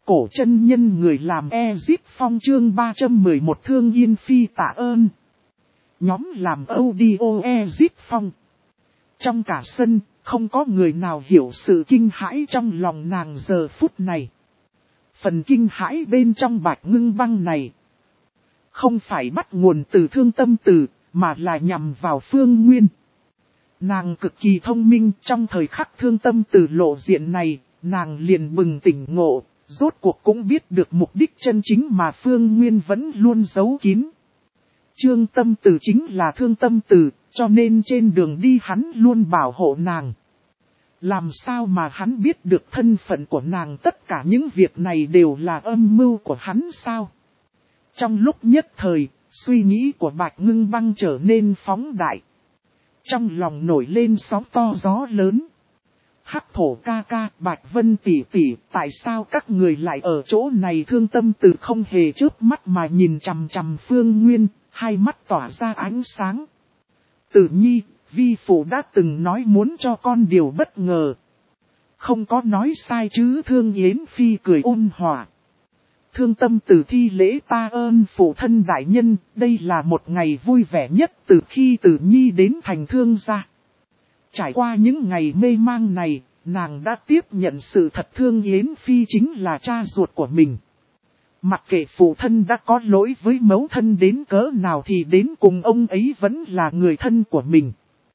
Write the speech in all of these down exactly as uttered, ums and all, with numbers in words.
cổ chân nhân người làm Ezip Phong chương ba trăm mười một Thương Yên Phi tạ ơn. Nhóm làm audio Ezip Phong. Trong cả sân, không có người nào hiểu sự kinh hãi trong lòng nàng giờ phút này. Phần kinh hãi bên trong Bạch Ngưng Băng này, không phải bắt nguồn từ Thương Tâm Từ, mà là nhằm vào Phương Nguyên. Nàng cực kỳ thông minh, trong thời khắc Thương Tâm Từ lộ diện này, nàng liền bừng tỉnh ngộ, rốt cuộc cũng biết được mục đích chân chính mà Phương Nguyên vẫn luôn giấu kín. Trương Tâm Từ chính là Thương Tâm Từ, cho nên trên đường đi hắn luôn bảo hộ nàng. Làm sao mà hắn biết được thân phận của nàng, tất cả những việc này đều là âm mưu của hắn sao? Trong lúc nhất thời, suy nghĩ của Bạch Ngưng Băng trở nên phóng đại. Trong lòng nổi lên sóng to gió lớn. Hắc Thổ ca ca, Bạch Vân tỷ tỷ, tại sao các người lại ở chỗ này? Thương Tâm Từ không hề chớp mắt mà nhìn chằm chằm Phương Nguyên, hai mắt tỏa ra ánh sáng. Tử Nhi, vi phụ đã từng nói muốn cho con điều bất ngờ. Không có nói sai chứ? Thương Yến Phi cười ôn hòa. Thương Tâm Từ thi lễ ta ơn phụ thân đại nhân, đây là một ngày vui vẻ nhất từ khi Tử Nhi đến thành Thương gia. Trải qua những ngày mê mang này, nàng đã tiếp nhận sự thật Thương Yến Phi chính là cha ruột của mình. Mặc kệ phụ thân đã có lỗi với mẫu thân đến cỡ nào thì đến cùng ông ấy vẫn là người thân của mình.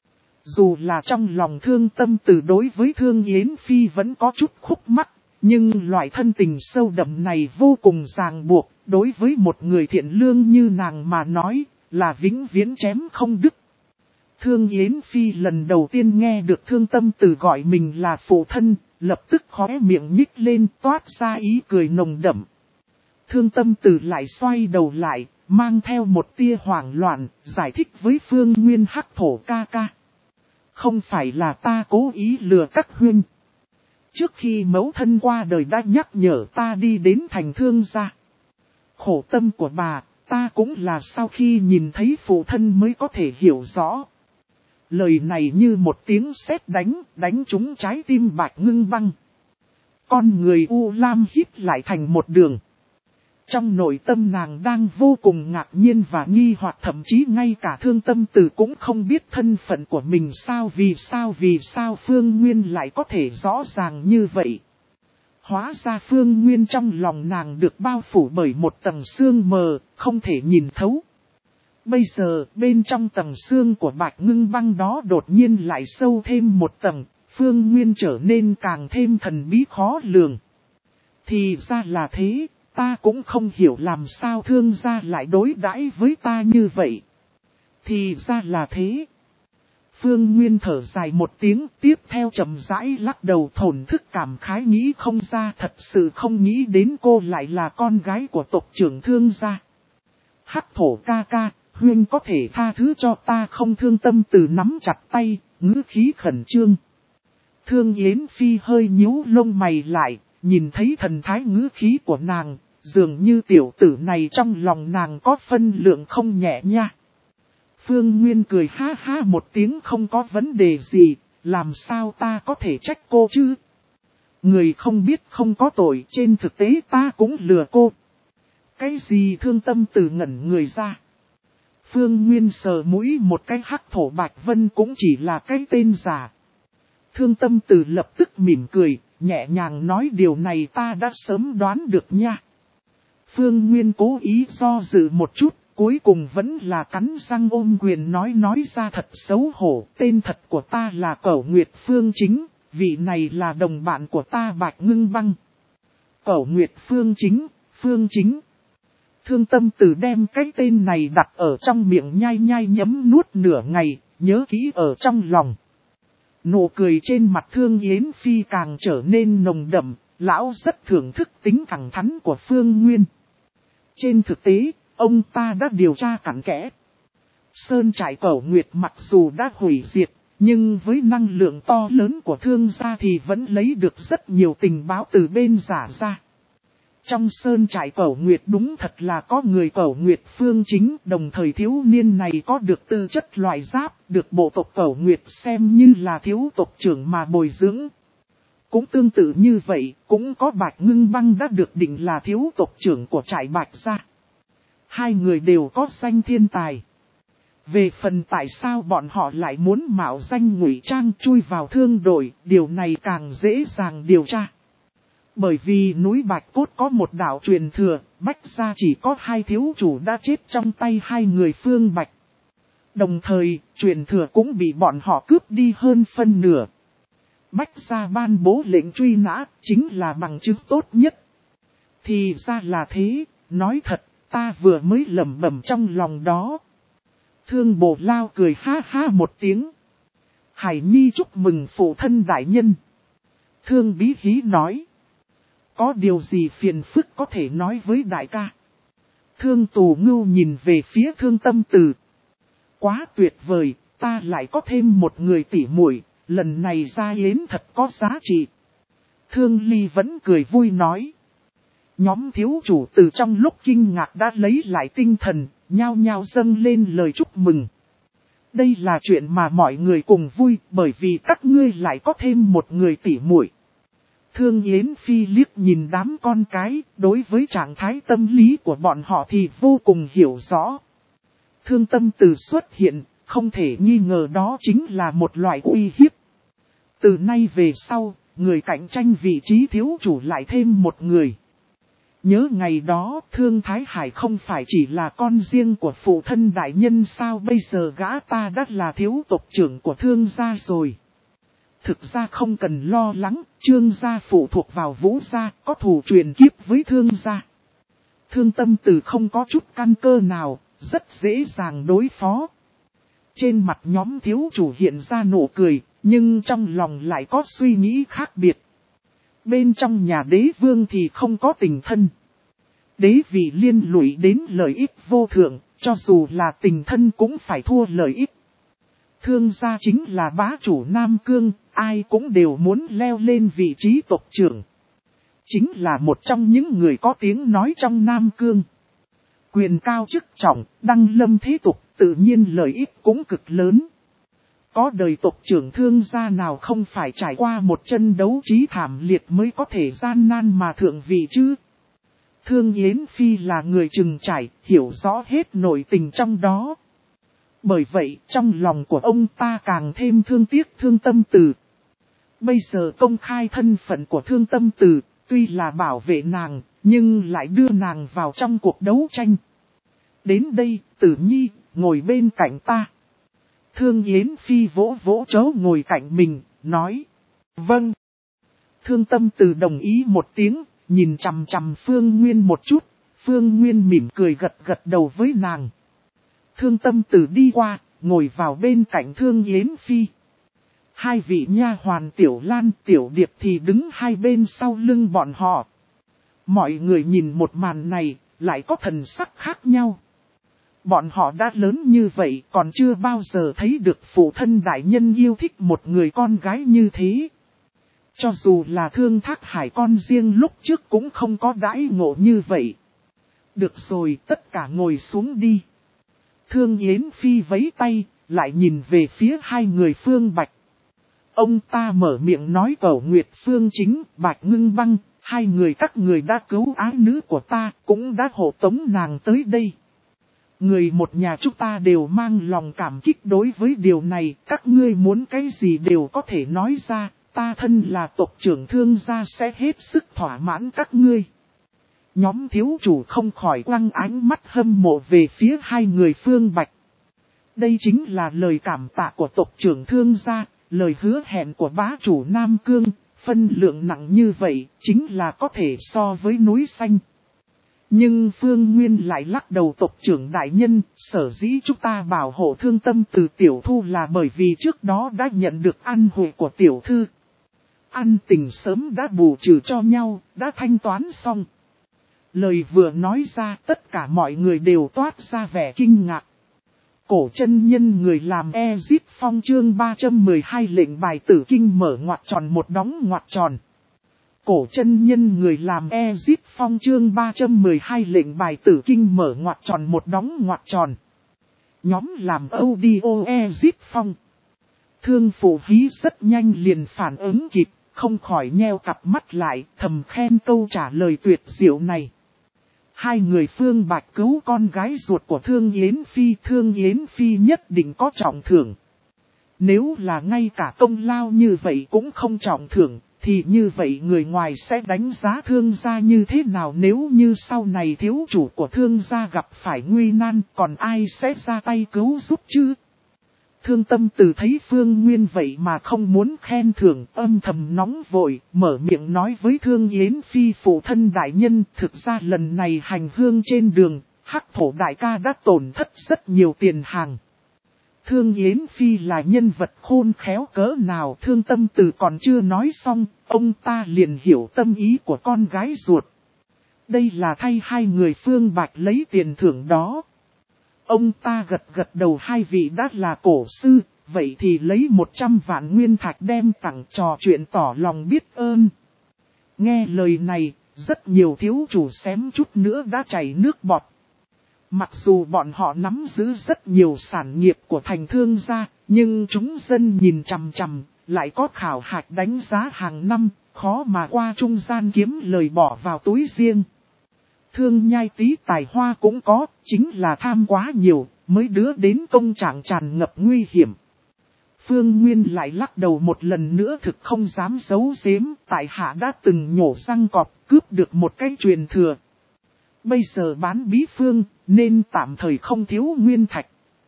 Dù là trong lòng Thương Tâm Từ đối với Thương Yến Phi vẫn có chút khúc mắc, nhưng loại thân tình sâu đậm này vô cùng ràng buộc, đối với một người thiện lương như nàng mà nói, là vĩnh viễn chém không đứt. Thương Yến Phi lần đầu tiên nghe được Thương Tâm Từ gọi mình là phụ thân, lập tức khóe miệng nhích lên toát ra ý cười nồng đậm. Thương Tâm Từ lại xoay đầu lại, mang theo một tia hoảng loạn, giải thích với Phương Nguyên Hắc Thổ ca ca. Không phải là ta cố ý lừa các huynh. Trước khi mẫu thân qua đời đã nhắc nhở ta đi đến thành Thương gia. Khổ tâm của bà, ta cũng là sau khi nhìn thấy phụ thân mới có thể hiểu rõ. Lời này như một tiếng sét đánh, đánh trúng trái tim Bạch Ngưng Băng. Con người U Lam hít lại thành một đường. Trong nội tâm nàng đang vô cùng ngạc nhiên và nghi hoặc, thậm chí ngay cả Thương Tâm Từ cũng không biết thân phận của mình sao vì sao vì sao Phương Nguyên lại có thể rõ ràng như vậy. Hóa ra Phương Nguyên trong lòng nàng được bao phủ bởi một tầng sương mờ, không thể nhìn thấu. Bây giờ bên trong tầng sương của Bạch Ngưng Băng đó đột nhiên lại sâu thêm một tầng, Phương Nguyên trở nên càng thêm thần bí khó lường. Thì ra là thế. Ta cũng không hiểu làm sao Thương gia lại đối đãi với ta như vậy. Thì ra là thế. Phương Nguyên thở dài một tiếng, tiếp theo chậm rãi lắc đầu thổn thức cảm khái, nghĩ không ra, thật sự không nghĩ đến cô lại là con gái của tộc trưởng Thương gia. Hắc Thổ ca ca, huynh có thể tha thứ cho ta không? Thương Tâm Từ nắm chặt tay, ngữ khí khẩn trương. Thương Yến Phi hơi nhíu lông mày lại. Nhìn thấy thần thái ngữ khí của nàng, dường như tiểu tử này trong lòng nàng có phân lượng không nhẹ nha. Phương Nguyên cười ha ha một tiếng, không có vấn đề gì, làm sao ta có thể trách cô chứ? Người không biết không có tội, trên thực tế ta cũng lừa cô. Cái gì? Thương Tâm Từ ngẩn người ra. Phương Nguyên sờ mũi một cái, Hắc Thổ Bạch Vân cũng chỉ là cái tên giả. Thương Tâm Từ lập tức mỉm cười, nhẹ nhàng nói điều này ta đã sớm đoán được nha. Phương Nguyên cố ý do dự một chút, cuối cùng vẫn là cắn răng ôm quyền nói nói ra thật xấu hổ. Tên thật của ta là Cẩu Nguyệt Phương Chính, vị này là đồng bạn của ta Bạch Ngưng Băng. Cẩu Nguyệt Phương Chính, Phương Chính. Thương Tâm Từ đem cái tên này đặt ở trong miệng nhai nhai nhấm nuốt nửa ngày, nhớ kỹ ở trong lòng. Nụ cười trên mặt Thương Yến Phi càng trở nên nồng đậm, lão rất thưởng thức tính thẳng thắn của Phương Nguyên. Trên thực tế, ông ta đã điều tra cặn kẽ. Sơn trại Cẩu Nguyệt mặc dù đã hủy diệt, nhưng với năng lượng to lớn của Thương gia thì vẫn lấy được rất nhiều tình báo từ bên giả ra. Trong sơn trại Cẩu Nguyệt đúng thật là có người Cẩu Nguyệt Phương Chính, đồng thời thiếu niên này có được tư chất loại giáp, được bộ tộc Cẩu Nguyệt xem như là thiếu tộc trưởng mà bồi dưỡng. cũng tương tự như vậy, cũng có Bạch Ngưng Băng đã được định là thiếu tộc trưởng của trại Bạch gia. Hai người đều có danh thiên tài. Về phần tại sao bọn họ lại muốn mạo danh ngụy trang chui vào thương đội, điều này càng dễ dàng điều tra. Bởi vì núi Bạch Cốt có một đạo truyền thừa, Bách gia chỉ có hai thiếu chủ đã chết trong tay hai người Phương Bạch. Đồng thời, truyền thừa cũng bị bọn họ cướp đi hơn phân nửa. Bách gia ban bố lệnh truy nã, chính là bằng chứng tốt nhất. Thì ra là thế, nói thật, ta vừa mới lẩm bẩm trong lòng đó. Thương Bồ Lao cười ha ha một tiếng. Hải Nhi chúc mừng phụ thân đại nhân. Thương Bí Hí nói. Có điều gì phiền phức có thể nói với đại ca. Thương Tù Ngưu nhìn về phía Thương Tâm Từ. Quá tuyệt vời, ta lại có thêm một người tỉ muội, lần này ra yến thật có giá trị. Thương Ly vẫn cười vui nói. Nhóm thiếu chủ từ trong lúc kinh ngạc đã lấy lại tinh thần, nhao nhao dâng lên lời chúc mừng. Đây là chuyện mà mọi người cùng vui, bởi vì các ngươi lại có thêm một người tỉ muội. Thương Yến Phi liếc nhìn đám con cái, đối với trạng thái tâm lý của bọn họ thì vô cùng hiểu rõ. Thương Tâm Từ xuất hiện, không thể nghi ngờ đó chính là một loại uy hiếp. Từ nay về sau, người cạnh tranh vị trí thiếu chủ lại thêm một người. Nhớ ngày đó, Thương Thái Hải không phải chỉ là con riêng của phụ thân đại nhân sao, bây giờ gã ta đã là thiếu tộc trưởng của Thương gia rồi. Thực ra không cần lo lắng, Trương gia phụ thuộc vào Vũ gia, có thù truyền kiếp với Thương gia. Thương Tâm Từ không có chút căn cơ nào, rất dễ dàng đối phó. Trên mặt nhóm thiếu chủ hiện ra nụ cười, nhưng trong lòng lại có suy nghĩ khác biệt. Bên trong nhà đế vương thì không có tình thân. Đế vị liên lụy đến lợi ích vô thượng, cho dù là tình thân cũng phải thua lợi ích. Thương gia chính là bá chủ Nam Cương, ai cũng đều muốn leo lên vị trí tộc trưởng. Chính là một trong những người có tiếng nói trong Nam Cương. Quyền cao chức trọng, đăng lâm thế tục, tự nhiên lợi ích cũng cực lớn. Có đời tộc trưởng Thương gia nào không phải trải qua một trận đấu trí thảm liệt mới có thể gian nan mà thượng vị chứ? Thương Yến Phi là người trừng trải, hiểu rõ hết nội tình trong đó. Bởi vậy, trong lòng của ông ta càng thêm thương tiếc Thương Tâm Từ. Bây giờ công khai thân phận của Thương Tâm Từ, tuy là bảo vệ nàng, nhưng lại đưa nàng vào trong cuộc đấu tranh. Đến đây, Tử Nhi, ngồi bên cạnh ta. Thương Yến Phi vỗ vỗ chỗ ngồi cạnh mình, nói. Vâng. Thương Tâm Từ đồng ý một tiếng, nhìn chằm chằm Phương Nguyên một chút. Phương Nguyên mỉm cười gật gật đầu với nàng. Thương Tâm Từ đi qua, ngồi vào bên cạnh Thương Yến Phi. Hai vị nha hoàn Tiểu Lan, Tiểu Điệp thì đứng hai bên sau lưng bọn họ. Mọi người nhìn một màn này, lại có thần sắc khác nhau. Bọn họ đã lớn như vậy còn chưa bao giờ thấy được phụ thân đại nhân yêu thích một người con gái như thế. Cho dù là Thương Thác Hải con riêng lúc trước cũng không có đãi ngộ như vậy. Được rồi, tất cả ngồi xuống đi. Thương Yến Phi vẫy tay, lại nhìn về phía hai người Phương Bạch. Ông ta mở miệng nói Cẩu Nguyệt Phương Chính, Bạch Ngưng Băng, hai người các người đã cứu ái nữ của ta, cũng đã hộ tống nàng tới đây. Người một nhà chúng ta đều mang lòng cảm kích đối với điều này, các ngươi muốn cái gì đều có thể nói ra, ta thân là tộc trưởng Thương gia sẽ hết sức thỏa mãn các ngươi. Nhóm thiếu chủ không khỏi quăng ánh mắt hâm mộ về phía hai người Phương Bạch. Đây chính là lời cảm tạ của tộc trưởng Thương gia, lời hứa hẹn của bá chủ Nam Cương, phân lượng nặng như vậy, chính là có thể so với núi xanh. Nhưng Phương Nguyên lại lắc đầu tộc trưởng đại nhân, sở dĩ chúng ta bảo hộ Thương Tâm Từ tiểu thu là bởi vì trước đó đã nhận được ăn hội của tiểu thư. Ăn tình sớm đã bù trừ cho nhau, đã thanh toán xong. Lời vừa nói ra tất cả mọi người đều toát ra vẻ kinh ngạc. Cổ chân nhân người làm Ezip Phong chương ba trăm mười hai lệnh bài tử kinh mở ngoặc tròn một đóng ngoặc tròn. Cổ chân nhân người làm Ezip Phong chương ba trăm mười hai lệnh bài tử kinh mở ngoặc tròn một đóng ngoặc tròn. Nhóm làm audio Ezip Phong. Thương Phụ Hí rất nhanh liền phản ứng kịp, không khỏi nheo cặp mắt lại, thầm khen câu trả lời tuyệt diệu này. Hai người Phương Bạch cứu con gái ruột của Thương Yến Phi, Thương Yến Phi nhất định có trọng thưởng. Nếu là ngay cả công lao như vậy cũng không trọng thưởng, thì như vậy người ngoài sẽ đánh giá Thương gia như thế nào? Nếu như sau này thiếu chủ của Thương gia gặp phải nguy nan, còn ai sẽ ra tay cứu giúp chứ? Thương Tâm Từ thấy Phương Nguyên vậy mà không muốn khen thưởng, âm thầm nóng vội, mở miệng nói với Thương Yến Phi phụ thân đại nhân, thực ra lần này hành hương trên đường, Hắc Thổ đại ca đã tổn thất rất nhiều tiền hàng. Thương Yến Phi là nhân vật khôn khéo cỡ nào, Thương Tâm Từ còn chưa nói xong, ông ta liền hiểu tâm ý của con gái ruột. Đây là thay hai người Phương Bạch lấy tiền thưởng đó. Ông ta gật gật đầu, hai vị đã là cổ sư, vậy thì lấy một trăm vạn nguyên thạch đem tặng, trò chuyện tỏ lòng biết ơn. Nghe lời này, rất nhiều thiếu chủ xém chút nữa đã chảy nước bọt. Mặc dù bọn họ nắm giữ rất nhiều sản nghiệp của thành Thương gia, nhưng chúng dân nhìn chằm chằm, lại có khảo hạch đánh giá hàng năm, khó mà qua trung gian kiếm lời bỏ vào túi riêng. Thương Nhai Tý tài hoa cũng có, chính là tham quá nhiều, mới đưa đến công trạng tràn ngập nguy hiểm. Phương Nguyên lại lắc đầu một lần nữa, thực không dám giấu giếm, tại hạ đã từng nhổ răng cọp, cướp được một cái truyền thừa. Bây giờ bán bí phương, nên tạm thời không thiếu nguyên thạch.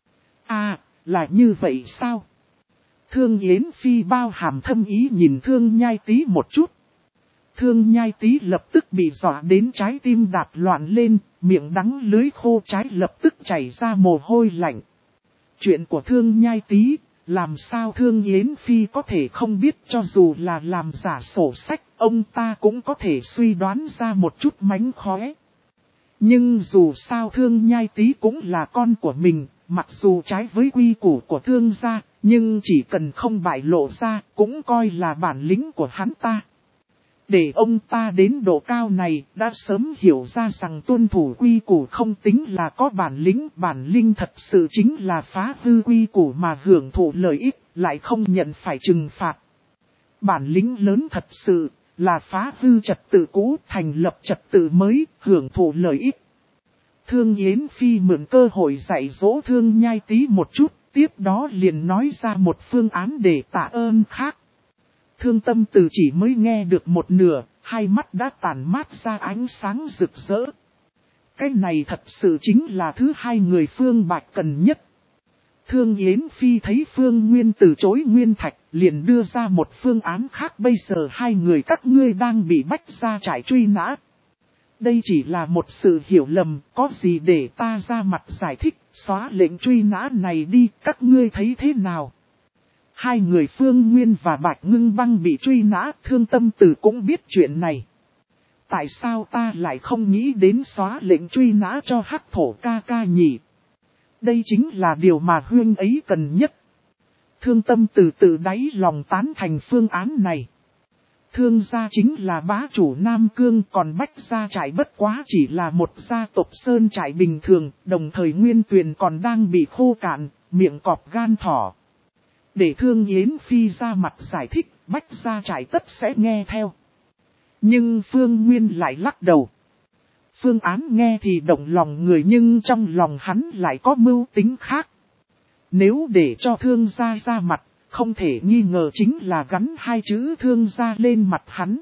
À, là như vậy sao? Thương Yến Phi bao hàm thâm ý nhìn Thương Nhai Tý một chút. Thương Nhai Tý lập tức bị dọa đến trái tim đạp loạn lên, miệng đắng lưới khô, trái lập tức chảy ra mồ hôi lạnh. Chuyện của Thương Nhai Tý, làm sao Thương Yến Phi có thể không biết? Cho dù là làm giả sổ sách, ông ta cũng có thể suy đoán ra một chút mánh khóe. Nhưng dù sao Thương Nhai Tý cũng là con của mình, mặc dù trái với quy củ của Thương gia, nhưng chỉ cần không bại lộ ra, cũng coi là bản lĩnh của hắn ta. Để ông ta đến độ cao này, đã sớm hiểu ra rằng tuân thủ quy củ không tính là có bản lĩnh, bản lĩnh thật sự chính là phá hư quy củ mà hưởng thụ lợi ích, lại không nhận phải trừng phạt. Bản lĩnh lớn thật sự là phá hư trật tự cũ, thành lập trật tự mới, hưởng thụ lợi ích. Thương Yến Phi mượn cơ hội dạy dỗ Thương Nhai Tý một chút, tiếp đó liền nói ra một phương án để tạ ơn khác. Thương Tâm Từ chỉ mới nghe được một nửa, hai mắt đã tản mát ra ánh sáng rực rỡ. Cái này thật sự chính là thứ hai người Phương Bạch cần nhất. Thương Yến Phi thấy Phương Nguyên từ chối nguyên thạch, liền đưa ra một phương án khác. Bây giờ hai người các ngươi đang bị bách ra trại truy nã. Đây chỉ là một sự hiểu lầm, có gì để ta ra mặt giải thích, xóa lệnh truy nã này đi, các ngươi thấy thế nào? Hai người Phương Nguyên và Bạch Ngưng Băng bị truy nã, Thương Tâm Từ cũng biết chuyện này. Tại sao ta lại không nghĩ đến xóa lệnh truy nã cho Hắc Thổ ca ca nhỉ? Đây chính là điều mà huynh ấy cần nhất. Thương Tâm Từ từ đáy lòng tán thành phương án này. Thương gia chính là bá chủ Nam Cương, còn Bách gia trại bất quá chỉ là một gia tộc sơn trại bình thường, đồng thời nguyên tuyền còn đang bị khô cạn, miệng cọp gan thỏ. Để Thương Yến Phi ra mặt giải thích, Bách gia trại tất sẽ nghe theo. Nhưng Phương Nguyên lại lắc đầu. Phương án nghe thì động lòng người, nhưng trong lòng hắn lại có mưu tính khác. Nếu để cho Thương gia ra mặt, không thể nghi ngờ chính là gắn hai chữ Thương gia lên mặt hắn.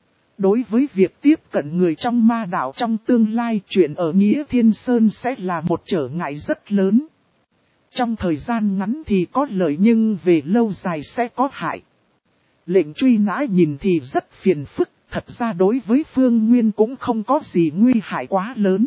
Đối với việc tiếp cận người trong ma đạo trong tương lai, chuyện ở Nghĩa Thiên Sơn sẽ là một trở ngại rất lớn. Trong thời gian ngắn thì có lợi, nhưng về lâu dài sẽ có hại. Lệnh truy nã nhìn thì rất phiền phức, thật ra đối với Phương Nguyên cũng không có gì nguy hại quá lớn.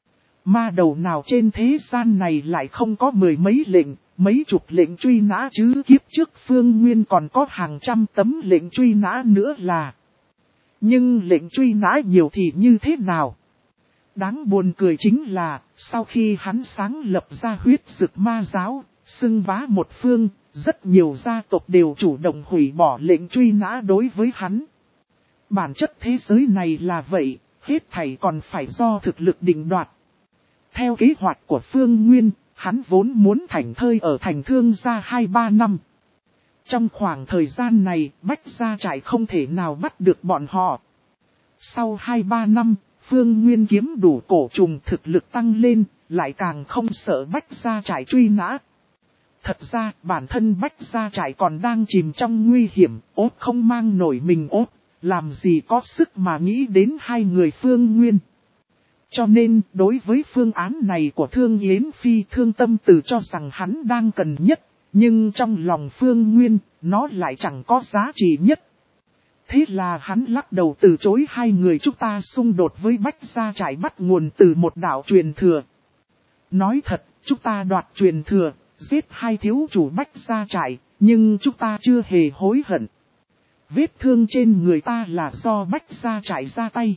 Ma đầu nào trên thế gian này lại không có mười mấy lệnh, mấy chục lệnh truy nã chứ? Kiếp trước Phương Nguyên còn có hàng trăm tấm lệnh truy nã nữa là. Nhưng lệnh truy nã nhiều thì như thế nào? Đáng buồn cười chính là, sau khi hắn sáng lập ra huyết dực ma giáo, xưng bá một phương, rất nhiều gia tộc đều chủ động hủy bỏ lệnh truy nã đối với hắn. Bản chất thế giới này là vậy, hết thảy còn phải do thực lực định đoạt. Theo kế hoạch của Phương Nguyên, hắn vốn muốn thảnh thơi ở thành Thương gia hai ba năm. Trong khoảng thời gian này, Bách Gia Trại không thể nào bắt được bọn họ. Sau hai ba năm, Phương Nguyên kiếm đủ cổ trùng thực lực tăng lên, lại càng không sợ Bách Gia Trại truy nã. Thật ra, bản thân Bách Gia Trại còn đang chìm trong nguy hiểm, ốt không mang nổi mình ốt, làm gì có sức mà nghĩ đến hai người Phương Nguyên. Cho nên, đối với phương án này của Thương Yến Phi, Thương Tâm Từ cho rằng hắn đang cần nhất, nhưng trong lòng Phương Nguyên, nó lại chẳng có giá trị nhất. Thế là hắn lắc đầu từ chối hai người chúng ta xung đột với Bách Gia Trại bắt nguồn từ một đạo truyền thừa. Nói thật, chúng ta đoạt truyền thừa, giết hai thiếu chủ Bách Gia Trại, nhưng chúng ta chưa hề hối hận. Vết thương trên người ta là do Bách Gia Trại ra tay.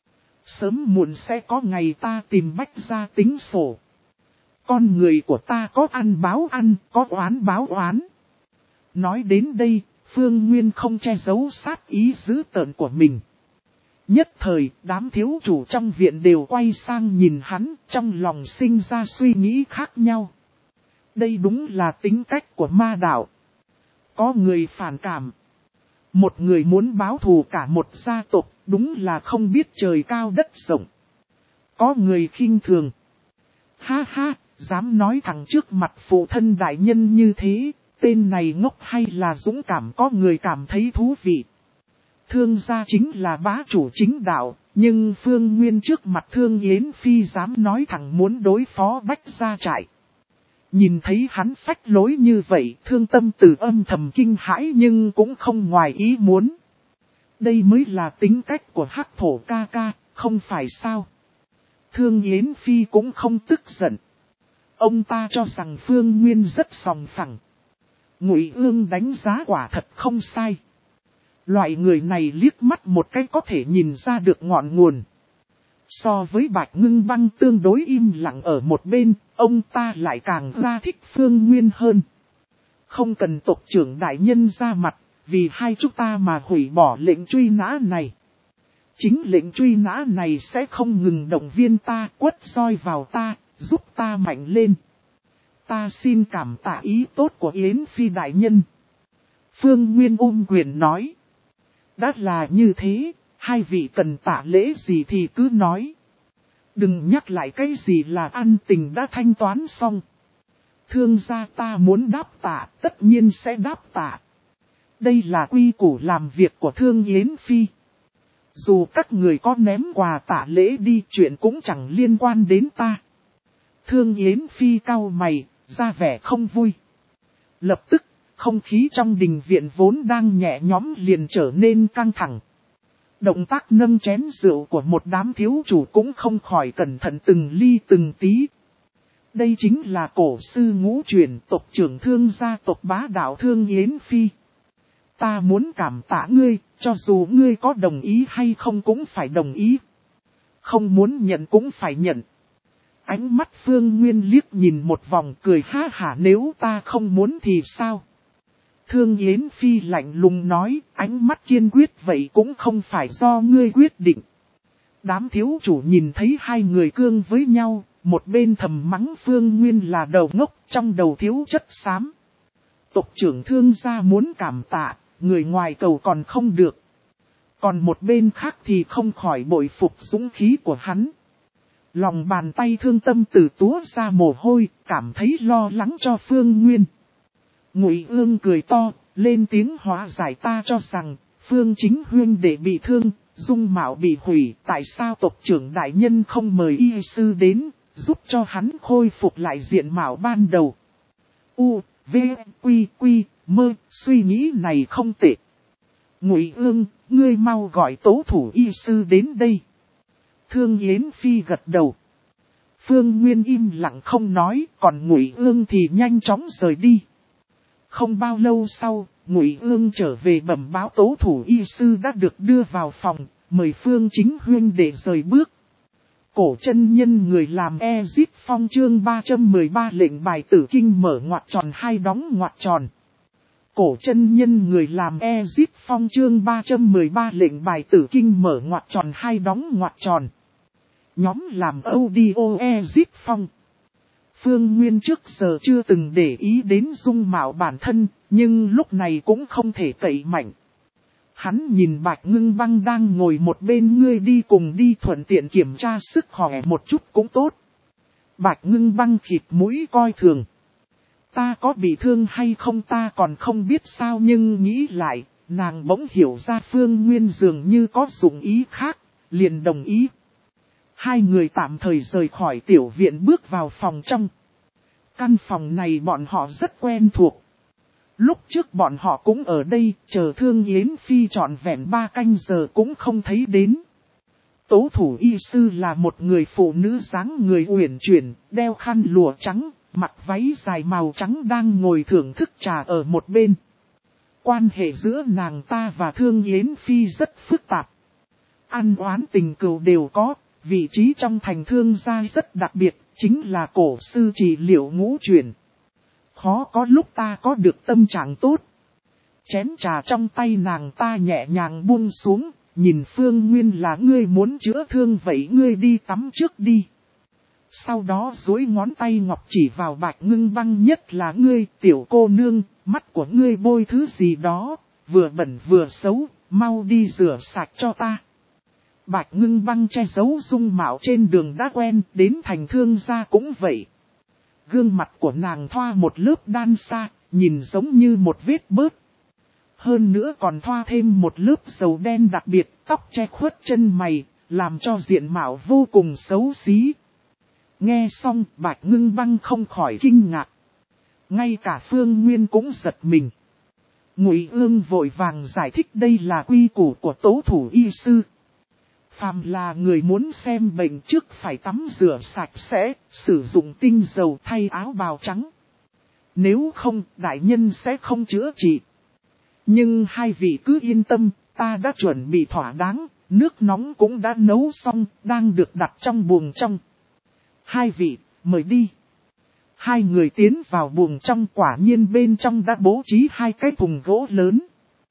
Sớm muộn sẽ có ngày ta tìm Bách Gia tính sổ. Con người của ta có ăn báo ăn, có oán báo oán. Nói đến đây, Phương Nguyên không che giấu sát ý dữ tợn của mình. Nhất thời, đám thiếu chủ trong viện đều quay sang nhìn hắn, trong lòng sinh ra suy nghĩ khác nhau. Đây đúng là tính cách của ma đạo. Có người phản cảm. Một người muốn báo thù cả một gia tộc, đúng là không biết trời cao đất rộng. Có người khinh thường. Ha ha, dám nói thẳng trước mặt phụ thân đại nhân như thế, tên này ngốc hay là dũng cảm, có người cảm thấy thú vị. Thương gia chính là bá chủ chính đạo, nhưng Phương Nguyên trước mặt Thương Yến Phi dám nói thẳng muốn đối phó Bách Gia Trại. Nhìn thấy hắn phách lối như vậy, Thương Tâm Từ âm thầm kinh hãi nhưng cũng không ngoài ý muốn. Đây mới là tính cách của Hắc Thổ ca ca, không phải sao? Thương Yến Phi cũng không tức giận. Ông ta cho rằng Phương Nguyên rất sòng phẳng. Ngụy Ương đánh giá quả thật không sai. Loại người này liếc mắt một cái có thể nhìn ra được ngọn nguồn. So với Bạch Ngưng Băng tương đối im lặng ở một bên, ông ta lại càng ra thích Phương Nguyên hơn. Không cần tộc trưởng đại nhân ra mặt, vì hai chúng ta mà hủy bỏ lệnh truy nã này. Chính lệnh truy nã này sẽ không ngừng động viên ta, quất roi vào ta, giúp ta mạnh lên. Ta xin cảm tạ ý tốt của Yến Phi đại nhân. Phương Nguyên ôm quyền nói. Đã là như thế, hai vị cần tạ lễ gì thì cứ nói. Đừng nhắc lại cái gì là ăn tình đã thanh toán xong. Thương gia ta muốn đáp tạ, tất nhiên sẽ đáp tạ. Đây là quy củ làm việc của Thương Yến Phi. Dù các người có ném quà tạ lễ đi, chuyện cũng chẳng liên quan đến ta. Thương Yến Phi cau mày, ra vẻ không vui. Lập tức, không khí trong đình viện vốn đang nhẹ nhõm liền trở nên căng thẳng. Động tác nâng chén rượu của một đám thiếu chủ cũng không khỏi cẩn thận từng ly từng tí. Đây chính là cổ sư ngũ truyền tộc trưởng Thương gia tộc bá đạo Thương Yến Phi. Ta muốn cảm tạ ngươi, cho dù ngươi có đồng ý hay không cũng phải đồng ý. Không muốn nhận cũng phải nhận. Ánh mắt Phương Nguyên liếc nhìn một vòng cười ha hả, nếu ta không muốn thì sao? Thương Yến Phi lạnh lùng nói, ánh mắt kiên quyết vậy cũng không phải do ngươi quyết định. Đám thiếu chủ nhìn thấy hai người cương với nhau, một bên thầm mắng Phương Nguyên là đầu ngốc, trong đầu thiếu chất xám. Tộc trưởng Thương gia muốn cảm tạ, người ngoài cầu còn không được. Còn một bên khác thì không khỏi bội phục dũng khí của hắn. Lòng bàn tay Thương Tâm Từ túa ra mồ hôi, cảm thấy lo lắng cho Phương Nguyên. Ngụy Ương cười to, lên tiếng hóa giải, ta cho rằng, Phương Chính huynh đệ bị thương, dung mạo bị hủy, tại sao tộc trưởng đại nhân không mời y sư đến, giúp cho hắn khôi phục lại diện mạo ban đầu. U, V, Quy, Quy, Mơ, suy nghĩ này không tệ. Ngụy Ương, ngươi mau gọi tố thủ y sư đến đây. Thương Yến Phi gật đầu. Phương Nguyên im lặng không nói, còn Ngụy Ương thì nhanh chóng rời đi. Không bao lâu sau, Ngụy Ương trở về bẩm báo tố thủ y sư đã được đưa vào phòng, mời Phương Chính huynh để rời bước. Cổ chân nhân người làm Ezip Phong chương ba trăm mười ba lệnh bài tử kinh mở ngoặc tròn hai đóng ngoặc tròn. Cổ chân nhân người làm Ezip Phong chương ba trăm mười ba lệnh bài tử kinh mở ngoặc tròn hai đóng ngoặc tròn. Nhóm làm audio Ezip Phong. Phương Nguyên trước giờ chưa từng để ý đến dung mạo bản thân, Nhưng lúc này cũng không thể cậy mạnh. Hắn nhìn Bạch Ngưng Băng đang ngồi một bên, ngươi đi cùng đi, thuận tiện kiểm tra sức khỏe một chút cũng tốt. Bạch Ngưng Băng khịt mũi coi thường. Ta có bị thương hay không ta còn không biết sao, nhưng nghĩ lại, nàng bỗng hiểu ra Phương Nguyên dường như có dụng ý khác, liền đồng ý. Hai người tạm thời rời khỏi tiểu viện bước vào phòng trong. Căn phòng này bọn họ rất quen thuộc. Lúc trước bọn họ cũng ở đây, chờ Thương Yến Phi trọn vẹn ba canh giờ cũng không thấy đến. Tố thủ y sư là một người phụ nữ dáng người uyển chuyển, đeo khăn lụa trắng, mặc váy dài màu trắng đang ngồi thưởng thức trà ở một bên. Quan hệ giữa nàng ta và Thương Yến Phi rất phức tạp. Ăn oán tình cừu đều có, vị trí trong thành Thương gia rất đặc biệt, chính là cổ sư trị liệu ngũ chuyển. Khó có lúc ta có được tâm trạng tốt. Chén trà trong tay nàng ta nhẹ nhàng buông xuống, nhìn Phương Nguyên là ngươi muốn chữa thương vậy ngươi đi tắm trước đi. Sau đó duỗi ngón tay ngọc chỉ vào Bạch Ngưng Băng, nhất là ngươi tiểu cô nương, mắt của ngươi bôi thứ gì đó, vừa bẩn vừa xấu, mau đi rửa sạch cho ta. Bạch Ngưng Băng che giấu dung mạo trên đường đã quen, đến thành Thương gia cũng vậy. Gương mặt của nàng thoa một lớp đan sa, nhìn giống như một vết bớt. Hơn nữa còn thoa thêm một lớp dầu đen đặc biệt, tóc che khuất chân mày, làm cho diện mạo vô cùng xấu xí. Nghe xong, Bạch Ngưng Băng không khỏi kinh ngạc. Ngay cả Phương Nguyên cũng giật mình. Ngụy Ương vội vàng giải thích đây là quy củ của tố thủ y sư. Phàm là người muốn xem bệnh trước phải tắm rửa sạch sẽ, sử dụng tinh dầu thay áo bào trắng. Nếu không, đại nhân sẽ không chữa trị. Nhưng hai vị cứ yên tâm, ta đã chuẩn bị thỏa đáng, nước nóng cũng đã nấu xong, đang được đặt trong buồng trong. Hai vị, mời đi. Hai người tiến vào buồng trong, quả nhiên bên trong đã bố trí hai cái thùng gỗ lớn.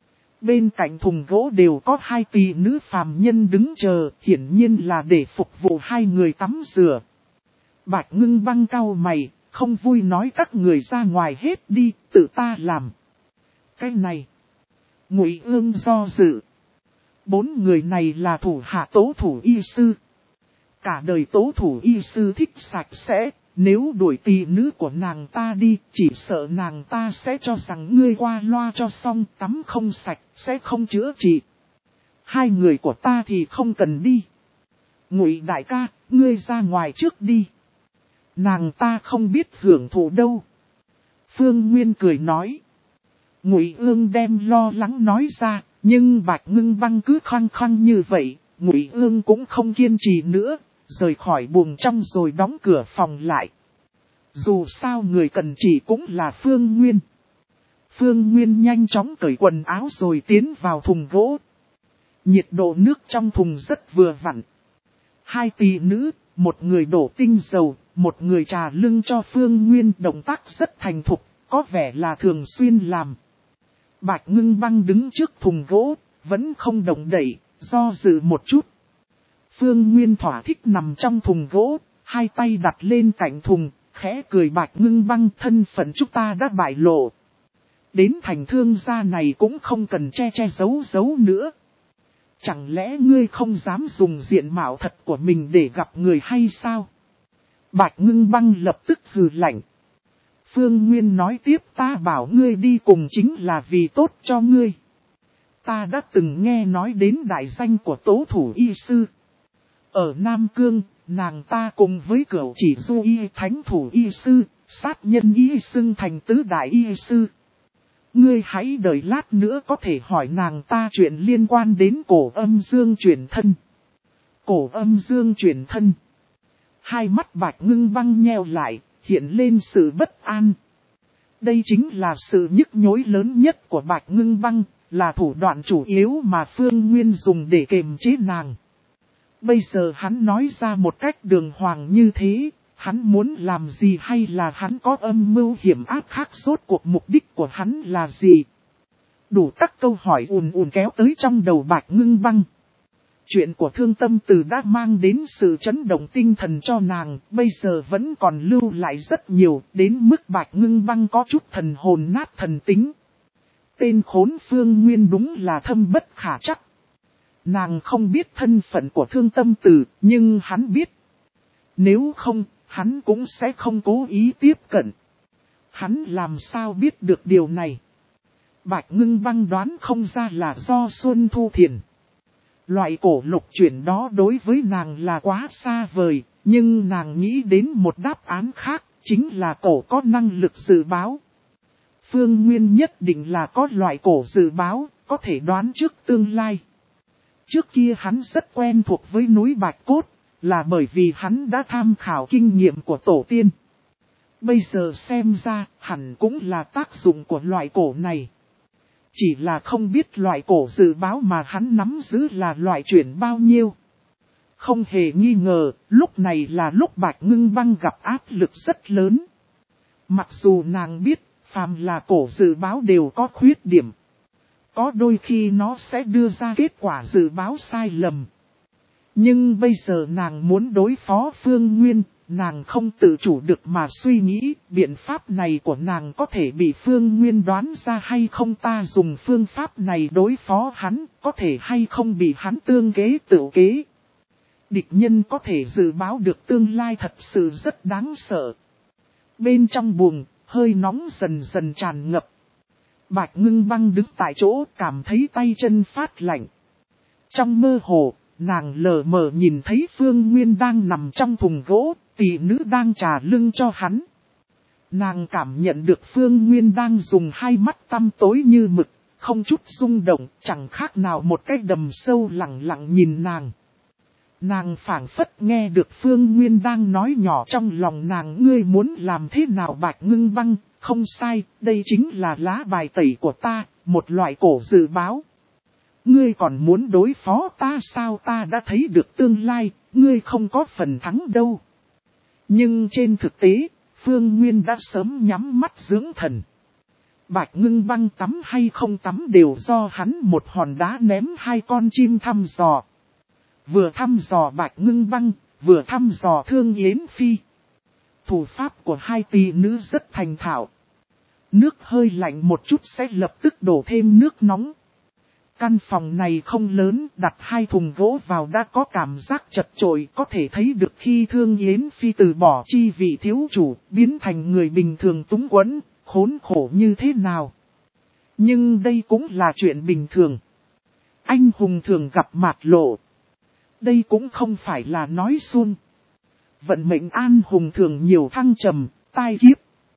Bên cạnh thùng gỗ đều có hai tỷ nữ phàm nhân đứng chờ, hiển nhiên là để phục vụ hai người tắm rửa. Bạch Ngưng Băng cau mày, không vui nói các người ra ngoài hết đi, tự ta làm. Cái này, Ngụy Ương do dự. Bốn người này là thủ hạ tố thủ y sư. Cả đời tố thủ y sư thích sạch sẽ, nếu đuổi tỷ nữ của nàng ta đi, chỉ sợ nàng ta sẽ cho rằng ngươi qua loa cho xong, tắm không sạch, sẽ không chữa trị. Hai người của ta thì không cần đi. Ngụy đại ca, ngươi ra ngoài trước đi. Nàng ta không biết hưởng thụ đâu. Phương Nguyên cười nói. Ngụy Ương đem lo lắng nói ra, nhưng Bạch Ngưng Băng cứ khăng khăng như vậy, Ngụy Ương cũng không kiên trì nữa. Rời khỏi buồng trong rồi đóng cửa phòng lại. Dù sao người cần chỉ cũng là Phương Nguyên. Phương Nguyên nhanh chóng cởi quần áo rồi tiến vào thùng gỗ. Nhiệt độ nước trong thùng rất vừa vặn. Hai tỷ nữ, một người đổ tinh dầu, một người trà lưng cho Phương Nguyên, động tác rất thành thục, có vẻ là thường xuyên làm. Bạch Ngưng Băng đứng trước thùng gỗ, vẫn không động đậy, do dự một chút. Phương Nguyên thỏa thích nằm trong thùng gỗ, hai tay đặt lên cạnh thùng, khẽ cười. Bạch Ngưng Băng, thân phận chúng ta đã bại lộ. Đến thành Thương gia này cũng không cần che che giấu giấu nữa. Chẳng lẽ ngươi không dám dùng diện mạo thật của mình để gặp người hay sao? Bạch Ngưng Băng lập tức hừ lạnh. Phương Nguyên nói tiếp, ta bảo ngươi đi cùng chính là vì tốt cho ngươi. Ta đã từng nghe nói đến đại danh của tố thủ y sư. Ở Nam Cương, nàng ta cùng với cửu chỉ du y thánh thủ y sư, sát nhân y xưng thành tứ đại y sư. Ngươi hãy đợi lát nữa có thể hỏi nàng ta chuyện liên quan đến cổ âm dương chuyển thân. Cổ âm dương chuyển thân. Hai mắt Bạch Ngưng Băng nheo lại, hiện lên sự bất an. Đây chính là sự nhức nhối lớn nhất của Bạch Ngưng Băng, là thủ đoạn chủ yếu mà Phương Nguyên dùng để kiềm chế nàng. Bây giờ hắn nói ra một cách đường hoàng như thế, hắn muốn làm gì hay là hắn có âm mưu hiểm ác khác, rốt cuộc mục đích của hắn là gì? Đủ các câu hỏi ùn ùn kéo tới trong đầu Bạch Ngưng Băng. Chuyện của Thương Tâm Từ đã mang đến sự chấn động tinh thần cho nàng, bây giờ vẫn còn lưu lại rất nhiều, đến mức Bạch Ngưng Băng có chút thần hồn nát thần tính. Tên khốn Phương Nguyên đúng là thâm bất khả trắc. Nàng không biết thân phận của Thương Tâm Tử, nhưng hắn biết. Nếu không, hắn cũng sẽ không cố ý tiếp cận. Hắn làm sao biết được điều này? Bạch Ngưng Băng đoán không ra là do Xuân Thu Thiền. Loại cổ lục chuyển đó đối với nàng là quá xa vời, nhưng nàng nghĩ đến một đáp án khác, chính là cổ có năng lực dự báo. Phương Nguyên nhất định là có loại cổ dự báo, có thể đoán trước tương lai. Trước kia hắn rất quen thuộc với núi Bạch Cốt, là bởi vì hắn đã tham khảo kinh nghiệm của tổ tiên. Bây giờ xem ra, hẳn cũng là tác dụng của loại cổ này. Chỉ là không biết loại cổ dự báo mà hắn nắm giữ là loại chuyển bao nhiêu. Không hề nghi ngờ, lúc này là lúc Bạch Ngưng Băng gặp áp lực rất lớn. Mặc dù nàng biết, phàm là cổ dự báo đều có khuyết điểm. Có đôi khi nó sẽ đưa ra kết quả dự báo sai lầm. Nhưng bây giờ nàng muốn đối phó Phương Nguyên, nàng không tự chủ được mà suy nghĩ, biện pháp này của nàng có thể bị Phương Nguyên đoán ra hay không, ta dùng phương pháp này đối phó hắn, có thể hay không bị hắn tương kế tự kế. Địch nhân có thể dự báo được tương lai thật sự rất đáng sợ. Bên trong buồng, hơi nóng dần dần tràn ngập. Bạch Ngưng Băng đứng tại chỗ cảm thấy tay chân phát lạnh. Trong mơ hồ, nàng lờ mờ nhìn thấy Phương Nguyên đang nằm trong thùng gỗ, tỷ nữ đang trà lưng cho hắn. Nàng cảm nhận được Phương Nguyên đang dùng hai mắt tăm tối như mực, không chút rung động, chẳng khác nào một cái đầm sâu lặng lặng nhìn nàng. Nàng phảng phất nghe được Phương Nguyên đang nói nhỏ trong lòng nàng, ngươi muốn làm thế nào Bạch Ngưng Băng, không sai, đây chính là lá bài tẩy của ta, một loại cổ dự báo. Ngươi còn muốn đối phó ta sao, ta đã thấy được tương lai, ngươi không có phần thắng đâu. Nhưng trên thực tế, Phương Nguyên đã sớm nhắm mắt dưỡng thần. Bạch Ngưng Băng tắm hay không tắm đều do hắn một hòn đá ném hai con chim thăm dò. Vừa thăm dò Bạch Ngưng Băng, vừa thăm dò Thương Yến Phi. Thủ pháp của hai tỷ nữ rất thành thạo. Nước hơi lạnh một chút sẽ lập tức đổ thêm nước nóng. Căn phòng này không lớn, đặt hai thùng gỗ vào đã có cảm giác chật chội, có thể thấy được khi Thương Yến Phi từ bỏ chi vị thiếu chủ, biến thành người bình thường túng quẫn, khốn khổ như thế nào. Nhưng đây cũng là chuyện bình thường. Anh hùng thường gặp mạt lộ. Đây cũng không phải là nói suông. Vận mệnh an hùng thường nhiều thăng trầm, tai kiếp.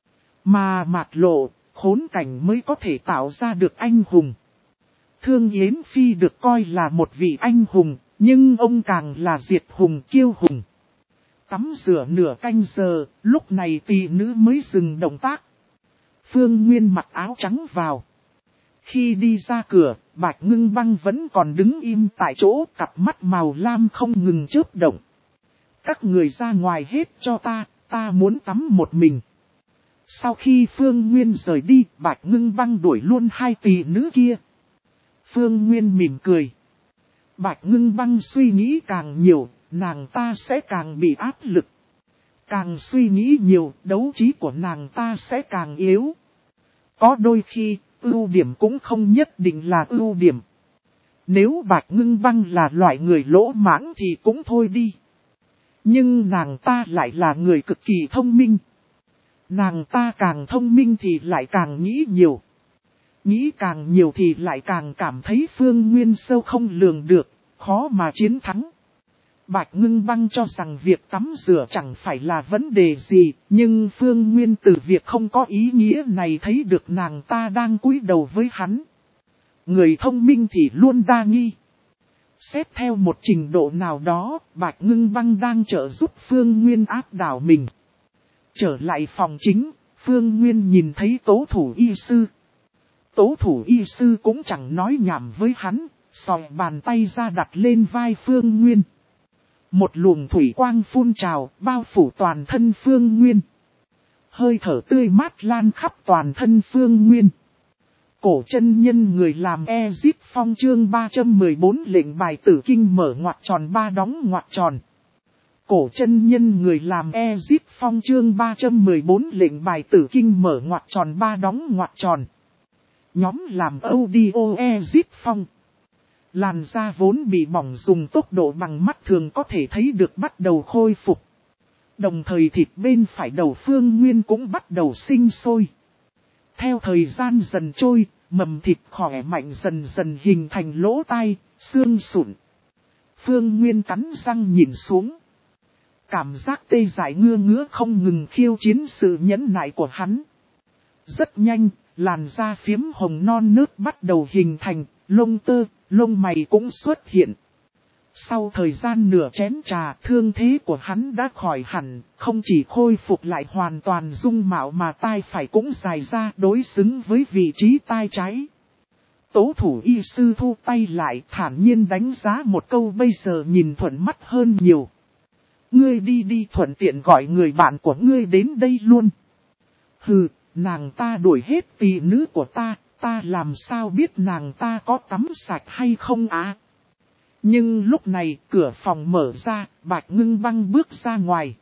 Mà mạt lộ, khốn cảnh mới có thể tạo ra được anh hùng. Thương Yến Phi được coi là một vị anh hùng, nhưng ông càng là diệt hùng kiêu hùng. Tắm rửa nửa canh giờ, lúc này tỷ nữ mới dừng động tác. Phương Nguyên mặc áo trắng vào. Khi đi ra cửa, Bạch Ngưng Băng vẫn còn đứng im tại chỗ, cặp mắt màu lam không ngừng chớp động. Các người ra ngoài hết cho ta, ta muốn tắm một mình. Sau khi Phương Nguyên rời đi, Bạch Ngưng Băng đuổi luôn hai tỷ nữ kia. Phương Nguyên mỉm cười. Bạch Ngưng Băng suy nghĩ càng nhiều, nàng ta sẽ càng bị áp lực. Càng suy nghĩ nhiều, đấu trí của nàng ta sẽ càng yếu. Có đôi khi, ưu điểm cũng không nhất định là ưu điểm. Nếu Bạch Ngưng Băng là loại người lỗ mãng thì cũng thôi đi. Nhưng nàng ta lại là người cực kỳ thông minh. Nàng ta càng thông minh thì lại càng nghĩ nhiều. Nghĩ càng nhiều thì lại càng cảm thấy Phương Nguyên sâu không lường được, khó mà chiến thắng. Bạch Ngưng Băng cho rằng việc tắm rửa chẳng phải là vấn đề gì, nhưng Phương Nguyên từ việc không có ý nghĩa này thấy được nàng ta đang cúi đầu với hắn. Người thông minh thì luôn đa nghi. Xét theo một trình độ nào đó, Bạch Ngưng Băng đang trợ giúp Phương Nguyên áp đảo mình. Trở lại phòng chính, Phương Nguyên nhìn thấy Tố Thủ Y Sư. Tố Thủ Y Sư cũng chẳng nói nhảm với hắn, xòe bàn tay ra đặt lên vai Phương Nguyên. Một luồng thủy quang phun trào, bao phủ toàn thân Phương Nguyên. Hơi thở tươi mát lan khắp toàn thân Phương Nguyên. Cổ chân nhân người làm Ezip Phong chương ba trăm mười bốn lệnh bài tử kinh mở ngoặc tròn ba đóng ngoặc tròn. Cổ chân nhân người làm Ezip Phong chương ba trăm mười bốn lệnh bài tử kinh mở ngoặc tròn ba đóng ngoặc tròn. Nhóm làm audio Ezip Phong. Làn da vốn bị bỏng dùng tốc độ bằng mắt thường có thể thấy được bắt đầu khôi phục. Đồng thời thịt bên phải đầu Phương Nguyên cũng bắt đầu sinh sôi. Theo thời gian dần trôi, mầm thịt khỏe mạnh dần dần hình thành lỗ tai, xương sụn. Phương Nguyên cắn răng nhìn xuống. Cảm giác tê dại ngưa ngứa không ngừng khiêu chiến sự nhẫn nại của hắn. Rất nhanh, làn da phiếm hồng non nớt bắt đầu hình thành, lông tơ, lông mày cũng xuất hiện. Sau thời gian nửa chén trà, thương thế của hắn đã khỏi hẳn, không chỉ khôi phục lại hoàn toàn dung mạo mà tai phải cũng dài ra đối xứng với vị trí tai trái. Tố thủ y sư thu tay lại thản nhiên đánh giá một câu bây giờ nhìn thuận mắt hơn nhiều. Ngươi đi đi thuận tiện gọi người bạn của ngươi đến đây luôn. Hừ, nàng ta đuổi hết tỷ nữ của ta, ta làm sao biết nàng ta có tắm sạch hay không á? Nhưng lúc này cửa phòng mở ra, Bạch Ngưng Băng bước ra ngoài.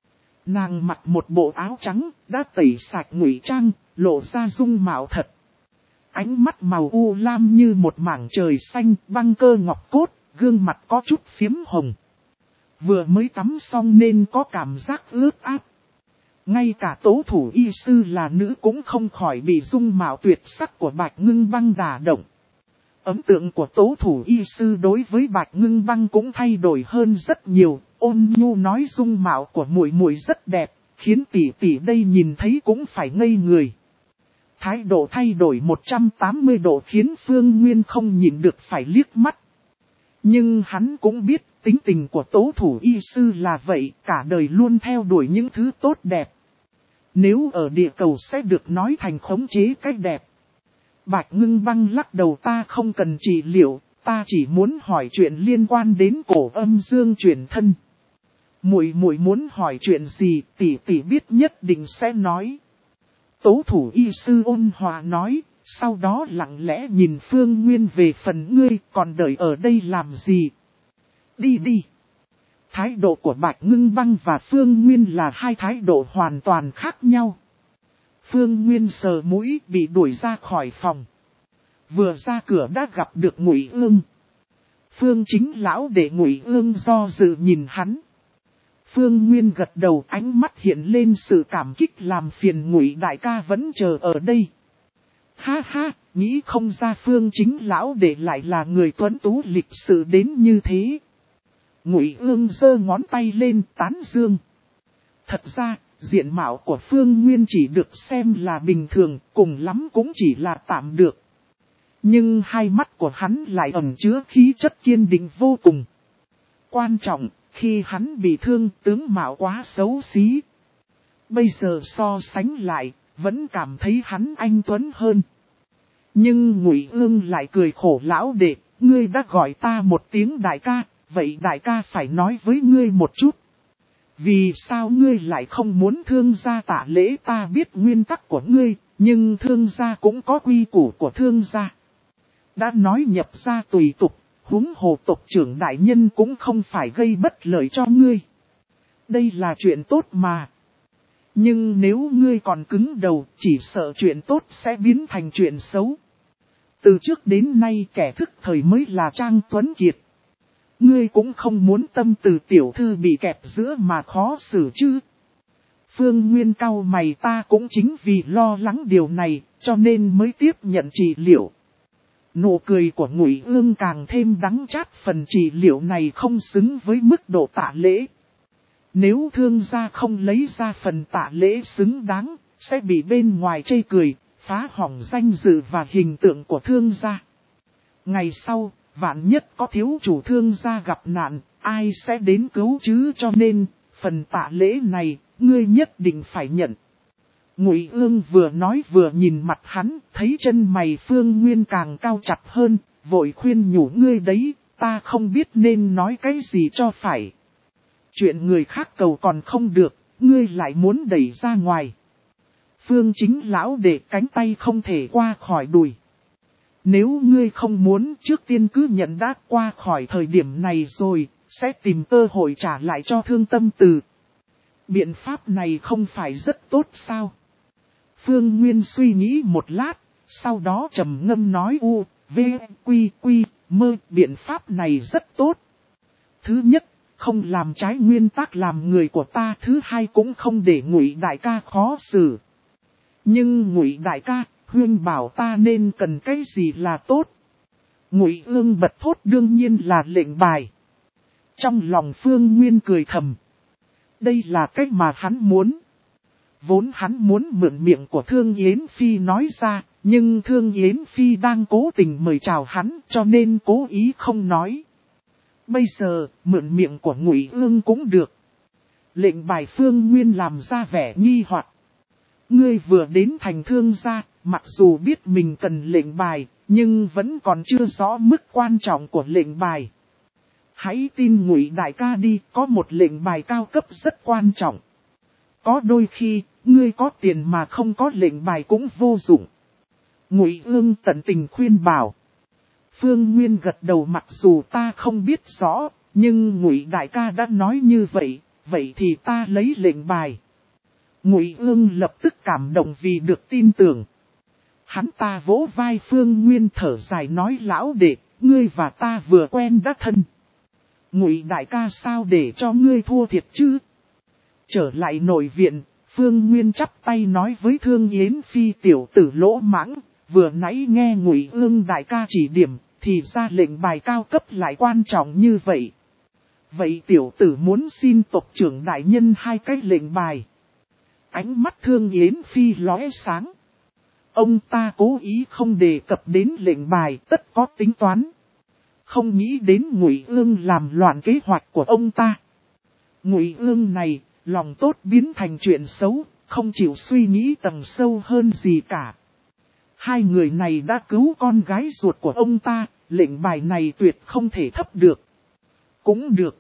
Nàng mặc một bộ áo trắng, đã tẩy sạch ngụy trang, lộ ra dung mạo thật. Ánh mắt màu u lam như một mảng trời xanh, băng cơ ngọc cốt, gương mặt có chút phiếm hồng. Vừa mới tắm xong nên có cảm giác ướt át. Ngay cả tố thủ y sư là nữ cũng không khỏi bị dung mạo tuyệt sắc của Bạch Ngưng Băng đả động. Ấn tượng của tố thủ y sư đối với Bạch Ngưng Băng cũng thay đổi hơn rất nhiều, ôn nhu nói dung mạo của muội muội rất đẹp, khiến tỷ tỷ đây nhìn thấy cũng phải ngây người. Thái độ thay đổi một trăm tám mươi độ khiến Phương Nguyên không nhịn được phải liếc mắt. Nhưng hắn cũng biết tính tình của tố thủ y sư là vậy, cả đời luôn theo đuổi những thứ tốt đẹp. Nếu ở địa cầu sẽ được nói thành khống chế cách đẹp. Bạch Ngưng Băng lắc đầu, ta không cần trị liệu, ta chỉ muốn hỏi chuyện liên quan đến cổ âm dương chuyển thân. Muội muội muốn hỏi chuyện gì, tỷ tỷ biết nhất định sẽ nói. Tố thủ y sư ôn hòa nói, sau đó lặng lẽ nhìn Phương Nguyên về phần ngươi còn đợi ở đây làm gì. Đi đi. Thái độ của Bạch Ngưng Băng và Phương Nguyên là hai thái độ hoàn toàn khác nhau. Phương Nguyên sờ mũi bị đuổi ra khỏi phòng. Vừa ra cửa đã gặp được Ngụy Ương. Phương chính lão để Ngụy Ương do dự nhìn hắn. Phương Nguyên gật đầu, ánh mắt hiện lên sự cảm kích, làm phiền Ngụy đại ca vẫn chờ ở đây. Ha ha, nghĩ không ra Phương chính lão để lại là người tuấn tú lịch sự đến như thế. Ngụy Ương giơ ngón tay lên tán dương. Thật ra, diện mạo của Phương Nguyên chỉ được xem là bình thường, cùng lắm cũng chỉ là tạm được. Nhưng hai mắt của hắn lại ẩn chứa khí chất kiên định vô cùng. Quan trọng, khi hắn bị thương tướng mạo quá xấu xí. Bây giờ so sánh lại, vẫn cảm thấy hắn anh tuấn hơn. Nhưng Ngụy Ương lại cười khổ, lão đệ, ngươi đã gọi ta một tiếng đại ca, vậy đại ca phải nói với ngươi một chút. Vì sao ngươi lại không muốn thương gia Tạ Lễ? Ta biết nguyên tắc của ngươi, nhưng thương gia cũng có quy củ của thương gia. Đã nói nhập gia tùy tục, huống hồ tộc trưởng đại nhân cũng không phải gây bất lợi cho ngươi. Đây là chuyện tốt mà. Nhưng nếu ngươi còn cứng đầu, chỉ sợ chuyện tốt sẽ biến thành chuyện xấu. Từ trước đến nay kẻ thức thời mới là Trang Tuấn Kiệt. Ngươi cũng không muốn tâm từ tiểu thư bị kẹp giữa mà khó xử chứ. Phương Nguyên cau mày, ta cũng chính vì lo lắng điều này, cho nên mới tiếp nhận trị liệu. Nụ cười của Ngụy Ương càng thêm đắng chát, phần trị liệu này không xứng với mức độ Tạ Lễ. Nếu thương gia không lấy ra phần Tạ Lễ xứng đáng, sẽ bị bên ngoài chê cười, phá hỏng danh dự và hình tượng của thương gia. Ngày sau, vạn nhất có thiếu chủ thương gia gặp nạn, ai sẽ đến cứu chứ, cho nên, phần Tạ Lễ này, ngươi nhất định phải nhận. Ngụy Ương vừa nói vừa nhìn mặt hắn, thấy chân mày Phương Nguyên càng cao chặt hơn, vội khuyên nhủ, ngươi đấy, ta không biết nên nói cái gì cho phải. Chuyện người khác cầu còn không được, ngươi lại muốn đẩy ra ngoài. Phương chính lão để cánh tay không thể qua khỏi đùi. Nếu ngươi không muốn, trước tiên cứ nhận đã, qua khỏi thời điểm này rồi, sẽ tìm cơ hội trả lại cho Thương Tâm Từ. Biện pháp này không phải rất tốt sao? Phương Nguyên suy nghĩ một lát, Sau đó trầm ngâm nói u, v, quy, quy, mơ, biện pháp này rất tốt. Thứ nhất, không làm trái nguyên tắc làm người của ta. Thứ hai cũng không để Ngụy đại ca khó xử. Nhưng Ngụy đại ca, Huyên bảo ta nên cần cái gì là tốt. Ngụy Ương bật thốt đương nhiên là lệnh bài. Trong lòng Phương Nguyên cười thầm. Đây là cách mà hắn muốn. Vốn hắn muốn mượn miệng của Thương Yến Phi nói ra, nhưng Thương Yến Phi đang cố tình mời chào hắn cho nên cố ý không nói. Bây giờ, mượn miệng của Ngụy Ương cũng được. Lệnh bài Phương Nguyên làm ra vẻ nghi hoặc. Ngươi vừa đến thành thương gia, mặc dù biết mình cần lệnh bài, nhưng vẫn còn chưa rõ mức quan trọng của lệnh bài. Hãy tin Ngụy đại ca đi, có một lệnh bài cao cấp rất quan trọng. Có đôi khi, ngươi có tiền mà không có lệnh bài cũng vô dụng. Ngụy Ương tận tình khuyên bảo. Phương Nguyên gật đầu mặc dù ta không biết rõ, nhưng Ngụy đại ca đã nói như vậy, vậy thì ta lấy lệnh bài. Ngụy Ương lập tức cảm động vì được tin tưởng. Hắn ta vỗ vai Phương Nguyên thở dài nói lão đệ, ngươi và ta vừa quen đã thân. Ngụy đại ca sao để cho ngươi thua thiệt chứ? Trở lại nội viện, Phương Nguyên chắp tay nói với Thương Yến Phi tiểu tử lỗ mãng, vừa nãy nghe Ngụy Ương đại ca chỉ điểm, thì ra lệnh bài cao cấp lại quan trọng như vậy. Vậy tiểu tử muốn xin tộc trưởng đại nhân hai cái lệnh bài. Ánh mắt Thương Yến Phi lóe sáng. Ông ta cố ý không đề cập đến lệnh bài tất có tính toán. Không nghĩ đến Ngụy Ương làm loạn kế hoạch của ông ta. Ngụy Ương này, lòng tốt biến thành chuyện xấu, không chịu suy nghĩ tầng sâu hơn gì cả. Hai người này đã cứu con gái ruột của ông ta, lệnh bài này tuyệt không thể thấp được. Cũng được.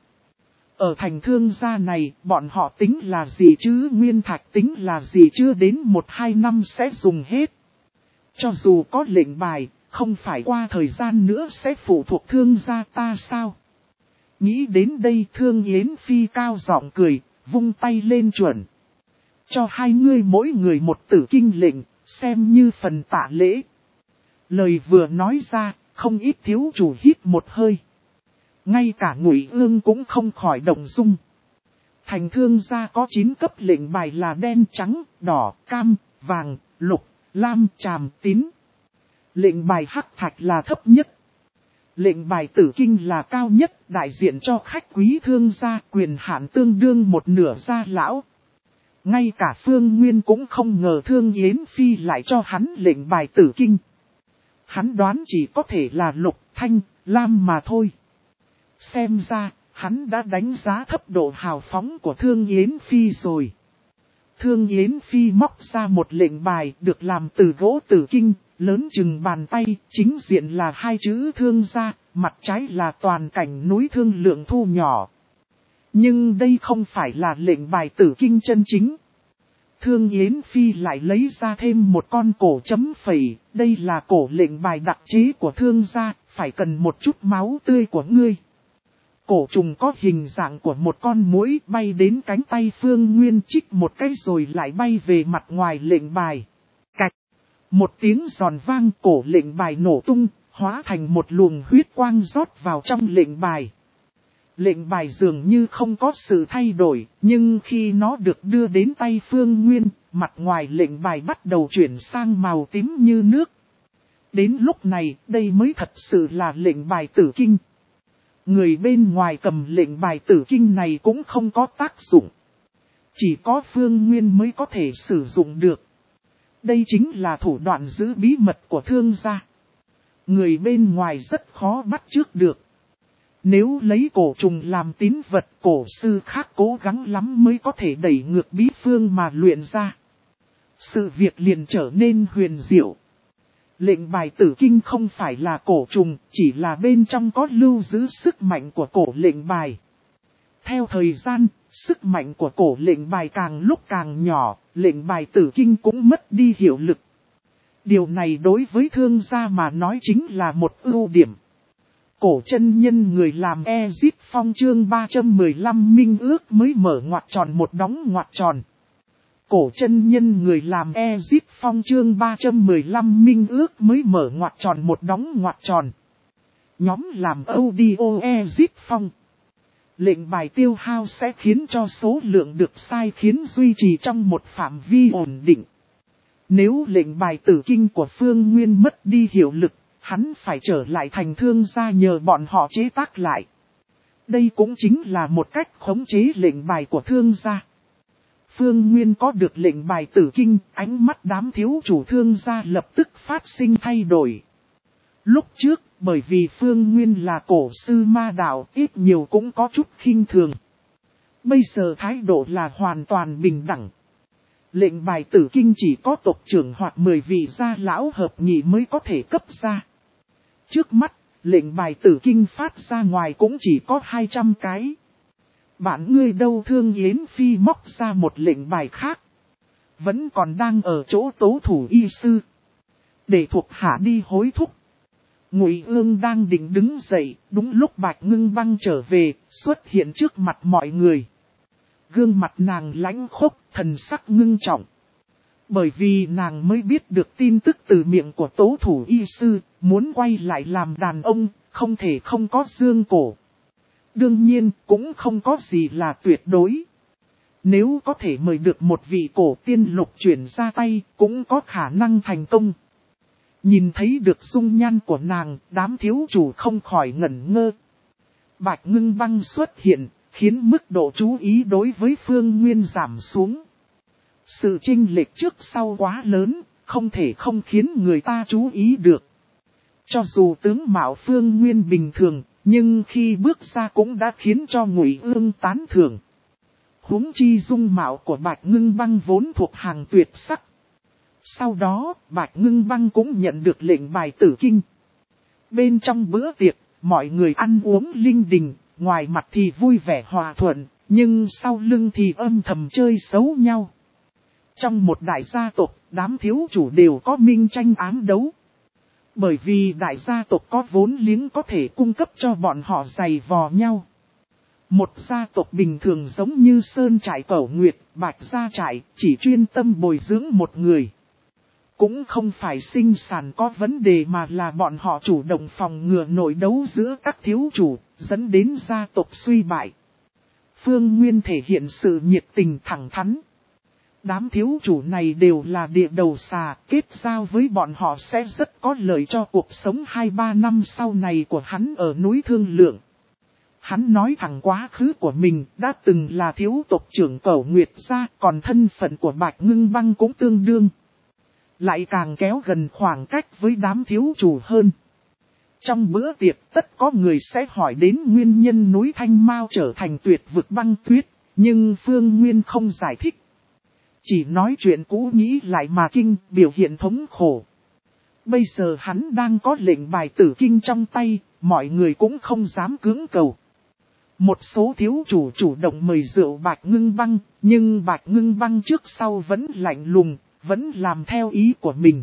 Ở thành thương gia này, bọn họ tính là gì chứ nguyên thạch tính là gì chưa đến một hai năm sẽ dùng hết. Cho dù có lệnh bài, không phải qua thời gian nữa sẽ phụ thuộc thương gia ta sao? Nghĩ đến đây Thương Yến Phi cao giọng cười, vung tay lên chuẩn. Cho hai ngươi mỗi người một tử kinh lệnh, xem như phần tạ lễ. Lời vừa nói ra, không ít thiếu chủ hít một hơi. Ngay cả Ngụy Ương cũng không khỏi động dung. Thành thương gia có chín cấp lệnh bài là đen trắng, đỏ, cam, vàng, lục, lam, tràm, tín. Lệnh bài hắc thạch là thấp nhất. Lệnh bài tử kinh là cao nhất, đại diện cho khách quý thương gia quyền hạn tương đương một nửa gia lão. Ngay cả Phương Nguyên cũng không ngờ Thương Yến Phi lại cho hắn lệnh bài tử kinh. Hắn đoán chỉ có thể là lục, thanh, lam mà thôi. Xem ra, hắn đã đánh giá thấp độ hào phóng của Thương Yến Phi rồi. Thương Yến Phi móc ra một lệnh bài được làm từ gỗ tử kinh, lớn chừng bàn tay, chính diện là hai chữ thương gia, mặt trái là toàn cảnh núi thương lượng thu nhỏ. Nhưng đây không phải là lệnh bài tử kinh chân chính. Thương Yến Phi lại lấy ra thêm một con cổ chấm phẩy, đây là cổ lệnh bài đặc chế của thương gia, phải cần một chút máu tươi của ngươi. Cổ trùng có hình dạng của một con muỗi bay đến cánh tay Phương Nguyên chích một cái rồi lại bay về mặt ngoài lệnh bài. Cạch! Một tiếng giòn vang cổ lệnh bài nổ tung, hóa thành một luồng huyết quang rót vào trong lệnh bài. Lệnh bài dường như không có sự thay đổi, nhưng khi nó được đưa đến tay Phương Nguyên, mặt ngoài lệnh bài bắt đầu chuyển sang màu tím như nước. Đến lúc này, đây mới thật sự là lệnh bài tử kinh. Người bên ngoài cầm lệnh bài tử kinh này cũng không có tác dụng. Chỉ có Phương Nguyên mới có thể sử dụng được. Đây chính là thủ đoạn giữ bí mật của thương gia. Người bên ngoài rất khó bắt chước được. Nếu lấy cổ trùng làm tín vật, cổ sư khác cố gắng lắm mới có thể đẩy ngược bí phương mà luyện ra. Sự việc liền trở nên huyền diệu. Lệnh bài tử kinh không phải là cổ trùng, chỉ là bên trong có lưu giữ sức mạnh của cổ lệnh bài. Theo thời gian, sức mạnh của cổ lệnh bài càng lúc càng nhỏ, lệnh bài tử kinh cũng mất đi hiệu lực. Điều này đối với thương gia mà nói chính là một ưu điểm. Cổ chân nhân người làm Ezip Phong chương ba trăm mười lăm minh ước mới mở ngoặc tròn một đóng ngoặc tròn. cổ chân nhân người làm Ezip Phong chương ba trăm mười lăm minh ước mới mở ngoặc tròn một đóng ngoặc tròn. Nhóm làm audio Ezip Phong. Lệnh bài tiêu hao sẽ khiến cho số lượng được sai khiến duy trì trong một phạm vi ổn định. Nếu lệnh bài tử kinh của Phương Nguyên mất đi hiệu lực, hắn phải trở lại thành thương gia nhờ bọn họ chế tác lại. Đây cũng chính là một cách khống chế lệnh bài của thương gia. Phương Nguyên có được lệnh bài tử kinh, ánh mắt đám thiếu chủ thương gia lập tức phát sinh thay đổi. Lúc trước, bởi vì Phương Nguyên là cổ sư ma đạo, ít nhiều cũng có chút khinh thường. Bây giờ thái độ là hoàn toàn bình đẳng. Lệnh bài tử kinh chỉ có tộc trưởng hoặc mười vị gia lão hợp nhị mới có thể cấp ra. Trước mắt, lệnh bài tử kinh phát ra ngoài cũng chỉ có hai trăm cái. Bạn ngươi đâu Thương Yến Phi móc ra một lệnh bài khác. Vẫn còn đang ở chỗ tố thủ y sư. Để thuộc hạ đi hối thúc. Ngụy Ương đang định đứng dậy, đúng lúc Bạch Ngưng Băng trở về, xuất hiện trước mặt mọi người. Gương mặt nàng lãnh khốc, thần sắc ngưng trọng. Bởi vì nàng mới biết được tin tức từ miệng của tố thủ y sư, muốn quay lại làm đàn ông, không thể không có dương cổ. Đương nhiên, cũng không có gì là tuyệt đối. Nếu có thể mời được một vị cổ tiên lục chuyển ra tay, cũng có khả năng thành công. Nhìn thấy được dung nhan của nàng, đám thiếu chủ không khỏi ngẩn ngơ. Bạch Ngưng Băng xuất hiện, khiến mức độ chú ý đối với Phương Nguyên giảm xuống. Sự chênh lệch trước sau quá lớn, không thể không khiến người ta chú ý được. Cho dù tướng mạo Phương Nguyên bình thường, nhưng khi bước ra cũng đã khiến cho Ngụy Ương tán thưởng. Huống chi dung mạo của Bạch Ngưng Băng vốn thuộc hàng tuyệt sắc. Sau đó, Bạch Ngưng Băng cũng nhận được lệnh bài tử kinh. Bên trong bữa tiệc, mọi người ăn uống linh đình, ngoài mặt thì vui vẻ hòa thuận, nhưng sau lưng thì âm thầm chơi xấu nhau. Trong một đại gia tộc, đám thiếu chủ đều có minh tranh ám đấu. Bởi vì đại gia tộc có vốn liếng có thể cung cấp cho bọn họ giày vò nhau. Một gia tộc bình thường giống như Sơn Trại Cẩu Nguyệt, Bạch Gia Trại, chỉ chuyên tâm bồi dưỡng một người. Cũng không phải sinh sản có vấn đề mà là bọn họ chủ động phòng ngừa nội đấu giữa các thiếu chủ, dẫn đến gia tộc suy bại. Phương Nguyên thể hiện sự nhiệt tình thẳng thắn. Đám thiếu chủ này đều là địa đầu xà, kết giao với bọn họ sẽ rất có lợi cho cuộc sống hai ba năm sau này của hắn ở núi Thương Lượng. Hắn nói thẳng quá khứ của mình đã từng là thiếu tộc trưởng Cẩu Nguyệt Gia, còn thân phận của Bạch Ngưng Băng cũng tương đương. Lại càng kéo gần khoảng cách với đám thiếu chủ hơn. Trong bữa tiệc tất có người sẽ hỏi đến nguyên nhân núi Thanh Mao trở thành tuyệt vực băng tuyết, nhưng Phương Nguyên không giải thích. Chỉ nói chuyện cũ nghĩ lại mà kinh, biểu hiện thống khổ. Bây giờ hắn đang có lệnh bài tử kinh trong tay, mọi người cũng không dám cưỡng cầu. Một số thiếu chủ chủ động mời rượu Bạch Ngưng Băng, nhưng Bạch Ngưng Băng trước sau vẫn lạnh lùng, vẫn làm theo ý của mình.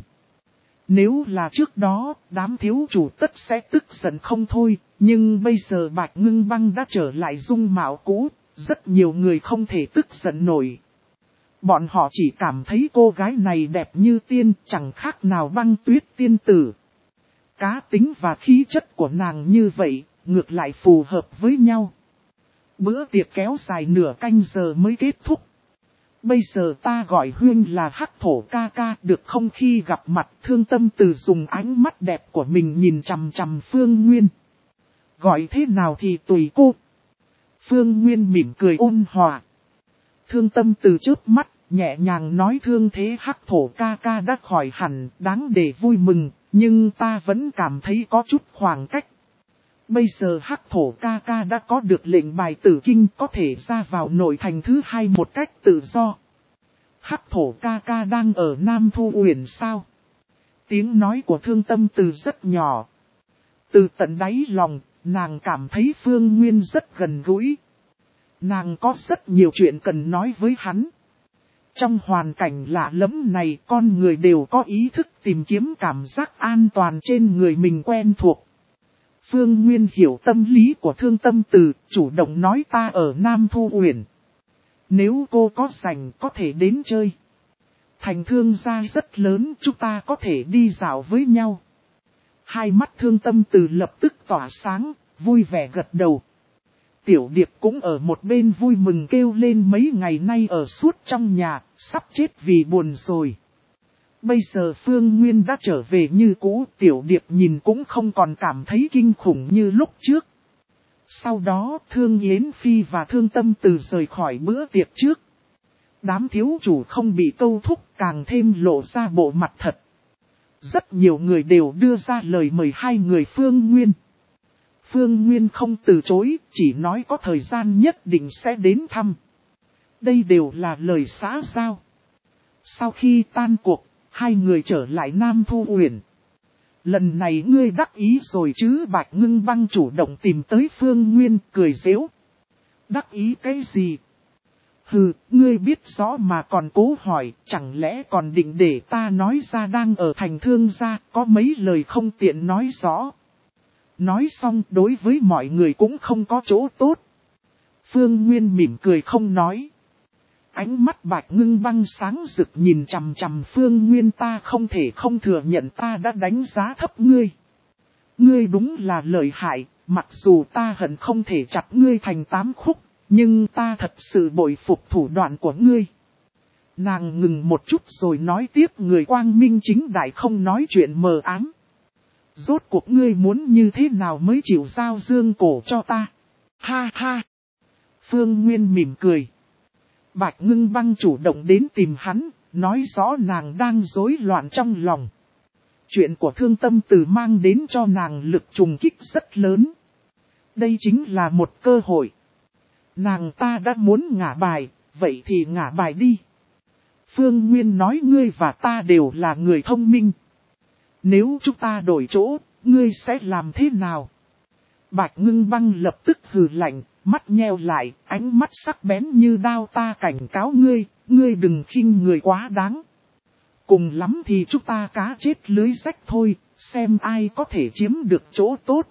Nếu là trước đó, đám thiếu chủ tất sẽ tức giận không thôi, nhưng bây giờ Bạch Ngưng Băng đã trở lại dung mạo cũ, rất nhiều người không thể tức giận nổi. Bọn họ chỉ cảm thấy cô gái này đẹp như tiên, chẳng khác nào Băng Tuyết tiên tử. Cá tính và khí chất của nàng như vậy, ngược lại phù hợp với nhau. Bữa tiệc kéo dài nửa canh giờ mới kết thúc. Bây giờ ta gọi Huyên là Hắc Thổ ca ca, được không? Khi gặp mặt Thương Tâm Từ dùng ánh mắt đẹp của mình nhìn chằm chằm Phương Nguyên. Gọi thế nào thì tùy cô. Phương Nguyên mỉm cười ôn hòa. Thương Tâm Từ chớp mắt, nhẹ nhàng nói thương thế Hắc Thổ ca ca đã khỏi hẳn, đáng để vui mừng, nhưng ta vẫn cảm thấy có chút khoảng cách. Bây giờ Hắc Thổ ca ca đã có được lệnh bài tử kinh, có thể ra vào nội thành thứ hai một cách tự do. Hắc Thổ ca ca đang ở Nam Thu Uyển sao? Tiếng nói của Thương Tâm Từ rất nhỏ. Từ tận đáy lòng, nàng cảm thấy Phương Nguyên rất gần gũi. Nàng có rất nhiều chuyện cần nói với hắn. Trong hoàn cảnh lạ lẫm này, con người đều có ý thức tìm kiếm cảm giác an toàn trên người mình quen thuộc. Phương Nguyên hiểu tâm lý của Thương Tâm Từ, chủ động nói ta ở Nam Thu Uyển. Nếu cô có rảnh có thể đến chơi. Thành Thương gia rất lớn, chúng ta có thể đi dạo với nhau. Hai mắt Thương Tâm Từ lập tức tỏa sáng, vui vẻ gật đầu. Tiểu Điệp cũng ở một bên vui mừng kêu lên, mấy ngày nay ở suốt trong nhà, sắp chết vì buồn rồi. Bây giờ Phương Nguyên đã trở về như cũ, Tiểu Điệp nhìn cũng không còn cảm thấy kinh khủng như lúc trước. Sau đó Thương Yến Phi và Thương Tâm Từ rời khỏi bữa tiệc trước. Đám thiếu chủ không bị câu thúc, càng thêm lộ ra bộ mặt thật. Rất nhiều người đều đưa ra lời mời hai người Phương Nguyên. Phương Nguyên không từ chối, chỉ nói có thời gian nhất định sẽ đến thăm. Đây đều là lời xã giao. Sau khi tan cuộc, hai người trở lại Nam Thu Uyển. Lần này ngươi đắc ý rồi chứ? Bạch Ngưng Băng chủ động tìm tới Phương Nguyên, cười giễu. Đắc ý cái gì? Hừ, ngươi biết rõ mà còn cố hỏi, chẳng lẽ còn định để ta nói ra đang ở Thành Thương gia, có mấy lời không tiện nói rõ. Nói xong đối với mọi người cũng không có chỗ tốt. Phương Nguyên mỉm cười không nói. Ánh mắt Bạch Ngưng Băng sáng rực nhìn chằm chằm Phương Nguyên, ta không thể không thừa nhận ta đã đánh giá thấp ngươi. Ngươi đúng là lợi hại, mặc dù ta hận không thể chặt ngươi thành tám khúc, nhưng ta thật sự bội phục thủ đoạn của ngươi. Nàng ngừng một chút rồi nói tiếp, người quang minh chính đại không nói chuyện mờ ám. Rốt cuộc ngươi muốn như thế nào mới chịu giao dương cổ cho ta? Ha ha! Phương Nguyên mỉm cười. Bạch Ngưng Băng chủ động đến tìm hắn, nói rõ nàng đang rối loạn trong lòng. Chuyện của Thương Tâm Từ mang đến cho nàng lực trùng kích rất lớn. Đây chính là một cơ hội. Nàng ta đã muốn ngả bài, vậy thì ngả bài đi. Phương Nguyên nói, ngươi và ta đều là người thông minh. Nếu chúng ta đổi chỗ, ngươi sẽ làm thế nào? Bạch Ngưng Băng lập tức hừ lạnh, mắt nheo lại, ánh mắt sắc bén như đao, ta cảnh cáo ngươi, ngươi đừng khinh người quá đáng. Cùng lắm thì chúng ta cá chết lưới rách thôi, xem ai có thể chiếm được chỗ tốt.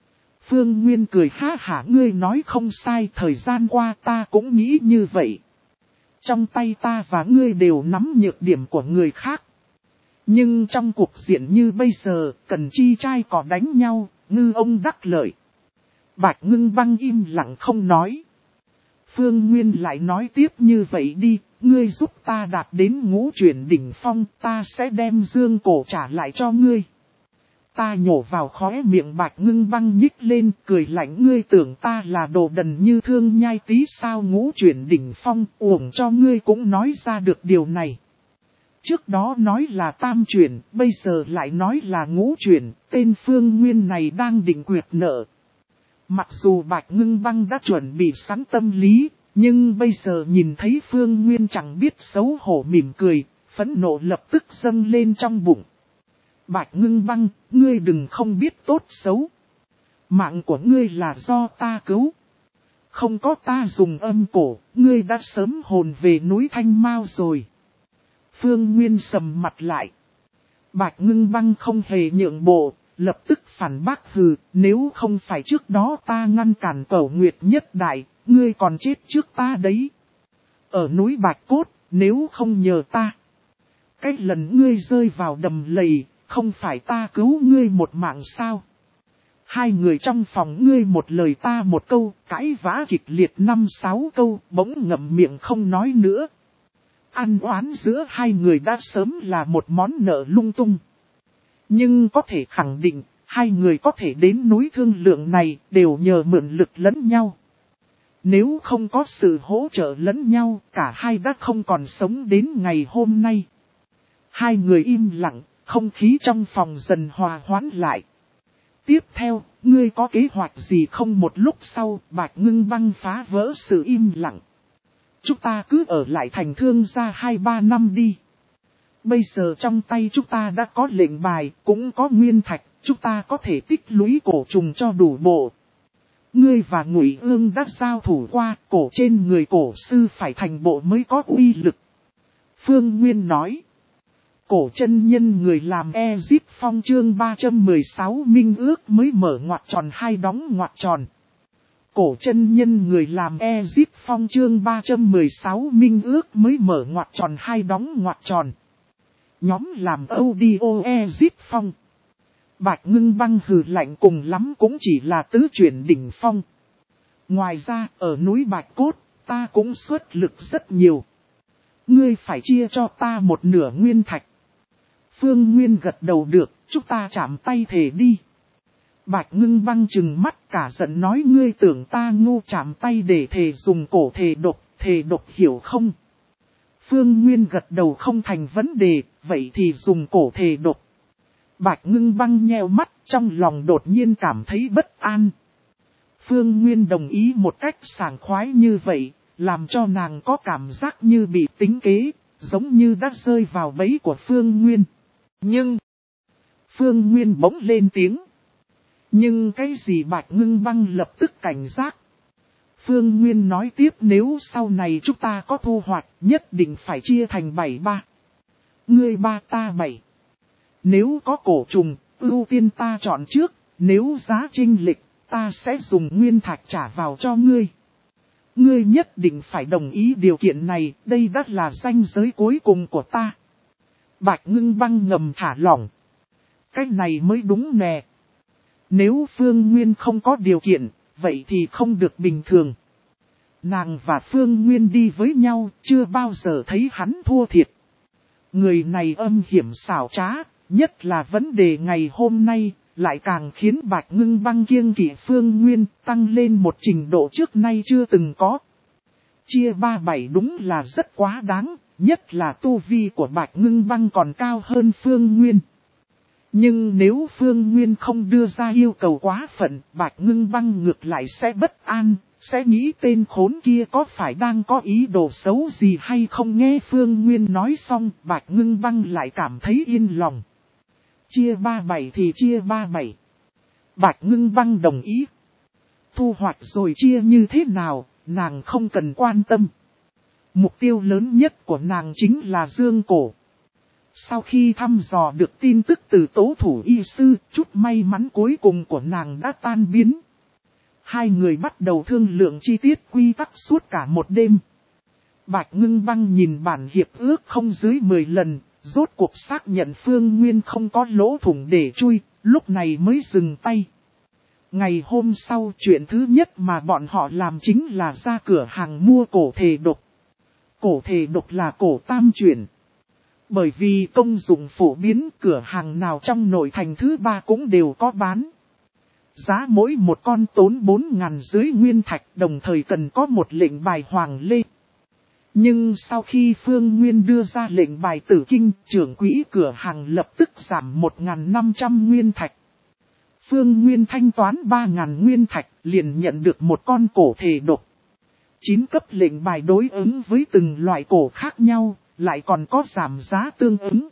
Phương Nguyên cười ha hả, ngươi nói không sai, thời gian qua ta cũng nghĩ như vậy. Trong tay ta và ngươi đều nắm nhược điểm của người khác. Nhưng trong cuộc diện như bây giờ, cần chi trai cỏ đánh nhau, ngư ông đắc lợi. Bạch Ngưng Băng im lặng không nói. Phương Nguyên lại nói tiếp, như vậy đi, ngươi giúp ta đạt đến ngũ chuyển đỉnh phong, ta sẽ đem dương cổ trả lại cho ngươi. Ta nhổ vào khóe miệng. Bạch Ngưng Băng nhích lên, cười lạnh, ngươi tưởng ta là đồ đần như Thương Nhai Tí sao? Ngũ chuyển đỉnh phong, uổng cho ngươi cũng nói ra được điều này. Trước đó nói là tam chuyển, bây giờ lại nói là ngũ chuyển, tên Phương Nguyên này đang định quyệt nợ. Mặc dù Bạch Ngưng Băng đã chuẩn bị sẵn tâm lý, nhưng bây giờ nhìn thấy Phương Nguyên chẳng biết xấu hổ mỉm cười, phẫn nộ lập tức dâng lên trong bụng. Bạch Ngưng Băng, ngươi đừng không biết tốt xấu. Mạng của ngươi là do ta cứu. Không có ta dùng âm cổ, ngươi đã sớm hồn về núi Thanh Mao rồi. Phương Nguyên sầm mặt lại. Bạch Ngưng Băng không hề nhượng bộ, lập tức phản bác, hừ, nếu không phải trước đó ta ngăn cản Cẩu Nguyệt Nhất Đại, ngươi còn chết trước ta đấy. Ở núi Bạch Cốt, nếu không nhờ ta. Cái lần ngươi rơi vào đầm lầy, không phải ta cứu ngươi một mạng sao? Hai người trong phòng ngươi một lời ta một câu, cãi vã kịch liệt năm sáu câu, bỗng ngậm miệng không nói nữa. Ăn oán giữa hai người đã sớm là một món nợ lung tung. Nhưng có thể khẳng định, hai người có thể đến núi thương lượng này đều nhờ mượn lực lẫn nhau. Nếu không có sự hỗ trợ lẫn nhau, cả hai đã không còn sống đến ngày hôm nay. Hai người im lặng, không khí trong phòng dần hòa hoãn lại. Tiếp theo, ngươi có kế hoạch gì không? Một lúc sau, Bạch Ngưng Băng phá vỡ sự im lặng. Chúng ta cứ ở lại Thành Thương gia hai ba năm đi. Bây giờ trong tay chúng ta đã có lệnh bài, cũng có nguyên thạch, chúng ta có thể tích lũy cổ trùng cho đủ bộ. Ngươi và Ngụy Ương đã giao thủ qua, cổ trên người cổ sư phải thành bộ mới có uy lực. Phương Nguyên nói. Cổ chân nhân người làm Ezip Phong chương ba trăm mười sáu minh ước mới mở ngoặc tròn hai đóng ngoặc tròn. Cổ chân nhân người làm Ezip Phong chương ba trăm mười sáu minh ước mới mở ngoặc tròn hai đóng ngoặc tròn. Nhóm làm audio Ezip Phong. Bạch Ngưng Băng hừ lạnh cùng lắm cũng chỉ là tứ chuyển đỉnh phong. Ngoài ra, ở núi Bạch Cốt, ta cũng xuất lực rất nhiều. Ngươi phải chia cho ta một nửa nguyên thạch. Phương Nguyên gật đầu được, chúng ta chạm tay thề đi. Bạch Ngưng Băng trừng mắt cả giận nói ngươi tưởng ta ngu chạm tay để thề dùng cổ thề độc, thề độc hiểu không? Phương Nguyên gật đầu không thành vấn đề, vậy thì dùng cổ thề độc. Bạch Ngưng Băng nheo mắt trong lòng đột nhiên cảm thấy bất an. Phương Nguyên đồng ý một cách sảng khoái như vậy, làm cho nàng có cảm giác như bị tính kế, giống như đã rơi vào bẫy của Phương Nguyên. Nhưng, Phương Nguyên bỗng lên tiếng. Nhưng cái gì Bạch Ngưng Băng lập tức cảnh giác. Phương Nguyên nói tiếp nếu sau này chúng ta có thu hoạch nhất định phải chia thành bảy ba. Ngươi ba ta bảy. Nếu có cổ trùng, ưu tiên ta chọn trước, nếu giá chênh lệch, ta sẽ dùng nguyên thạch trả vào cho ngươi. Ngươi nhất định phải đồng ý điều kiện này, đây đã là ranh giới cuối cùng của ta. Bạch Ngưng Băng ngầm thả lỏng. Cái này mới đúng nè. Nếu Phương Nguyên không có điều kiện, vậy thì không được bình thường. Nàng và Phương Nguyên đi với nhau, chưa bao giờ thấy hắn thua thiệt. Người này âm hiểm xảo trá, nhất là vấn đề ngày hôm nay, lại càng khiến Bạch Ngưng Băng kiêng kỵ Phương Nguyên tăng lên một trình độ trước nay chưa từng có. Chia ba bảy đúng là rất quá đáng, nhất là tu vi của Bạch Ngưng Băng còn cao hơn Phương Nguyên. Nhưng nếu Phương Nguyên không đưa ra yêu cầu quá phận, Bạch Ngưng Băng ngược lại sẽ bất an, sẽ nghĩ tên khốn kia có phải đang có ý đồ xấu gì hay không. Nghe Phương Nguyên nói xong, Bạch Ngưng Băng lại cảm thấy yên lòng. Chia ba bảy thì chia ba bảy. Bạch Ngưng Băng đồng ý. Thu hoạch rồi chia như thế nào, nàng không cần quan tâm. Mục tiêu lớn nhất của nàng chính là Dương Cổ. Sau khi thăm dò được tin tức từ tố thủ y sư, chút may mắn cuối cùng của nàng đã tan biến. Hai người bắt đầu thương lượng chi tiết quy tắc suốt cả một đêm. Bạch Ngưng Băng nhìn bản hiệp ước không dưới mười lần, rốt cuộc xác nhận Phương Nguyên không có lỗ thủng để chui, lúc này mới dừng tay. Ngày hôm sau chuyện thứ nhất mà bọn họ làm chính là ra cửa hàng mua cổ thề độc. Cổ thề độc là cổ tam chuyển. Bởi vì công dụng phổ biến, cửa hàng nào trong nội thành thứ ba cũng đều có bán. Giá mỗi một con tốn bốn ngàn dưới nguyên thạch, đồng thời cần có một lệnh bài hoàng lê. Nhưng sau khi Phương Nguyên đưa ra lệnh bài tử kinh, trưởng quỹ cửa hàng lập tức giảm một nghìn năm trăm nguyên thạch. Phương Nguyên thanh toán ba nghìn nguyên thạch, liền nhận được một con cổ thề độc. chín cấp lệnh bài đối ứng với từng loại cổ khác nhau, lại còn có giảm giá tương ứng.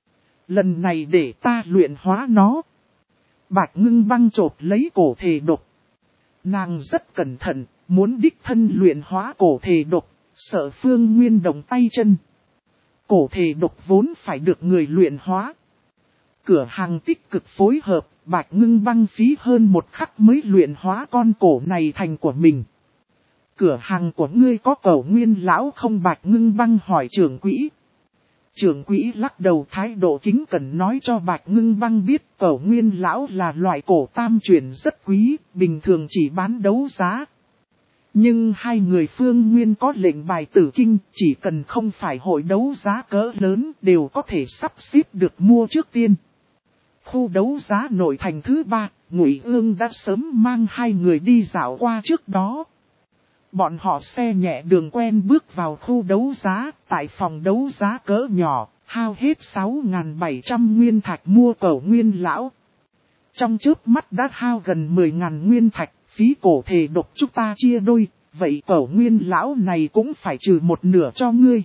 Lần này để ta luyện hóa nó. Bạch Ngưng Băng chộp lấy cổ thề độc. Nàng rất cẩn thận, muốn đích thân luyện hóa cổ thề độc, sợ Phương Nguyên động tay chân. Cổ thề độc vốn phải được người luyện hóa. Cửa hàng tích cực phối hợp, Bạch Ngưng Băng phí hơn một khắc mới luyện hóa con cổ này thành của mình. Cửa hàng của ngươi có Cẩu Nguyên lão không? Bạch Ngưng Băng hỏi trưởng quỹ. Trưởng quỹ lắc đầu thái độ kính cẩn nói cho Bạch Ngưng Băng biết Cẩu Nguyên lão là loại cổ tam chuyển rất quý, bình thường chỉ bán đấu giá. Nhưng hai người Phương Nguyên có lệnh bài tử kinh, chỉ cần không phải hội đấu giá cỡ lớn đều có thể sắp xếp được mua trước tiên. Khu đấu giá nội thành thứ ba, Ngụy Ương đã sớm mang hai người đi dạo qua trước đó. Bọn họ xe nhẹ đường quen bước vào khu đấu giá, tại phòng đấu giá cỡ nhỏ, hao hết sáu nghìn bảy trăm nguyên thạch mua Cẩu Nguyên lão. Trong chớp mắt đã hao gần mười nghìn nguyên thạch, phí cổ thề độc chúng ta chia đôi, vậy Cẩu Nguyên lão này cũng phải trừ một nửa cho ngươi.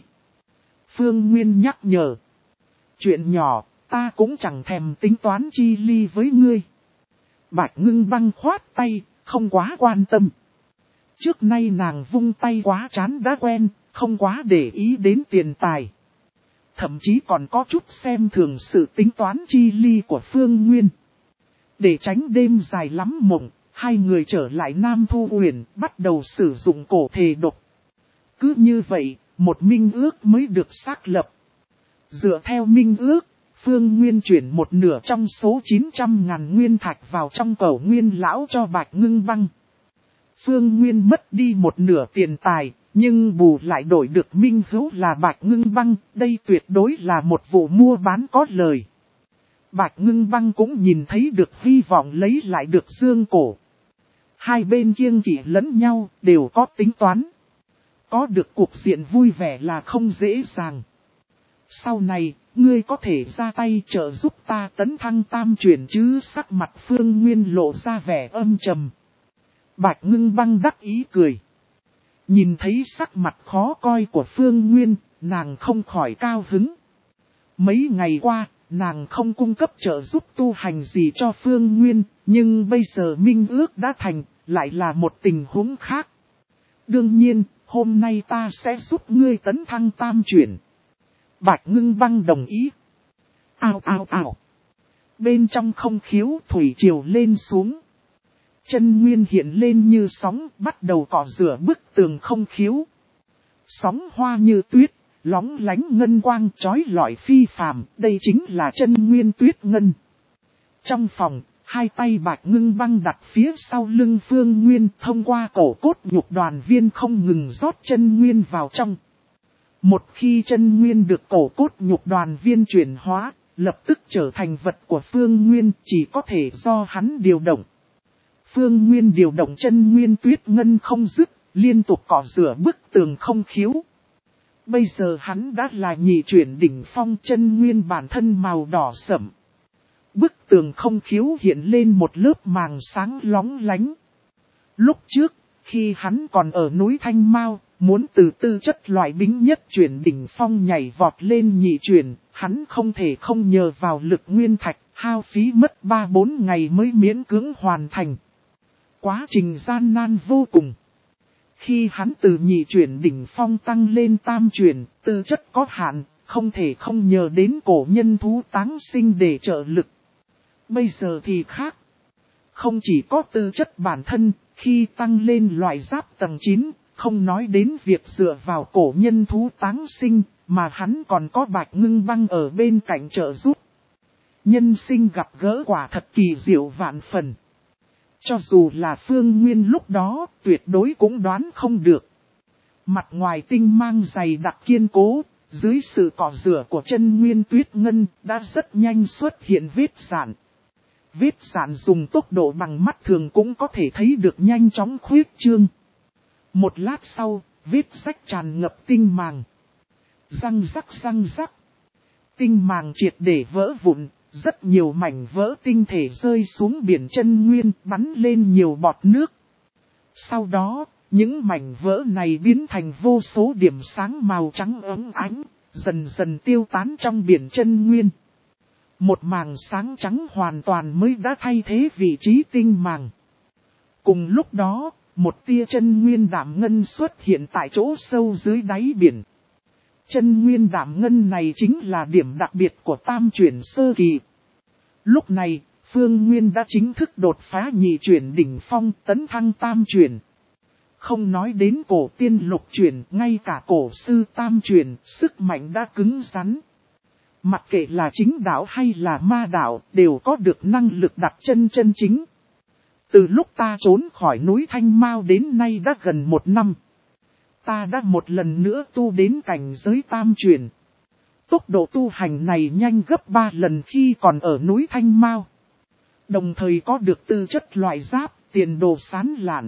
Phương Nguyên nhắc nhở. Chuyện nhỏ, ta cũng chẳng thèm tính toán chi ly với ngươi. Bạch Ngưng Băng khoát tay, không quá quan tâm. Trước nay nàng vung tay quá chán đã quen, không quá để ý đến tiền tài. Thậm chí còn có chút xem thường sự tính toán chi ly của Phương Nguyên. Để tránh đêm dài lắm mộng, hai người trở lại Nam Thu Uyển, bắt đầu sử dụng cổ thề độc. Cứ như vậy, một minh ước mới được xác lập. Dựa theo minh ước, Phương Nguyên chuyển một nửa trong số chín trăm ngàn nguyên thạch vào trong cẩu nguyên lão cho Bạch Ngưng Băng. Phương Nguyên mất đi một nửa tiền tài, nhưng bù lại đổi được minh hữu là Bạch Ngưng Băng, đây tuyệt đối là một vụ mua bán có lời. Bạch Ngưng Băng cũng nhìn thấy được hy vọng lấy lại được dương cổ. Hai bên kiêng kỵ lẫn nhau, đều có tính toán. Có được cuộc diện vui vẻ là không dễ dàng. Sau này, ngươi có thể ra tay trợ giúp ta tấn thăng tam chuyển chứ? Sắc mặt Phương Nguyên lộ ra vẻ âm trầm. Bạch Ngưng Băng đắc ý cười. Nhìn thấy sắc mặt khó coi của Phương Nguyên, nàng không khỏi cao hứng. Mấy ngày qua, nàng không cung cấp trợ giúp tu hành gì cho Phương Nguyên, nhưng bây giờ minh ước đã thành, lại là một tình huống khác. Đương nhiên, hôm nay ta sẽ giúp ngươi tấn thăng tam chuyển. Bạch Ngưng Băng đồng ý. Ao ao ao. Bên trong không khiếu thủy triều lên xuống. Chân nguyên hiện lên như sóng, bắt đầu cọ rửa bức tường không khiếu. Sóng hoa như tuyết, lóng lánh ngân quang chói lọi phi phàm, đây chính là chân nguyên tuyết ngân. Trong phòng, hai tay Bạch Ngưng Băng đặt phía sau lưng Phương Nguyên, thông qua cổ cốt nhục đoàn viên không ngừng rót chân nguyên vào trong. Một khi chân nguyên được cổ cốt nhục đoàn viên chuyển hóa, lập tức trở thành vật của Phương Nguyên, chỉ có thể do hắn điều động. Phương Nguyên điều động chân nguyên tuyết ngân không dứt, liên tục cọ rửa bức tường không khiếu. Bây giờ hắn đã là nhị chuyển đỉnh phong, chân nguyên bản thân màu đỏ sẫm. Bức tường không khiếu hiện lên một lớp màng sáng lóng lánh. Lúc trước, khi hắn còn ở núi Thanh Mao, muốn từ tư chất loại bính nhất chuyển đỉnh phong nhảy vọt lên nhị chuyển, hắn không thể không nhờ vào lực nguyên thạch, hao phí mất ba bốn ngày mới miễn cưỡng hoàn thành. Quá trình gian nan vô cùng. Khi hắn từ nhị chuyển đỉnh phong tăng lên tam chuyển, tư chất có hạn, không thể không nhờ đến cổ nhân thú táng sinh để trợ lực. Bây giờ thì khác. Không chỉ có tư chất bản thân, khi tăng lên loại giáp tầng chín, không nói đến việc dựa vào cổ nhân thú táng sinh, mà hắn còn có Bạch Ngưng Băng ở bên cạnh trợ giúp. Nhân sinh gặp gỡ quả thật kỳ diệu vạn phần. Cho dù là Phương Nguyên lúc đó, tuyệt đối cũng đoán không được. Mặt ngoài tinh mang dày đặc kiên cố, dưới sự cọ rửa của chân nguyên tuyết ngân, đã rất nhanh xuất hiện vết rạn. Vết rạn dùng tốc độ bằng mắt thường cũng có thể thấy được nhanh chóng khuyết trương. Một lát sau, vết rách tràn ngập tinh màng. Răng rắc răng rắc. Tinh màng triệt để vỡ vụn. Rất nhiều mảnh vỡ tinh thể rơi xuống biển chân nguyên, bắn lên nhiều bọt nước. Sau đó, những mảnh vỡ này biến thành vô số điểm sáng màu trắng óng ánh, dần dần tiêu tán trong biển chân nguyên. Một màng sáng trắng hoàn toàn mới đã thay thế vị trí tinh màng. Cùng lúc đó, một tia chân nguyên đạm ngân xuất hiện tại chỗ sâu dưới đáy biển. Chân nguyên đạm ngân này chính là điểm đặc biệt của tam chuyển sơ kỳ. Lúc này, Phương Nguyên đã chính thức đột phá nhị chuyển đỉnh phong, tấn thăng tam chuyển. Không nói đến cổ tiên lục chuyển, ngay cả cổ sư tam chuyển, sức mạnh đã cứng rắn. Mặc kệ là chính đạo hay là ma đạo, đều có được năng lực đặt chân chân chính. Từ lúc ta trốn khỏi núi Thanh Mao đến nay đã gần một năm. Ta đã một lần nữa tu đến cảnh giới tam chuyển. Tốc độ tu hành này nhanh gấp ba lần khi còn ở núi Thanh Mao. Đồng thời có được tư chất loại giáp, tiền đồ sán lạn.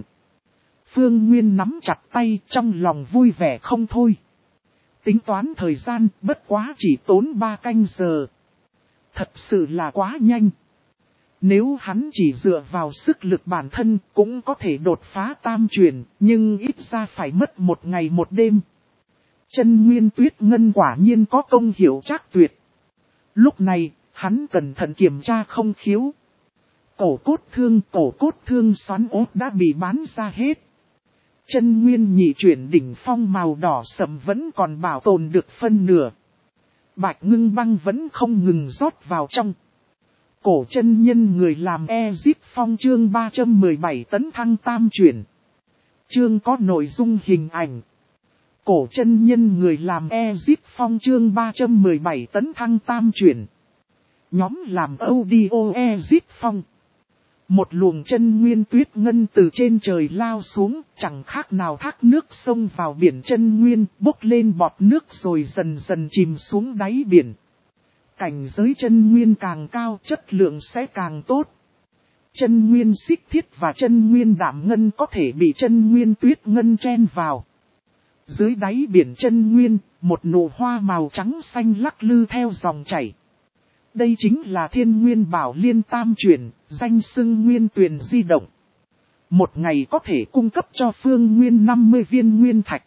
Phương Nguyên nắm chặt tay, trong lòng vui vẻ không thôi. Tính toán thời gian, bất quá chỉ tốn ba canh giờ. Thật sự là quá nhanh. Nếu hắn chỉ dựa vào sức lực bản thân cũng có thể đột phá tam chuyển, nhưng ít ra phải mất một ngày một đêm. Chân nguyên tuyết ngân quả nhiên có công hiệu trác tuyệt. Lúc này, hắn cẩn thận kiểm tra không khiếu. Cổ cốt thương, cổ cốt thương xoắn ốt đã bị bán ra hết. Chân nguyên nhị chuyển đỉnh phong màu đỏ sẫm vẫn còn bảo tồn được phân nửa. Bạch Ngưng Băng vẫn không ngừng rót vào trong. Cổ chân nhân người làm Ezip Phong chương ba trăm mười bảy tấn thăng tam chuyển. Chương có nội dung hình ảnh. Cổ chân nhân người làm Ezip Phong chương ba trăm mười bảy tấn thăng tam chuyển. Nhóm làm audio Ezip Phong. Một luồng chân nguyên tuyết ngân từ trên trời lao xuống, chẳng khác nào thác nước xông vào biển chân nguyên, bốc lên bọt nước rồi dần dần chìm xuống đáy biển. Cảnh giới chân nguyên càng cao, chất lượng sẽ càng tốt. Chân nguyên xích thiết và chân nguyên đảm ngân có thể bị chân nguyên tuyết ngân chen vào. Dưới đáy biển chân nguyên, một nụ hoa màu trắng xanh lắc lư theo dòng chảy. Đây chính là Thiên Nguyên Bảo Liên tam chuyển, danh xưng nguyên tuyền di động. Một ngày có thể cung cấp cho Phương Nguyên năm mươi viên nguyên thạch.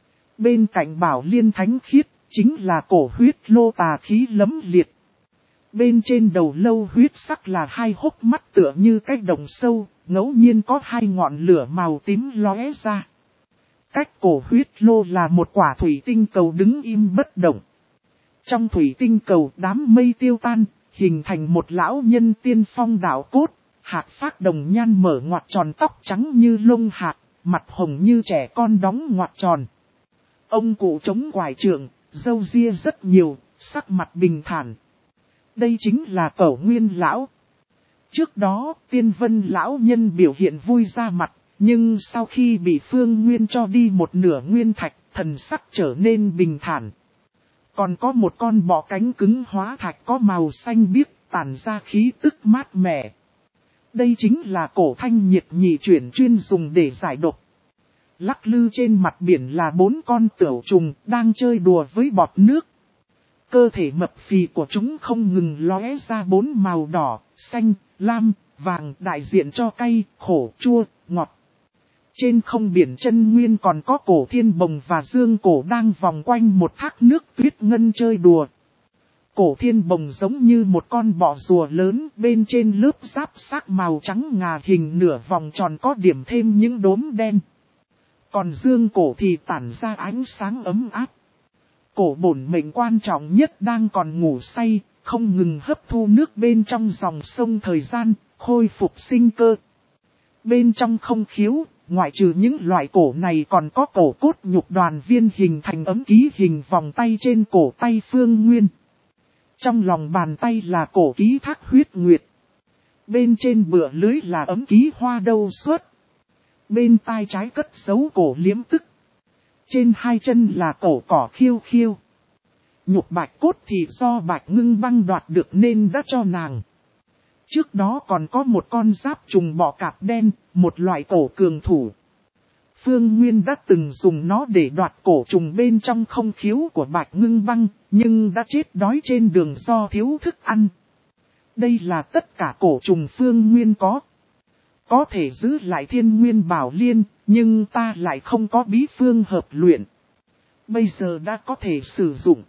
Bên cạnh Bảo Liên thánh khiết, chính là cổ huyết lô tà khí lấm liệt. Bên trên đầu lâu huyết sắc là hai hốc mắt tựa như cái đồng sâu, ngẫu nhiên có hai ngọn lửa màu tím lóe ra. Cách cổ huyết lô là một quả thủy tinh cầu đứng im bất động. Trong thủy tinh cầu đám mây tiêu tan, hình thành một lão nhân tiên phong đạo cốt, hạt phát đồng nhan mở ngoặt tròn, tóc trắng như lông hạt, mặt hồng như trẻ con đóng ngoặt tròn. Ông cụ chống quải trượng, râu ria rất nhiều, sắc mặt bình thản. Đây chính là Cẩu Nguyên lão. Trước đó, Tiên Vân lão nhân biểu hiện vui ra mặt, nhưng sau khi bị Phương Nguyên cho đi một nửa nguyên thạch, thần sắc trở nên bình thản. Còn có một con bọ cánh cứng hóa thạch có màu xanh biếc, tản ra khí tức mát mẻ. Đây chính là cổ thanh nhiệt nhị chuyển chuyên dùng để giải độc. Lắc lư trên mặt biển là bốn con tửu trùng đang chơi đùa với bọt nước. Cơ thể mập phì của chúng không ngừng lóe ra bốn màu đỏ, xanh, lam, vàng đại diện cho cay, khổ, chua, ngọt. Trên không biển chân nguyên còn có cổ thiên bồng và dương cổ đang vòng quanh một thác nước tuyết ngân chơi đùa. Cổ thiên bồng giống như một con bọ rùa lớn, bên trên lớp giáp xác màu trắng ngà hình nửa vòng tròn có điểm thêm những đốm đen. Còn dương cổ thì tản ra ánh sáng ấm áp. Cổ bổn mệnh quan trọng nhất đang còn ngủ say, không ngừng hấp thu nước bên trong dòng sông thời gian, khôi phục sinh cơ. Bên trong không khiếu, ngoại trừ những loại cổ này còn có cổ cốt nhục đoàn viên hình thành ấm ký hình vòng tay trên cổ tay Phương Nguyên. Trong lòng bàn tay là cổ ký thác huyết nguyệt. Bên trên bựa lưới là ấm ký hoa đâu suốt. Bên tai trái cất giấu cổ liếm tức. Trên hai chân là cổ cỏ khiêu khiêu. Nhục bạch cốt thì do bạch ngưng băng đoạt được nên đã cho nàng. Trước đó còn có một con giáp trùng bọ cạp đen, một loại cổ cường thủ. Phương Nguyên đã từng dùng nó để đoạt cổ trùng bên trong không khiếu của bạch ngưng băng, nhưng đã chết đói trên đường do thiếu thức ăn. Đây là tất cả cổ trùng Phương Nguyên có. Có thể giữ lại Thiên Nguyên Bảo Liên, nhưng ta lại không có bí phương hợp luyện. Bây giờ đã có thể sử dụng.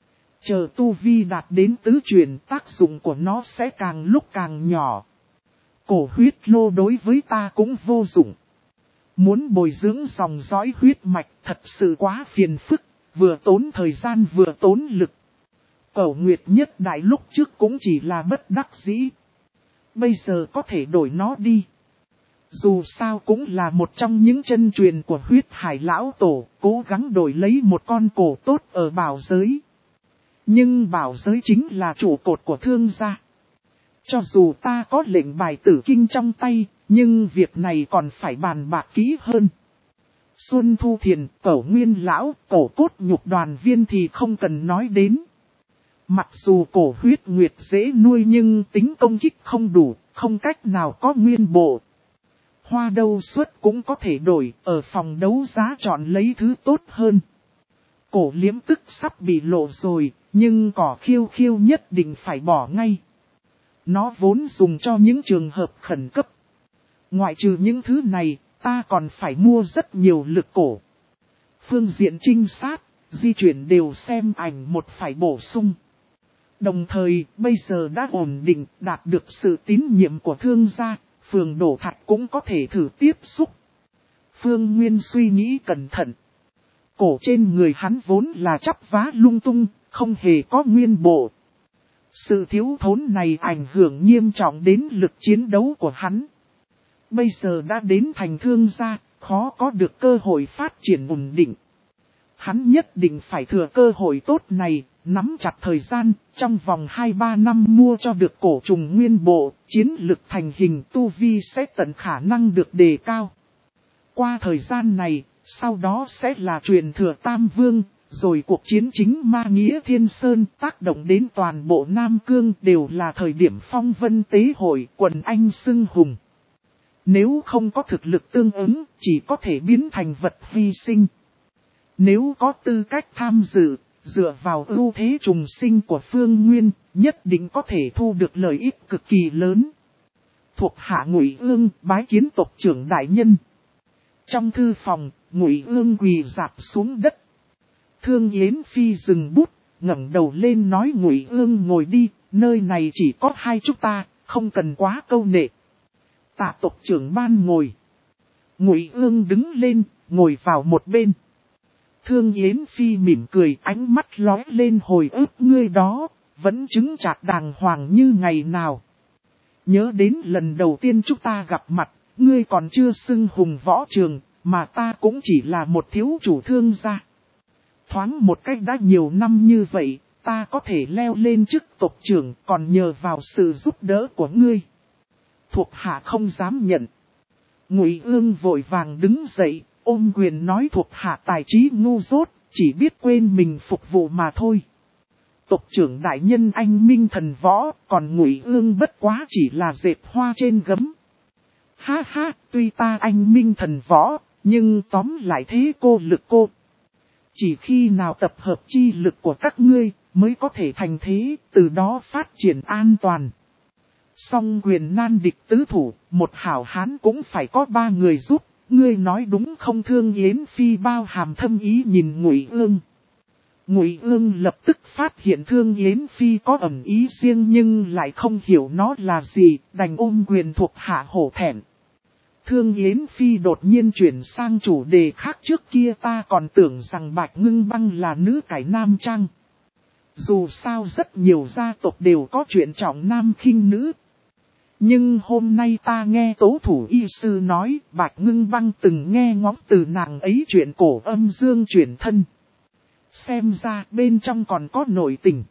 Chờ tu vi đạt đến tứ chuyển, tác dụng của nó sẽ càng lúc càng nhỏ. Cổ huyết lô đối với ta cũng vô dụng. Muốn bồi dưỡng dòng dõi huyết mạch thật sự quá phiền phức, vừa tốn thời gian vừa tốn lực. Cẩu Nguyệt Nhất Đại lúc trước cũng chỉ là bất đắc dĩ. Bây giờ có thể đổi nó đi. Dù sao cũng là một trong những chân truyền của huyết hải lão tổ, cố gắng đổi lấy một con cổ tốt ở bảo giới. Nhưng bảo giới chính là trụ cột của thương gia. Cho dù ta có lệnh bài tử kinh trong tay, nhưng việc này còn phải bàn bạc kỹ hơn. Xuân Thu Thiền, Cẩu Nguyên Lão, cổ cốt nhục đoàn viên thì không cần nói đến. Mặc dù cổ huyết nguyệt dễ nuôi nhưng tính công kích không đủ, không cách nào có nguyên bộ. Hoa đâu suất cũng có thể đổi, ở phòng đấu giá chọn lấy thứ tốt hơn. Cổ liếm tức sắp bị lộ rồi, nhưng cỏ khiêu khiêu nhất định phải bỏ ngay. Nó vốn dùng cho những trường hợp khẩn cấp. Ngoại trừ những thứ này, ta còn phải mua rất nhiều lực cổ. Phương diện trinh sát, di chuyển đều xem ảnh một phải bổ sung. Đồng thời, bây giờ đã ổn định, đạt được sự tín nhiệm của thương gia, phường đổ thạch cũng có thể thử tiếp xúc. Phương Nguyên suy nghĩ cẩn thận. Cổ trên người hắn vốn là chắp vá lung tung, không hề có nguyên bộ. Sự thiếu thốn này ảnh hưởng nghiêm trọng đến lực chiến đấu của hắn. Bây giờ đã đến thành thương gia, khó có được cơ hội phát triển ổn định. Hắn nhất định phải thừa cơ hội tốt này, nắm chặt thời gian, trong vòng hai ba năm mua cho được cổ trùng nguyên bộ, chiến lực thành hình tu vi sẽ tận khả năng được đề cao. Qua thời gian này, sau đó sẽ là truyền thừa Tam Vương, rồi cuộc chiến chính ma nghĩa Thiên Sơn tác động đến toàn bộ Nam Cương đều là thời điểm phong vân tế hội quần anh xưng hùng. Nếu không có thực lực tương ứng, chỉ có thể biến thành vật hy sinh. Nếu có tư cách tham dự, dựa vào ưu thế trùng sinh của Phương Nguyên, nhất định có thể thu được lợi ích cực kỳ lớn. Thuộc hạ Ngụy Ương bái kiến tộc trưởng đại nhân. Trong thư phòng, Ngụy Ương quỳ rạp xuống đất. Thương Yến Phi dừng bút, ngẩng đầu lên nói Ngụy Ương ngồi đi, nơi này chỉ có hai chúng ta, không cần quá câu nệ. Tạ tộc trưởng ban ngồi. Ngụy Ương đứng lên, ngồi vào một bên. Thương Yến Phi mỉm cười, ánh mắt lóe lên hồi ức ngươi đó, vẫn chứng chạc đàng hoàng như ngày nào. Nhớ đến lần đầu tiên chúng ta gặp mặt, ngươi còn chưa xưng hùng võ trường, mà ta cũng chỉ là một thiếu chủ thương gia. Thoáng một cách đã nhiều năm như vậy, ta có thể leo lên chức tộc trưởng còn nhờ vào sự giúp đỡ của ngươi. Thuộc hạ không dám nhận. Ngụy Ương vội vàng đứng dậy, ôm quyền nói thuộc hạ tài trí ngu dốt, chỉ biết quên mình phục vụ mà thôi. Tộc trưởng đại nhân anh minh thần võ, còn Ngụy Ương bất quá chỉ là dệt hoa trên gấm. Ha ha, tuy ta anh minh thần võ, nhưng tóm lại thế cô lực cô. Chỉ khi nào tập hợp chi lực của các ngươi, mới có thể thành thế, từ đó phát triển an toàn. Song quyền nan địch tứ thủ, một hảo hán cũng phải có ba người giúp, ngươi nói đúng không? Thương Yến Phi bao hàm thâm ý nhìn Ngụy Ương. Ngụy Ương lập tức phát hiện Thương Yến Phi có ẩn ý riêng nhưng lại không hiểu nó là gì, đành ôm quyền thuộc hạ hổ thẹn. Thương Yến Phi đột nhiên chuyển sang chủ đề khác, trước kia ta còn tưởng rằng Bạch Ngưng Băng là nữ cải nam trang. Dù sao rất nhiều gia tộc đều có chuyện trọng nam khinh nữ. Nhưng hôm nay ta nghe tố thủ y sư nói Bạch Ngưng Băng từng nghe ngóng từ nàng ấy chuyện cổ âm dương chuyển thân. Xem ra bên trong còn có nội tình.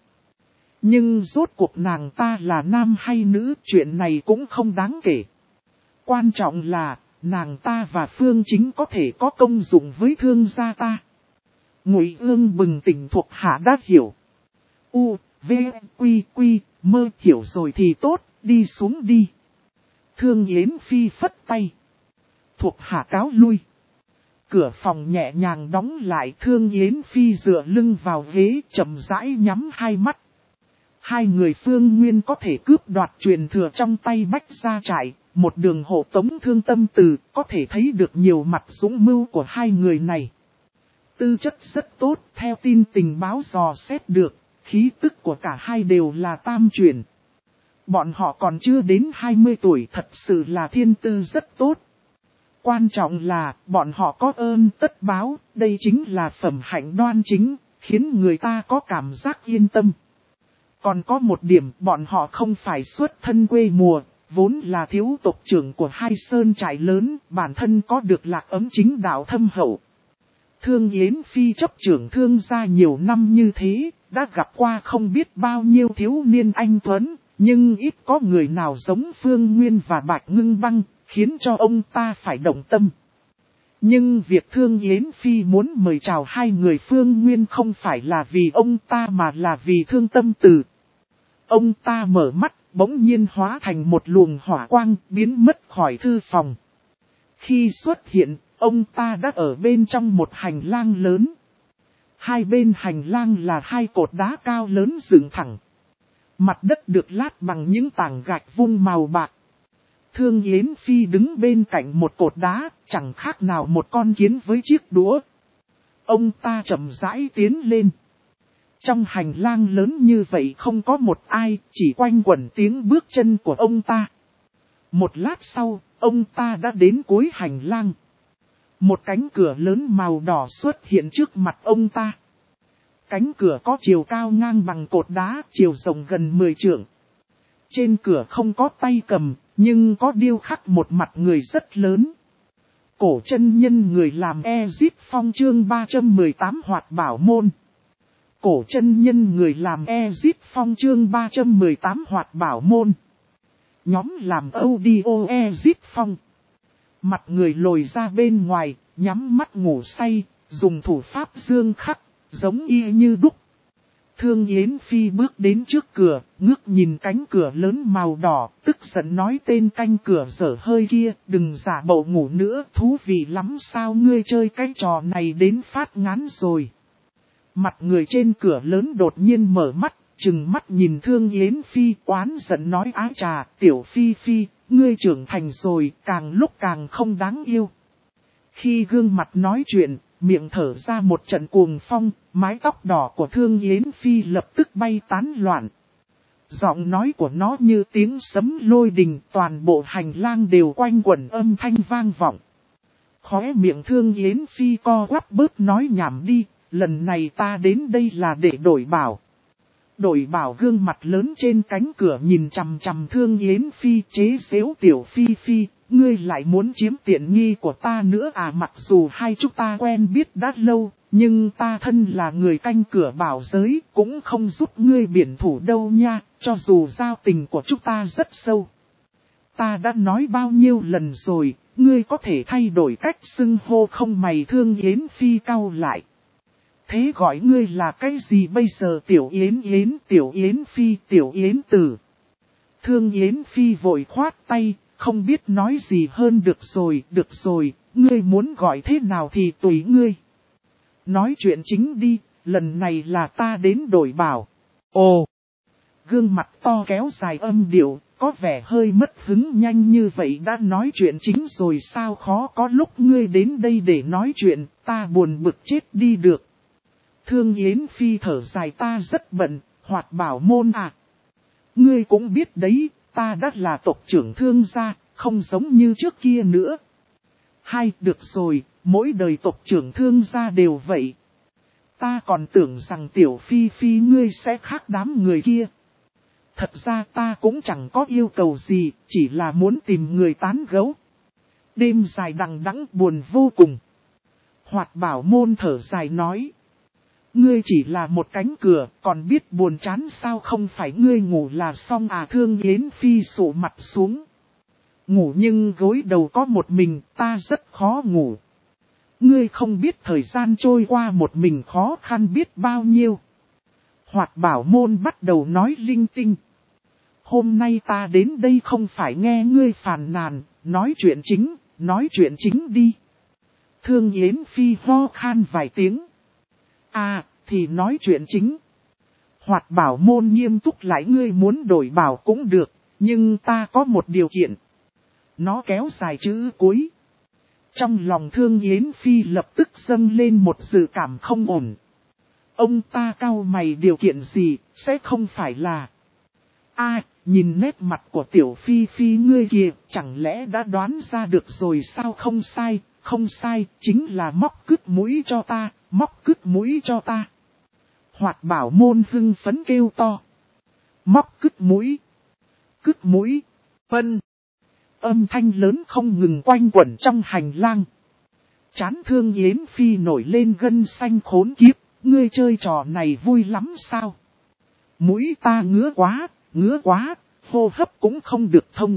Nhưng rốt cuộc nàng ta là nam hay nữ, chuyện này cũng không đáng kể. Quan trọng là, nàng ta và Phương Chính có thể có công dụng với thương gia ta. Ngụy Ương bừng tỉnh thuộc hạ đã hiểu. U, V, Quy, Quy, mơ hiểu rồi thì tốt, đi xuống đi. Thương Yến Phi phất tay. Thuộc hạ cáo lui. Cửa phòng nhẹ nhàng đóng lại, Thương Yến Phi dựa lưng vào ghế chậm rãi nhắm hai mắt. Hai người Phương Nguyên có thể cướp đoạt truyền thừa trong tay Bách Gia Trại, một đường hộ tống Thương Tâm Từ, có thể thấy được nhiều mặt dũng mưu của hai người này. Tư chất rất tốt, theo tin tình báo dò xét được, khí tức của cả hai đều là tam truyền. Bọn họ còn chưa đến hai mươi tuổi, thật sự là thiên tư rất tốt. Quan trọng là, bọn họ có ơn tất báo, đây chính là phẩm hạnh đoan chính, khiến người ta có cảm giác yên tâm. Còn có một điểm, bọn họ không phải xuất thân quê mùa, vốn là thiếu tộc trưởng của hai sơn trại lớn, bản thân có được lạc ấm chính đạo thâm hậu. Thương Yến Phi chấp trưởng thương gia nhiều năm như thế, đã gặp qua không biết bao nhiêu thiếu niên anh tuấn, nhưng ít có người nào giống Phương Nguyên và Bạch Ngưng Băng, khiến cho ông ta phải động tâm. Nhưng việc Thương Yến Phi muốn mời chào hai người Phương Nguyên không phải là vì ông ta mà là vì Thương Tâm Từ. Ông ta mở mắt, bỗng nhiên hóa thành một luồng hỏa quang, biến mất khỏi thư phòng. Khi xuất hiện, ông ta đã ở bên trong một hành lang lớn. Hai bên hành lang là hai cột đá cao lớn dựng thẳng. Mặt đất được lát bằng những tảng gạch vung màu bạc. Thương Yến Phi đứng bên cạnh một cột đá, chẳng khác nào một con kiến với chiếc đũa. Ông ta chậm rãi tiến lên. Trong hành lang lớn như vậy không có một ai, chỉ quanh quẩn tiếng bước chân của ông ta. Một lát sau, ông ta đã đến cuối hành lang. Một cánh cửa lớn màu đỏ xuất hiện trước mặt ông ta. Cánh cửa có chiều cao ngang bằng cột đá, chiều rộng gần mười trượng. Trên cửa không có tay cầm, nhưng có điêu khắc một mặt người rất lớn. Cổ chân nhân người làm Ezip Phong chương ba trăm mười tám Hoạt Bảo Môn. Cổ chân nhân người làm Ezip Phong chương ba trăm mười tám Hoạt Bảo Môn. Nhóm làm audio Ezip Phong. Mặt người lồi ra bên ngoài, nhắm mắt ngủ say, dùng thủ pháp dương khắc, giống y như đúc. Thương Yến Phi bước đến trước cửa, ngước nhìn cánh cửa lớn màu đỏ, tức giận nói tên canh cửa dở hơi kia, đừng giả bộ ngủ nữa, thú vị lắm sao ngươi chơi cái trò này đến phát ngán rồi. Mặt người trên cửa lớn đột nhiên mở mắt, trừng mắt nhìn Thương Yến Phi, oán giận nói ái trà, tiểu Phi Phi, ngươi trưởng thành rồi, càng lúc càng không đáng yêu. Khi gương mặt nói chuyện, miệng thở ra một trận cuồng phong, mái tóc đỏ của Thương Yến Phi lập tức bay tán loạn. Giọng nói của nó như tiếng sấm lôi đình, toàn bộ hành lang đều quanh quẩn âm thanh vang vọng. Khóe miệng Thương Yến Phi co quắp bớt nói nhảm đi, lần này ta đến đây là để đổi bảo. Đổi bảo gương mặt lớn trên cánh cửa nhìn chằm chằm Thương Yến Phi chế giễu tiểu Phi Phi. Ngươi lại muốn chiếm tiện nghi của ta nữa à, mặc dù hai chúng ta quen biết đã lâu, nhưng ta thân là người canh cửa bảo giới, cũng không giúp ngươi biển thủ đâu nha, cho dù giao tình của chúng ta rất sâu. Ta đã nói bao nhiêu lần rồi, ngươi có thể thay đổi cách xưng hô không mày? Thương Yến Phi cau lại. Thế gọi ngươi là cái gì bây giờ? Tiểu Yến Yến, Tiểu Yến Phi, Tiểu Yến Tử. Thương Yến Phi vội khoát tay. Không biết nói gì hơn. Được rồi, được rồi, ngươi muốn gọi thế nào thì tùy ngươi. Nói chuyện chính đi, lần này là ta đến đổi bảo. Ồ, gương mặt to kéo dài âm điệu, có vẻ hơi mất hứng. Nhanh như vậy đã nói chuyện chính rồi sao? Khó có lúc ngươi đến đây để nói chuyện, ta buồn bực chết đi được. Thương Yến Phi thở dài, ta rất bận, Hoạt Bảo Môn à. Ngươi cũng biết đấy. Ta đã là tộc trưởng Thương gia, không giống như trước kia nữa. Hay, được rồi, mỗi đời tộc trưởng Thương gia đều vậy. Ta còn tưởng rằng tiểu Phi Phi ngươi sẽ khác đám người kia. Thật ra ta cũng chẳng có yêu cầu gì, chỉ là muốn tìm người tán gẫu. Đêm dài đằng đẵng buồn vô cùng. Hoạt Bảo Môn thở dài nói. Ngươi chỉ là một cánh cửa, còn biết buồn chán sao? Không phải ngươi ngủ là xong à? Thương Yến Phi sụ mặt xuống. Ngủ nhưng gối đầu có một mình, ta rất khó ngủ. Ngươi không biết thời gian trôi qua một mình khó khăn biết bao nhiêu. Hoạt Bảo Môn bắt đầu nói linh tinh. Hôm nay ta đến đây không phải nghe ngươi phàn nàn, nói chuyện chính, nói chuyện chính đi. Thương Yến Phi ho khan vài tiếng. À, thì nói chuyện chính. Hoạt Bảo Môn nghiêm túc lại, ngươi muốn đổi bảo cũng được, nhưng ta có một điều kiện. Nó kéo dài chữ cuối. Trong lòng Thương Yến Phi lập tức dâng lên một dự cảm không ổn. Ông ta cau mày, điều kiện gì, sẽ không phải là... À, nhìn nét mặt của tiểu Phi Phi ngươi kìa, chẳng lẽ đã đoán ra được rồi sao? Không sai, không sai, chính là móc cứt mũi cho ta, móc cứt mũi cho ta. Hoạt Bảo Môn hưng phấn kêu to. Móc cứt mũi, cứt mũi, phân. Âm thanh lớn không ngừng quanh quẩn trong hành lang. Trán Thương Yến Phi nổi lên gân xanh khốn kiếp, ngươi chơi trò này vui lắm sao? Mũi ta ngứa quá, ngứa quá, hô hấp cũng không được thông.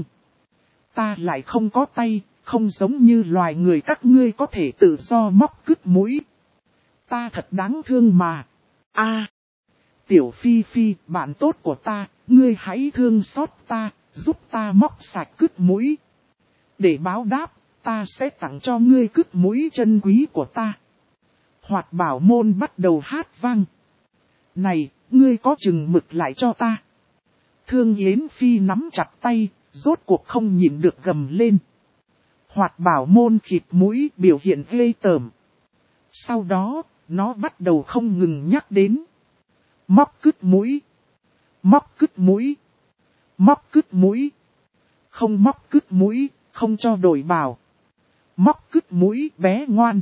Ta lại không có tay, không giống như loài người các ngươi có thể tự do móc cứt mũi. Ta thật đáng thương mà. A, tiểu Phi Phi, bạn tốt của ta, ngươi hãy thương xót ta, giúp ta móc sạch cứt mũi. Để báo đáp, ta sẽ tặng cho ngươi cứt mũi chân quý của ta. Hoạt Bảo Môn bắt đầu hát vang. Này, ngươi có chừng mực lại cho ta. Thương Yến Phi nắm chặt tay, rốt cuộc không nhịn được gầm lên. Hoạt Bảo Môn khịt mũi, biểu hiện ghê tởm. Sau đó, nó bắt đầu không ngừng nhắc đến. Móc cứt mũi. Móc cứt mũi. Móc cứt mũi. Không móc cứt mũi, không cho đổi bảo. Móc cứt mũi, bé ngoan.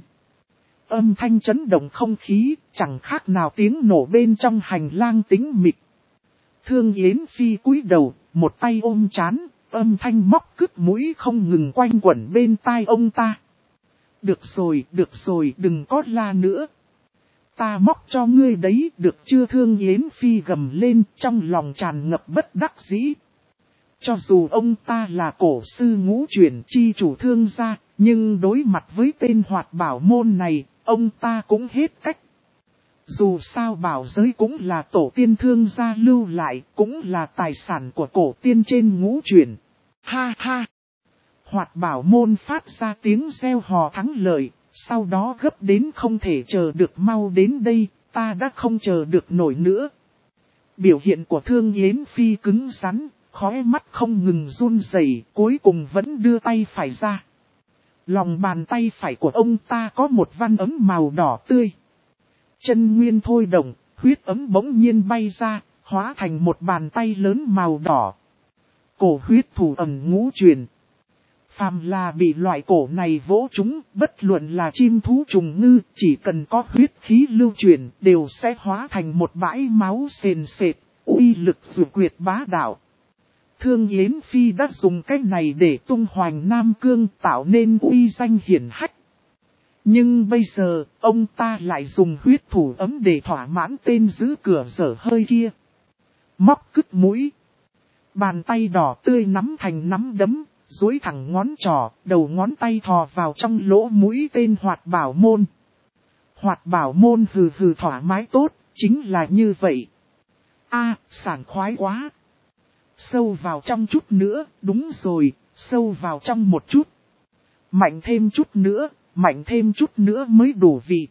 Âm thanh chấn động không khí, chẳng khác nào tiếng nổ bên trong hành lang tĩnh mịch. Thương Yến Phi cúi đầu, một tay ôm trán, âm thanh móc cứt mũi không ngừng quanh quẩn bên tai ông ta. Được rồi, được rồi, đừng có la nữa. Ta móc cho ngươi đấy, được chưa? Thương Yến Phi gầm lên, trong lòng tràn ngập bất đắc dĩ. Cho dù ông ta là cổ sư ngũ chuyển chi chủ Thương gia, nhưng đối mặt với tên Hoạt Bảo môn này, ông ta cũng hết cách. Dù sao bảo giới cũng là tổ tiên Thương gia lưu lại, cũng là tài sản của cổ tiên trên ngũ chuyển. Ha ha! Hoạt Bảo môn phát ra tiếng reo hò thắng lợi, sau đó gấp đến không thể chờ được, mau đến đây, ta đã không chờ được nổi nữa. Biểu hiện của Thương Yến Phi cứng rắn, khóe mắt không ngừng run rẩy, cuối cùng vẫn đưa tay phải ra. Lòng bàn tay phải của ông ta có một văn ấm màu đỏ tươi. Chân nguyên thôi động, huyết ấm bỗng nhiên bay ra, hóa thành một bàn tay lớn màu đỏ. Cổ huyết thủ ẩn ngũ truyền. Phàm là bị loại cổ này vỗ trúng, bất luận là chim thú trùng ngư, chỉ cần có huyết khí lưu truyền, đều sẽ hóa thành một bãi máu sền sệt, uy lực vượt quyệt bá đạo. Thương Yến Phi đã dùng cách này để tung hoành Nam Cương, tạo nên uy danh hiển hách. Nhưng bây giờ, ông ta lại dùng huyết thủ ấm để thỏa mãn tên giữ cửa dở hơi kia. Móc cứt mũi. Bàn tay đỏ tươi nắm thành nắm đấm, duỗi thẳng ngón trỏ, đầu ngón tay thò vào trong lỗ mũi tên Hoạt Bảo môn. Hoạt Bảo môn hừ hừ thoải mái tốt, chính là như vậy. A, sảng khoái quá. Sâu vào trong chút nữa, đúng rồi, sâu vào trong một chút. Mạnh thêm chút nữa, mạnh thêm chút nữa mới đủ vị.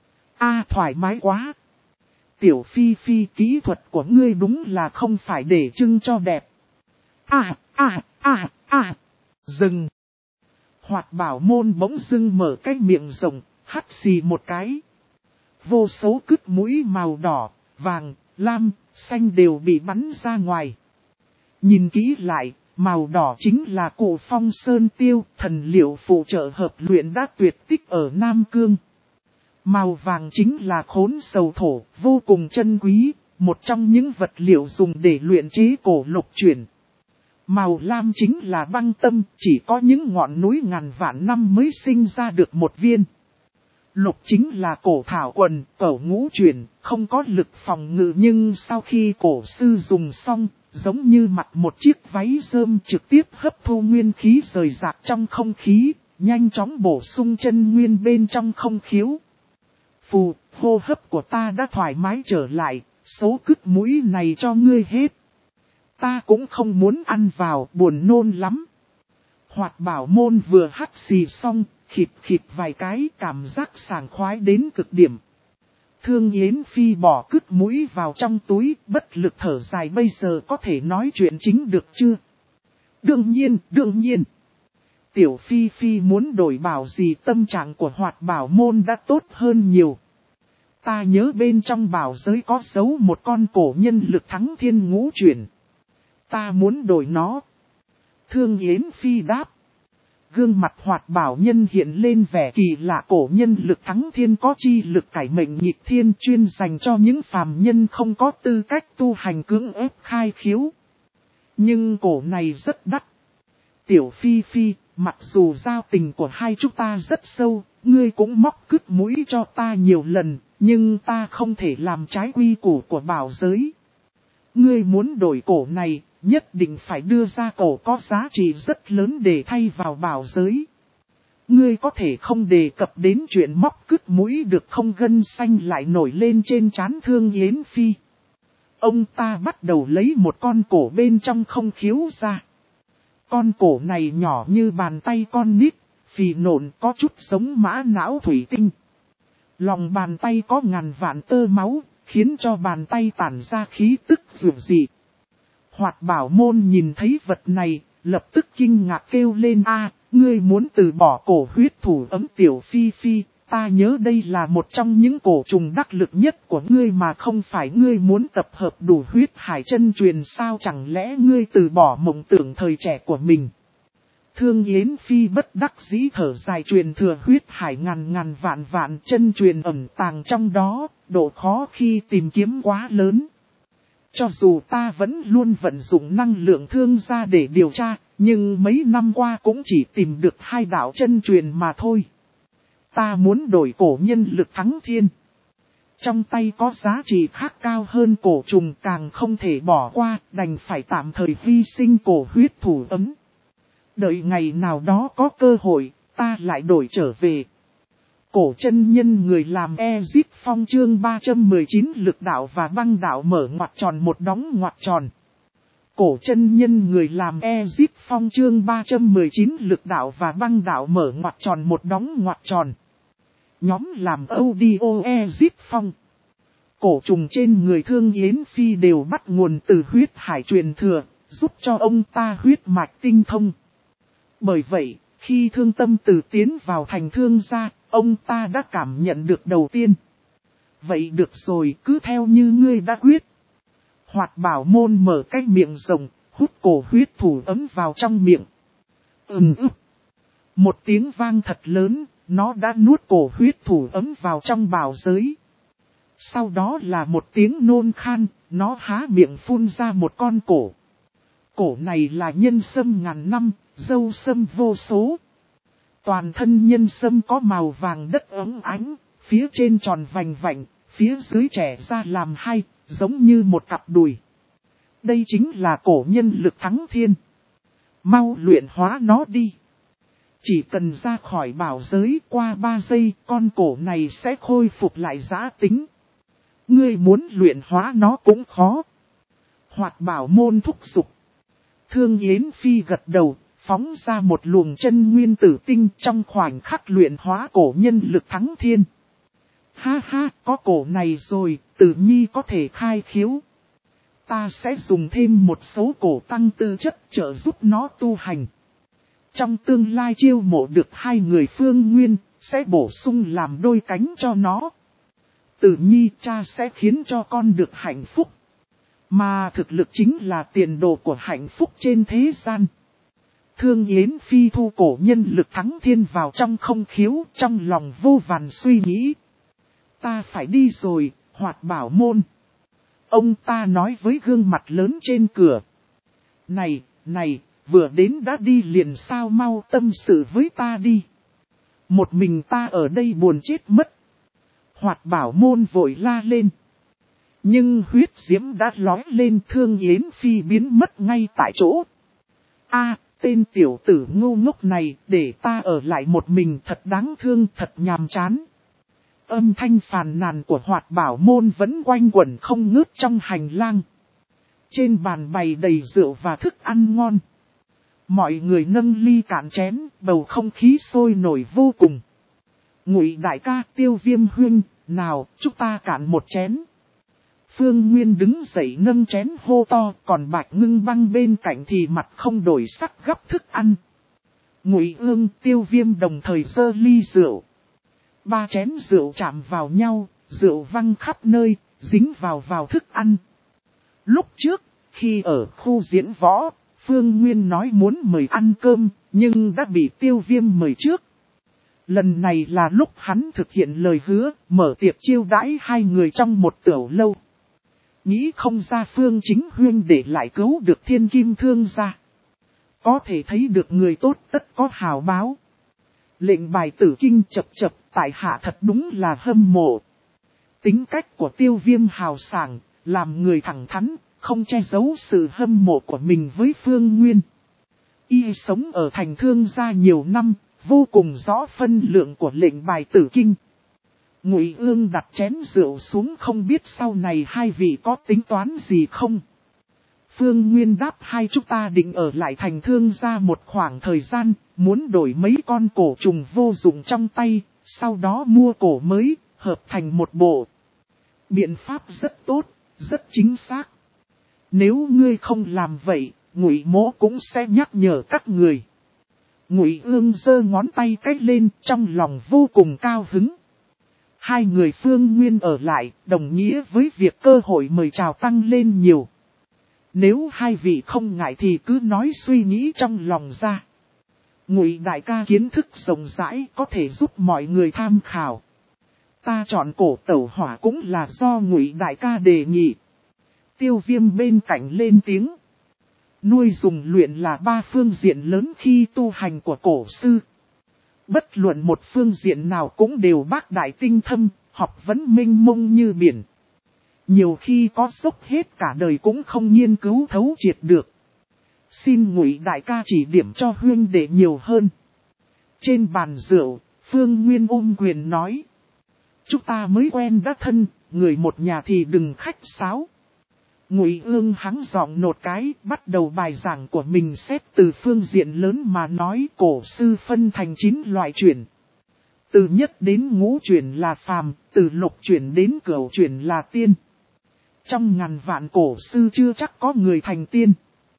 A, thoải mái quá. Tiểu Phi Phi, kỹ thuật của ngươi đúng là không phải để trưng cho đẹp. À, à, à, à, dừng. Hoạt Bảo môn bỗng dưng mở cái miệng rộng, hắt xì một cái. Vô số cứt mũi màu đỏ, vàng, lam, xanh đều bị bắn ra ngoài. Nhìn kỹ lại, màu đỏ chính là cụ Phong Sơn Tiêu, thần liệu phụ trợ hợp luyện đã tuyệt tích ở Nam Cương. Màu vàng chính là khốn sầu thổ, vô cùng chân quý, một trong những vật liệu dùng để luyện chế cổ lục chuyển. Màu lam chính là băng tâm, chỉ có những ngọn núi ngàn vạn năm mới sinh ra được một viên. Lục chính là cổ thảo quần, cẩu ngũ chuyển, không có lực phòng ngự nhưng sau khi cổ sư dùng xong, giống như mặc một chiếc váy rơm trực tiếp hấp thu nguyên khí rời rạc trong không khí, nhanh chóng bổ sung chân nguyên bên trong không khiếu. Phù, hô hấp của ta đã thoải mái trở lại, số cứt mũi này cho ngươi hết. Ta cũng không muốn ăn vào, buồn nôn lắm. Hoạt Bảo môn vừa hắt xì xong, khịt khịt vài cái, cảm giác sảng khoái đến cực điểm. Thương Yến Phi bỏ cứt mũi vào trong túi, bất lực thở dài, bây giờ có thể nói chuyện chính được chưa? Đương nhiên, đương nhiên. Tiểu Phi Phi muốn đổi bảo gì, tâm trạng của Hoạt Bảo môn đã tốt hơn nhiều. Ta nhớ bên trong bảo giới có giấu một con cổ nhân lực thắng thiên ngũ chuyển. Ta muốn đổi nó. Thương Yến Phi đáp. Gương mặt Hoạt Bảo nhân hiện lên vẻ kỳ lạ, cổ nhân lực thắng thiên có chi lực cải mệnh nhịp thiên, chuyên dành cho những phàm nhân không có tư cách tu hành, cưỡng ép khai khiếu. Nhưng cổ này rất đắt. Tiểu Phi Phi, mặc dù giao tình của hai chúng ta rất sâu, ngươi cũng móc cứt mũi cho ta nhiều lần, nhưng ta không thể làm trái quy củ của bảo giới. Ngươi muốn đổi cổ này, nhất định phải đưa ra cổ có giá trị rất lớn để thay vào bảo giới. Ngươi có thể không đề cập đến chuyện móc cứt mũi được không? Gân xanh lại nổi lên trên trán Thương Yến Phi. Ông ta bắt đầu lấy một con cổ bên trong không khiếu ra. Con cổ này nhỏ như bàn tay con nít, phì nộn, có chút giống mã não thủy tinh. Lòng bàn tay có ngàn vạn tơ máu, khiến cho bàn tay tản ra khí tức dịu dị. Hoạt Bảo môn nhìn thấy vật này, lập tức kinh ngạc kêu lên: a, ngươi muốn từ bỏ cổ huyết thủ ấm? Tiểu Phi Phi, ta nhớ đây là một trong những cổ trùng đắc lực nhất của ngươi mà không phải ngươi muốn tập hợp đủ huyết hải chân truyền sao? Chẳng lẽ ngươi từ bỏ mộng tưởng thời trẻ của mình? Thương Yến Phi bất đắc dĩ thở dài, truyền thừa huyết hải ngàn ngàn vạn vạn chân truyền ẩn tàng trong đó, độ khó khi tìm kiếm quá lớn. Cho dù ta vẫn luôn vận dụng năng lượng thương gia để điều tra, nhưng mấy năm qua cũng chỉ tìm được hai đạo chân truyền mà thôi. ta muốn đổi cổ nhân lực thắng thiên. Trong tay có giá trị khác cao hơn cổ trùng càng không thể bỏ qua, đành phải tạm thời hy sinh cổ huyết thủ ấm. Đợi ngày nào đó có cơ hội, ta lại đổi trở về. Cổ chân nhân người làm Exit Phong chương ba trăm mười chín lực đạo và băng đạo mở ngoặc tròn một đóng ngoặc tròn. Cổ chân nhân người làm Exit Phong chương ba trăm mười chín lực đạo và băng đạo mở ngoặc tròn một đóng ngoặc tròn. Nhóm làm audio Exit Phong. Cổ trùng trên người Thương Yến Phi đều bắt nguồn từ huyết hải truyền thừa, giúp cho ông ta huyết mạch tinh thông. Bởi vậy, khi Thương Tâm Tử tiến vào thành Thương gia, ông ta đã cảm nhận được đầu tiên. Vậy được rồi, cứ theo như ngươi đã quyết. Hoạt Bảo Môn mở cái miệng rộng, hút cổ huyết thủ ấm vào trong miệng. Ừm ức. Một tiếng vang thật lớn, nó đã nuốt cổ huyết thủ ấm vào trong bào giới. Sau đó là một tiếng nôn khan, nó há miệng phun ra một con cổ. Cổ này là nhân sâm ngàn năm, dâu sâm vô số. Toàn thân nhân sâm có màu vàng đất óng ánh, phía trên tròn vành vạnh, phía dưới trẻ ra làm hai, giống như một cặp đùi. Đây chính là cổ nhân lực thắng thiên. Mau luyện hóa nó đi. Chỉ cần ra khỏi bảo giới qua ba giây, con cổ này sẽ khôi phục lại giá tính. Ngươi muốn luyện hóa nó cũng khó. Hoạt Bảo Môn thúc giục. Thương Yến Phi gật đầu, phóng ra một luồng chân nguyên tử tinh trong khoảnh khắc luyện hóa cổ nhân lực thắng thiên. Ha ha, có cổ này rồi, Tử Nhi có thể khai khiếu. Ta sẽ dùng thêm một số cổ tăng tư chất trợ giúp nó tu hành. Trong tương lai chiêu mộ được hai người phương nguyên, sẽ bổ sung làm đôi cánh cho nó. Tử Nhi cha sẽ khiến cho con được hạnh phúc. Mà thực lực chính là tiền đồ của hạnh phúc trên thế gian. Thương Yến Phi thu cổ nhân lực thắng thiên vào trong không khiếu, trong lòng vô vàn suy nghĩ. Ta phải đi rồi, Hoạt Bảo Môn. Ông ta nói với gương mặt lớn trên cửa. Này, này, vừa đến đã đi liền sao, mau tâm sự với ta đi. Một mình ta ở đây buồn chết mất. Hoạt Bảo Môn vội la lên. Nhưng huyết diễm đã lói lên, Thương Yến Phi biến mất ngay tại chỗ. A, tên tiểu tử ngu ngốc này, để ta ở lại một mình thật đáng thương, thật nhàm chán. Âm thanh phàn nàn của Hoạt Bảo Môn vẫn quanh quẩn không ngớt trong hành lang. Trên bàn bày đầy rượu và thức ăn ngon. Mọi người nâng ly cạn chén, bầu không khí sôi nổi vô cùng. Ngụy đại ca, Tiêu Viêm huynh, nào, chúng ta cạn một chén. Phương Nguyên đứng dậy nâng chén hô to, còn Bạch Ngưng Băng bên cạnh thì mặt không đổi sắc gấp thức ăn. Ngụy Ương, Tiêu Viêm đồng thời giơ ly rượu. Ba chén rượu chạm vào nhau, rượu văng khắp nơi, dính vào vào thức ăn. Lúc trước, khi ở khu diễn võ, Phương Nguyên nói muốn mời ăn cơm, nhưng đã bị Tiêu Viêm mời trước. Lần này là lúc hắn thực hiện lời hứa, mở tiệc chiêu đãi hai người trong một tiểu lâu. Nghĩ không ra Phương Chính Huyên để lại cứu được Thiên Kim Thương gia. Có thể thấy được người tốt tất có hào báo. Lệnh bài tử kinh chập chập, tại hạ thật đúng là hâm mộ. Tính cách của Tiêu Viêm hào sảng, làm người thẳng thắn, không che giấu sự hâm mộ của mình với Phương Nguyên. Y sống ở thành Thương gia nhiều năm, vô cùng rõ phân lượng của lệnh bài tử kinh. Ngụy Ương đặt chén rượu xuống, không biết sau này hai vị có tính toán gì không. Phương Nguyên đáp, hai chúng ta định ở lại thành Thương gia một khoảng thời gian, muốn đổi mấy con cổ trùng vô dụng trong tay, sau đó mua cổ mới, hợp thành một bộ. Biện pháp rất tốt, rất chính xác. Nếu ngươi không làm vậy, Ngụy Mỗ cũng sẽ nhắc nhở các người. Ngụy Ương giơ ngón tay cách lên, trong lòng vô cùng cao hứng. Hai người Phương Nguyên ở lại, đồng nghĩa với việc cơ hội mời chào tăng lên nhiều. Nếu hai vị không ngại thì cứ nói suy nghĩ trong lòng ra. Ngụy đại ca kiến thức rộng rãi, có thể giúp mọi người tham khảo. Ta chọn cổ tẩu hỏa cũng là do Ngụy đại ca đề nghị. Tiêu Viêm bên cạnh lên tiếng. Nuôi dùng luyện là ba phương diện lớn khi tu hành của cổ sư. Bất luận một phương diện nào cũng đều bác đại tinh thâm, học vấn mênh mông như biển. Nhiều khi có dốc hết cả đời cũng không nghiên cứu thấu triệt được. Xin Ngụy đại ca chỉ điểm cho huynh đệ nhiều hơn. Trên bàn rượu, Phương Nguyên ôm quyền nói. Chúng ta mới quen đã thân, người một nhà thì đừng khách sáo. Ngụy Ương hắng giọng nột cái, bắt đầu bài giảng của mình xét từ phương diện lớn mà nói. Cổ sư phân thành chín loại chuyển. Từ nhất đến ngũ chuyển là phàm, từ lục chuyển đến cửu chuyển là tiên. Trong ngàn vạn cổ sư chưa chắc có người thành tiên.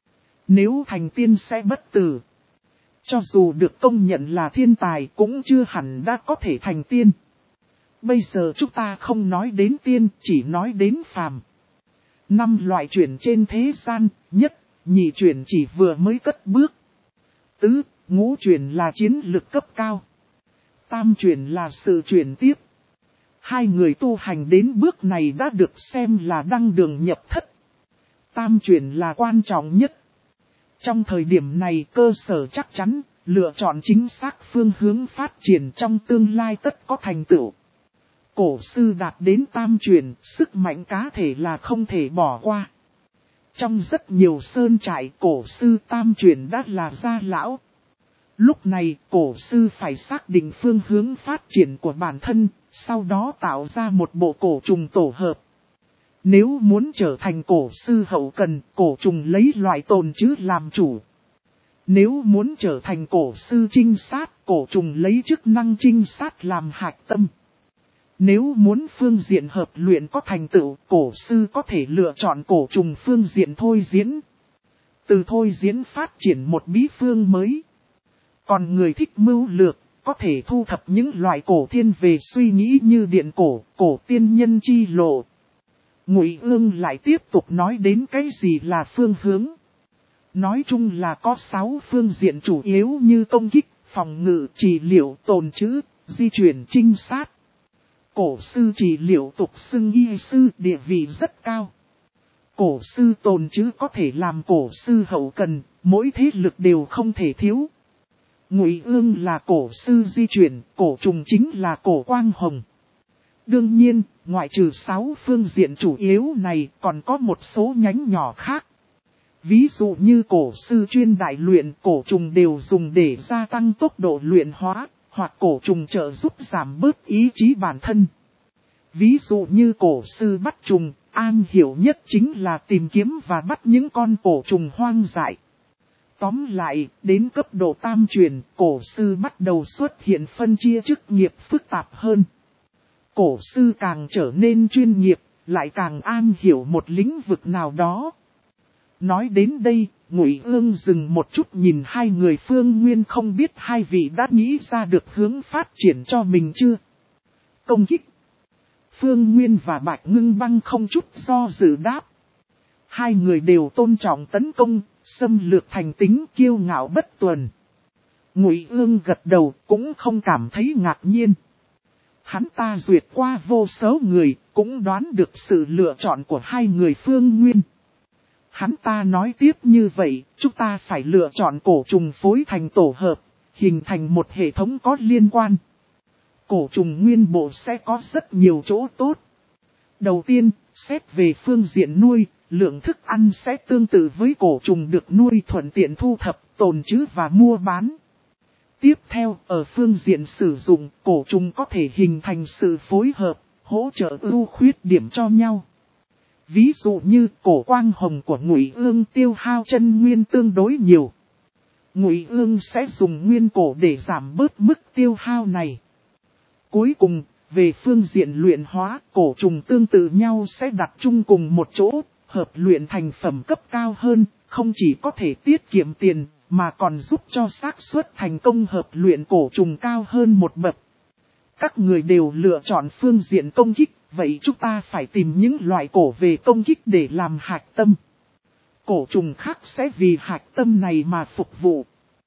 Nếu thành tiên sẽ bất tử. Cho dù được công nhận là thiên tài cũng chưa hẳn đã có thể thành tiên. Bây giờ chúng ta không nói đến tiên, chỉ nói đến phàm. Năm loại chuyển trên thế gian, nhất, nhị chuyển chỉ vừa mới cất bước. Tứ, ngũ chuyển là chiến lực cấp cao. Tam chuyển là sự chuyển tiếp. Hai người tu hành đến bước này đã được xem là đăng đường nhập thất. Tam chuyển là quan trọng nhất. Trong thời điểm này cơ sở chắc chắn, lựa chọn chính xác phương hướng phát triển trong tương lai tất có thành tựu. Cổ sư đạt đến tam chuyển, sức mạnh cá thể là không thể bỏ qua. Trong rất nhiều sơn trại cổ sư tam chuyển đã là gia lão. Lúc này cổ sư phải xác định phương hướng phát triển của bản thân, sau đó tạo ra một bộ cổ trùng tổ hợp. Nếu muốn trở thành cổ sư hậu cần, cổ trùng lấy loại tồn trữ làm chủ. Nếu muốn trở thành cổ sư trinh sát, cổ trùng lấy chức năng trinh sát làm hạch tâm. Nếu muốn phương diện hợp luyện có thành tựu, cổ sư có thể lựa chọn cổ trùng phương diện thôi diễn. Từ thôi diễn phát triển một bí phương mới. Còn người thích mưu lược, có thể thu thập những loại cổ thiên về suy nghĩ như điện cổ, cổ tiên nhân chi lộ. Ngụy Ương lại tiếp tục nói đến cái gì là phương hướng. Nói chung là có sáu phương diện chủ yếu như công kích, phòng ngự, trị liệu, tồn trữ, di chuyển, trinh sát. Cổ sư trị liệu tục xưng y sư địa vị rất cao. Cổ sư tồn trữ có thể làm cổ sư hậu cần, mỗi thế lực đều không thể thiếu. Ngụy Ương là cổ sư di chuyển, cổ trùng chính là cổ quang hồng. Đương nhiên, ngoại trừ sáu phương diện chủ yếu này còn có một số nhánh nhỏ khác. Ví dụ như cổ sư chuyên đại luyện, cổ trùng đều dùng để gia tăng tốc độ luyện hóa, hoặc cổ trùng trợ giúp giảm bớt ý chí bản thân. Ví dụ như cổ sư bắt trùng, am hiểu nhất chính là tìm kiếm và bắt những con cổ trùng hoang dại. Tóm lại, đến cấp độ tam truyền, cổ sư bắt đầu xuất hiện phân chia chức nghiệp phức tạp hơn. Cổ sư càng trở nên chuyên nghiệp, lại càng am hiểu một lĩnh vực nào đó. Nói đến đây, Ngụy Ương dừng một chút nhìn hai người Phương Nguyên, không biết hai vị đã nghĩ ra được hướng phát triển cho mình chưa? Công kích. Phương Nguyên và Bạch Ngưng Băng không chút do dự đáp. Hai người đều tôn trọng tấn công, xâm lược thành tính kiêu ngạo bất tuần. Ngụy Ương gật đầu cũng không cảm thấy ngạc nhiên. Hắn ta duyệt qua vô số người, cũng đoán được sự lựa chọn của hai người Phương Nguyên. Hắn ta nói tiếp như vậy, chúng ta phải lựa chọn cổ trùng phối thành tổ hợp, hình thành một hệ thống có liên quan. Cổ trùng nguyên bộ sẽ có rất nhiều chỗ tốt. Đầu tiên, xét về phương diện nuôi, lượng thức ăn sẽ tương tự với cổ trùng được nuôi, thuận tiện thu thập, tồn trữ và mua bán. Tiếp theo, ở phương diện sử dụng, cổ trùng có thể hình thành sự phối hợp, hỗ trợ ưu khuyết điểm cho nhau. Ví dụ như cổ quang hồng của Ngụy Ương tiêu hao chân nguyên tương đối nhiều. Ngụy Ương sẽ dùng nguyên cổ để giảm bớt mức tiêu hao này. Cuối cùng, về phương diện luyện hóa, cổ trùng tương tự nhau sẽ đặt chung cùng một chỗ, hợp luyện thành phẩm cấp cao hơn, không chỉ có thể tiết kiệm tiền, mà còn giúp cho xác suất thành công hợp luyện cổ trùng cao hơn một bậc. Các người đều lựa chọn phương diện công kích, vậy chúng ta phải tìm những loại cổ về công kích để làm hạch tâm. Cổ trùng khác sẽ vì hạch tâm này mà phục vụ.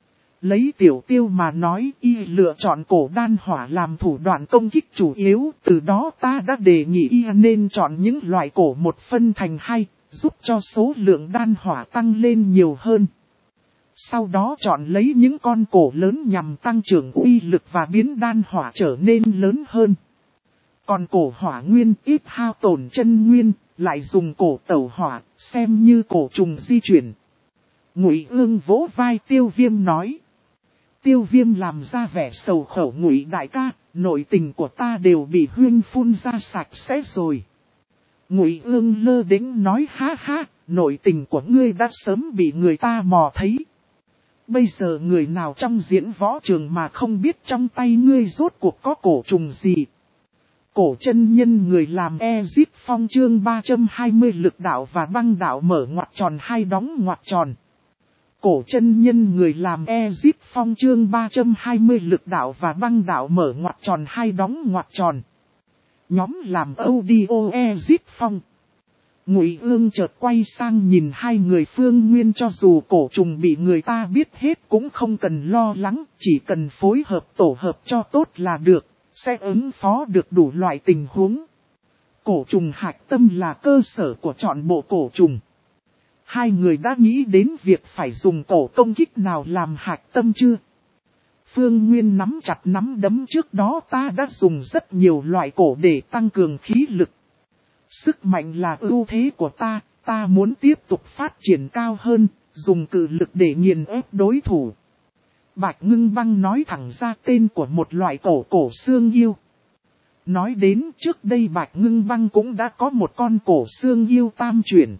Lấy Tiểu Tiêu mà nói, y lựa chọn cổ đan hỏa làm thủ đoạn công kích chủ yếu, từ đó ta đã đề nghị y nên chọn những loại cổ một phân thành hai, giúp cho số lượng đan hỏa tăng lên nhiều hơn. Sau đó chọn lấy những con cổ lớn nhằm tăng trưởng uy lực và biến đan hỏa trở nên lớn hơn. Còn cổ hỏa nguyên ít hao tổn chân nguyên, lại dùng cổ tẩu hỏa, xem như cổ trùng di chuyển. Ngụy Ương vỗ vai Tiêu Viêm nói. Tiêu Viêm làm ra vẻ sầu khổ. Ngụy đại ca, nội tình của ta đều bị huyên phun ra sạch sẽ rồi. Ngụy Ương lơ đễnh nói ha ha, nội tình của ngươi đã sớm bị người ta mò thấy. Bây giờ người nào trong diễn võ trường mà không biết trong tay ngươi rốt cuộc có cổ trùng gì. Cổ chân nhân người làm Ezip Phong chương ba trăm hai mươi lực đạo và băng đạo mở ngoặc tròn hay đóng ngoặc tròn. Cổ chân nhân người làm Ezip Phong chương ba trăm hai mươi lực đạo và băng đạo mở ngoặc tròn hay đóng ngoặc tròn. Nhóm làm audio Ezip Phong. Ngụy Ương chợt quay sang nhìn hai người Phương Nguyên, cho dù cổ trùng bị người ta biết hết cũng không cần lo lắng, chỉ cần phối hợp tổ hợp cho tốt là được, sẽ ứng phó được đủ loại tình huống. Cổ trùng hạch tâm là cơ sở của trọn bộ cổ trùng. Hai người đã nghĩ đến việc phải dùng cổ công kích nào làm hạch tâm chưa? Phương Nguyên nắm chặt nắm đấm, trước đó ta đã dùng rất nhiều loại cổ để tăng cường khí lực. Sức mạnh là ưu thế của ta, ta muốn tiếp tục phát triển cao hơn, dùng cự lực để nghiền ép đối thủ. Bạch Ngưng Băng nói thẳng ra tên của một loại cổ cổ xương yêu. Nói đến trước đây Bạch Ngưng Băng cũng đã có một con cổ xương yêu tam chuyển.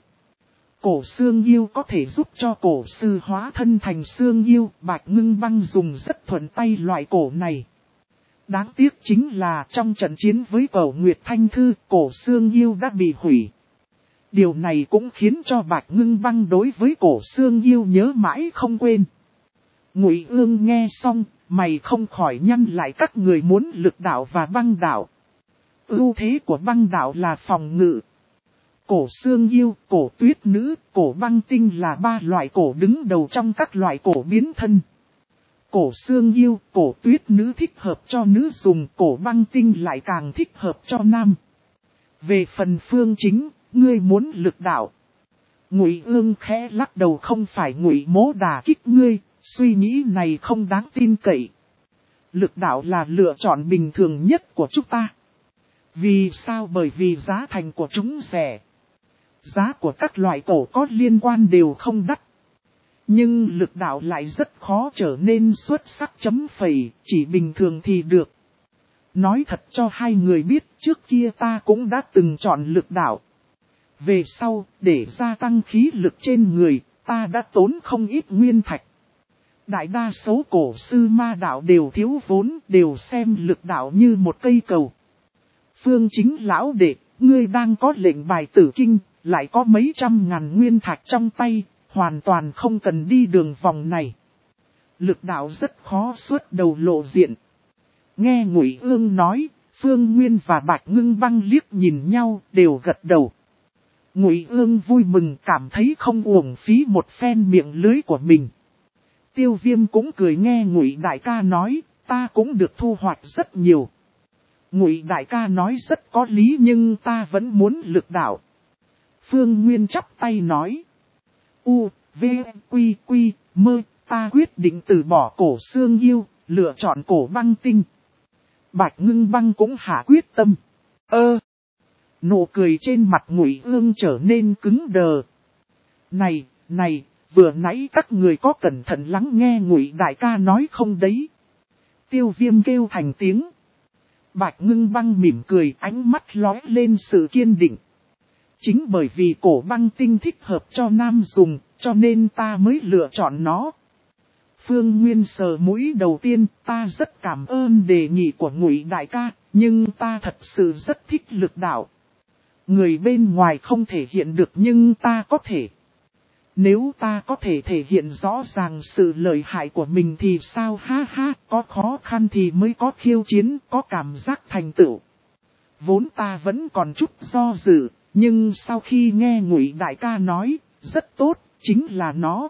Cổ xương yêu có thể giúp cho cổ sư hóa thân thành xương yêu, Bạch Ngưng Băng dùng rất thuận tay loại cổ này. Đáng tiếc chính là trong trận chiến với Cổ Nguyệt Thanh Thư, cổ xương yêu đã bị hủy. Điều này cũng khiến cho Bạch Ngưng Băng đối với cổ xương yêu nhớ mãi không quên. Ngụy Ương nghe xong, mày không khỏi nhăn lại. Các người muốn lực đạo và băng đạo. Ưu thế của băng đạo là phòng ngự. Cổ xương yêu, cổ tuyết nữ, cổ băng tinh là ba loại cổ đứng đầu trong các loại cổ biến thân. Cổ xương yêu, cổ tuyết nữ thích hợp cho nữ dùng, cổ băng tinh lại càng thích hợp cho nam. Về phần Phương Chính, ngươi muốn lực đạo. Ngụy Ương khẽ lắc đầu, không phải Ngụy Mỗ đả kích ngươi, suy nghĩ này không đáng tin cậy. Lực đạo là lựa chọn bình thường nhất của chúng ta. Vì sao? Bởi vì giá thành của chúng rẻ. Giá của các loại cổ có liên quan đều không đắt. Nhưng lực đạo lại rất khó trở nên xuất sắc chấm phẩy, chỉ bình thường thì được. Nói thật cho hai người biết, trước kia ta cũng đã từng chọn lực đạo. Về sau, để gia tăng khí lực trên người, ta đã tốn không ít nguyên thạch. Đại đa số cổ sư ma đạo đều thiếu vốn, đều xem lực đạo như một cây cầu. Phương Chính lão đệ, ngươi đang có lệnh bài tử kinh, lại có mấy trăm ngàn nguyên thạch trong tay, hoàn toàn không cần đi đường vòng này. Lực đạo rất khó xuất đầu lộ diện. Nghe Ngụy Ương nói, Phương Nguyên và Bạch Ngưng Băng liếc nhìn nhau, đều gật đầu. Ngụy Ương vui mừng, cảm thấy không uổng phí một phen miệng lưới của mình. Tiêu Viêm cũng cười nghe Ngụy đại ca nói, ta cũng được thu hoạch rất nhiều. Ngụy đại ca nói rất có lý, nhưng ta vẫn muốn lực đạo. Phương Nguyên chắp tay nói. U, V, Quy, Quy, Mơ, ta quyết định từ bỏ cổ xương yêu, lựa chọn cổ băng tinh. Bạch Ngưng Băng cũng hạ quyết tâm. Ơ! Nụ cười trên mặt Ngụy Ương trở nên cứng đờ. Này, này, vừa nãy các người có cẩn thận lắng nghe Ngụy đại ca nói không đấy? Tiêu Viêm kêu thành tiếng. Bạch Ngưng Băng mỉm cười, ánh mắt lóe lên sự kiên định. Chính bởi vì cổ băng tinh thích hợp cho nam dùng, cho nên ta mới lựa chọn nó. Phương Nguyên sờ mũi đầu tiên, ta rất cảm ơn đề nghị của Ngụy đại ca, nhưng ta thật sự rất thích lực đạo. Người bên ngoài không thể hiện được nhưng ta có thể. Nếu ta có thể thể hiện rõ ràng sự lợi hại của mình thì sao, ha ha, có khó khăn thì mới có khiêu chiến, có cảm giác thành tựu. Vốn ta vẫn còn chút do dự, nhưng sau khi nghe Ngụy đại ca nói, rất tốt, chính là nó.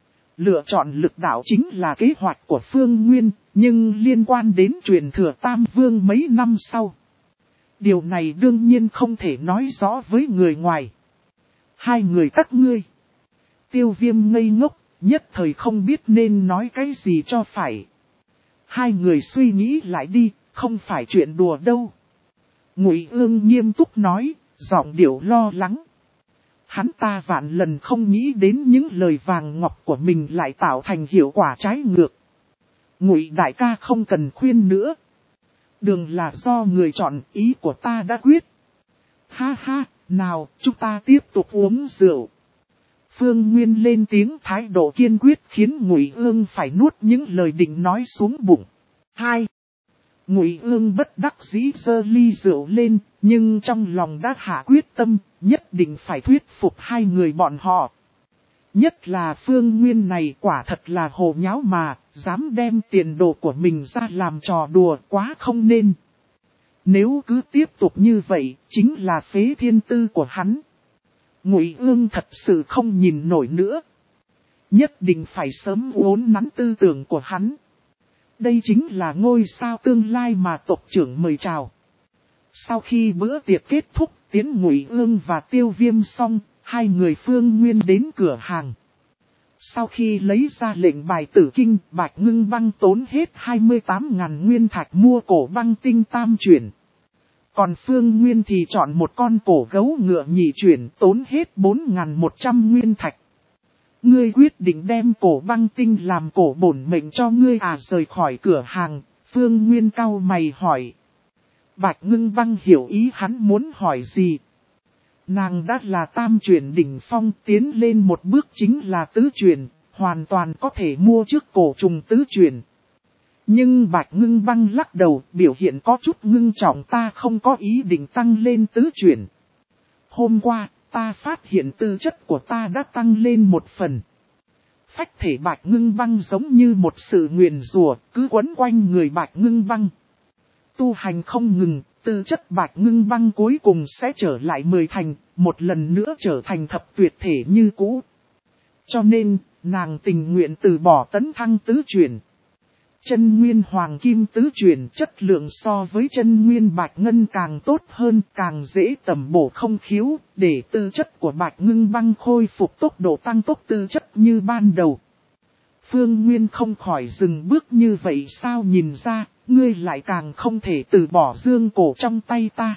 Lựa chọn lực đạo chính là kế hoạch của Phương Nguyên, nhưng liên quan đến truyền thừa Tam Vương mấy năm sau. Điều này đương nhiên không thể nói rõ với người ngoài. Hai người các ngươi. Tiêu Viêm ngây ngốc, nhất thời không biết nên nói cái gì cho phải. Hai người suy nghĩ lại đi, không phải chuyện đùa đâu. Ngụy Ương nghiêm túc nói, giọng điệu lo lắng. Hắn ta vạn lần không nghĩ đến những lời vàng ngọc của mình lại tạo thành hiệu quả trái ngược. Ngụy đại ca không cần khuyên nữa. Đường là do người chọn, ý của ta đã quyết. Ha ha, nào, chúng ta tiếp tục uống rượu. Phương Nguyên lên tiếng, thái độ kiên quyết khiến Ngụy Ương phải nuốt những lời định nói xuống bụng. Hai. Ngụy Ương bất đắc dĩ giơ ly rượu lên, nhưng trong lòng đã hạ quyết tâm, nhất định phải thuyết phục hai người bọn họ. Nhất là Phương Nguyên này quả thật là hồ nháo mà, dám đem tiền đồ của mình ra làm trò đùa, quá không nên. Nếu cứ tiếp tục như vậy, chính là phế thiên tư của hắn. Ngụy Ương thật sự không nhìn nổi nữa. Nhất định phải sớm uốn nắn tư tưởng của hắn. Đây chính là ngôi sao tương lai mà tộc trưởng mời chào. Sau khi bữa tiệc kết thúc, Tiến Ngụy Ương và Tiêu Viêm xong, hai người Phương Nguyên đến cửa hàng. Sau khi lấy ra lệnh bài tử kinh, Bạch Ngưng Băng tốn hết hai mươi tám nghìn nguyên thạch mua cổ băng tinh tam chuyển. Còn Phương Nguyên thì chọn một con cổ gấu ngựa nhị chuyển, tốn hết bốn nghìn một trăm nguyên thạch. Ngươi quyết định đem cổ băng tinh làm cổ bổn mệnh cho ngươi à? Rời khỏi cửa hàng, Phương Nguyên cau mày hỏi. Bạch Ngưng Băng hiểu ý hắn muốn hỏi gì. Nàng đã là tam chuyển đỉnh phong, tiến lên một bước chính là tứ chuyển, hoàn toàn có thể mua trước cổ trùng tứ chuyển. Nhưng Bạch Ngưng Băng lắc đầu, biểu hiện có chút ngưng trọng, ta không có ý định tăng lên tứ chuyển. Hôm qua, ta phát hiện tư chất của ta đã tăng lên một phần. Phách thể Bạch Ngưng Băng giống như một sự nguyền rủa cứ quấn quanh người Bạch Ngưng Băng. Tu hành không ngừng, tư chất Bạch Ngưng Băng cuối cùng sẽ trở lại mười thành, một lần nữa trở thành thập tuyệt thể như cũ. Cho nên, nàng tình nguyện từ bỏ tấn thăng tứ chuyển. Chân nguyên hoàng kim tứ chuyển chất lượng so với chân nguyên bạch ngân càng tốt hơn, càng dễ tầm bổ không khiếu, để tư chất của Bạch Ngưng Băng khôi phục tốc độ tăng tốc tư chất như ban đầu. Phương Nguyên không khỏi dừng bước như vậy, sao nhìn ra, ngươi lại càng không thể từ bỏ dương cổ trong tay ta.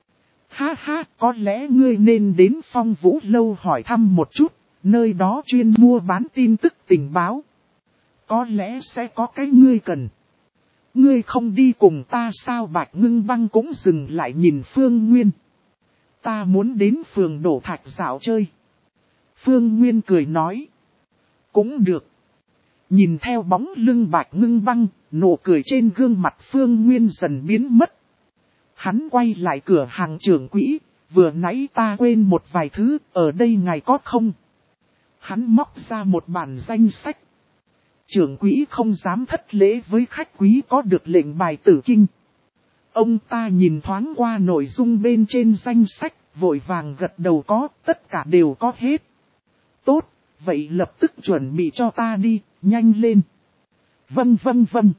Ha ha, có lẽ ngươi nên đến Phong Vũ Lâu hỏi thăm một chút, nơi đó chuyên mua bán tin tức tình báo. Có lẽ sẽ có cái ngươi cần. Ngươi không đi cùng ta sao? Bạch Ngưng Băng cũng dừng lại nhìn Phương Nguyên. Ta muốn đến phường Đổ Thạch dạo chơi. Phương Nguyên cười nói. Cũng được. Nhìn theo bóng lưng Bạch Ngưng Băng, nụ cười trên gương mặt Phương Nguyên dần biến mất. Hắn quay lại cửa hàng trưởng quỹ, vừa nãy ta quên một vài thứ, ở đây ngài có không? Hắn móc ra một bản danh sách. Trưởng quỹ không dám thất lễ với khách quý, có được lệnh bài tử kinh. Ông ta nhìn thoáng qua nội dung bên trên danh sách, vội vàng gật đầu, có, tất cả đều có hết. Tốt, vậy lập tức chuẩn bị cho ta đi, nhanh lên. Vâng vâng vâng.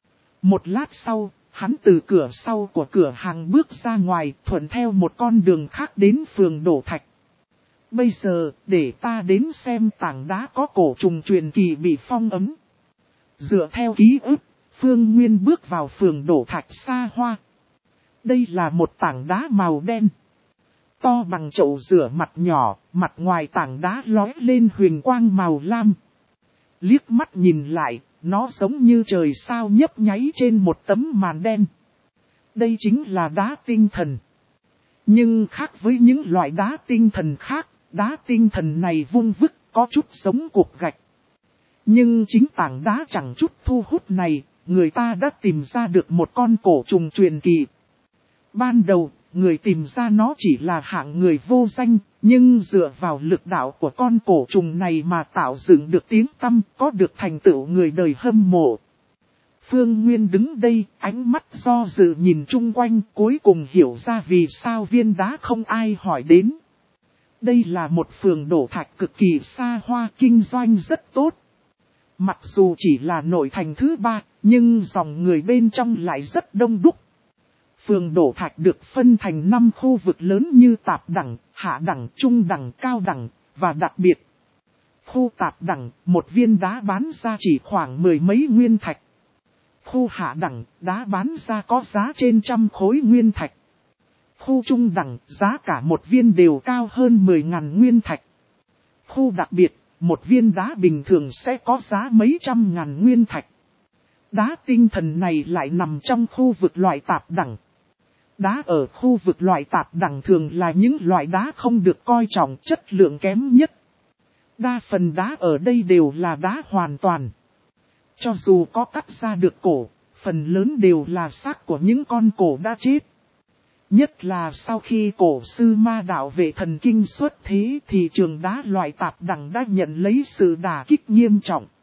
Một lát sau, hắn từ cửa sau của cửa hàng bước ra ngoài, thuận theo một con đường khác đến phường Đổ Thạch. Bây giờ, để ta đến xem tảng đá có cổ trùng truyền kỳ bị phong ấn. Dựa theo ký ức, Phương Nguyên bước vào phường Đổ Thạch xa hoa. Đây là một tảng đá màu đen. To bằng chậu rửa mặt nhỏ, mặt ngoài tảng đá lóe lên huyền quang màu lam. Liếc mắt nhìn lại, nó giống như trời sao nhấp nháy trên một tấm màn đen. Đây chính là đá tinh thần. Nhưng khác với những loại đá tinh thần khác, đá tinh thần này vung vức, có chút giống cục gạch. Nhưng chính tảng đá chẳng chút thu hút này, người ta đã tìm ra được một con cổ trùng truyền kỳ. Ban đầu, người tìm ra nó chỉ là hạng người vô danh, nhưng dựa vào lực đạo của con cổ trùng này mà tạo dựng được tiếng tăm, có được thành tựu người đời hâm mộ. Phương Nguyên đứng đây, ánh mắt do dự nhìn chung quanh, cuối cùng hiểu ra vì sao viên đá không ai hỏi đến. Đây là một phường Đổ Thạch cực kỳ xa hoa, kinh doanh rất tốt. Mặc dù chỉ là nội thành thứ ba, nhưng dòng người bên trong lại rất đông đúc. Phường Đổ Thạch được phân thành năm khu vực lớn như tạp đẳng, hạ đẳng, trung đẳng, cao đẳng, và đặc biệt. Khu tạp đẳng, một viên đá bán ra chỉ khoảng mười mấy nguyên thạch. Khu hạ đẳng, đá bán ra có giá trên trăm khối nguyên thạch. Khu trung đẳng, giá cả một viên đều cao hơn mười ngàn nguyên thạch. Khu đặc biệt, một viên đá bình thường sẽ có giá mấy trăm ngàn nguyên thạch. Đá tinh thần này lại nằm trong khu vực loại tạp đẳng. Đá ở khu vực loại tạp đẳng thường là những loại đá không được coi trọng, chất lượng kém nhất. Đa phần đá ở đây đều là đá hoàn toàn. Cho dù có cắt ra được cổ, phần lớn đều là xác của những con cổ đã chết. Nhất là sau khi cổ sư ma đạo vệ thần kinh xuất thế thì trường đá loại tạp đẳng đã nhận lấy sự đả kích nghiêm trọng.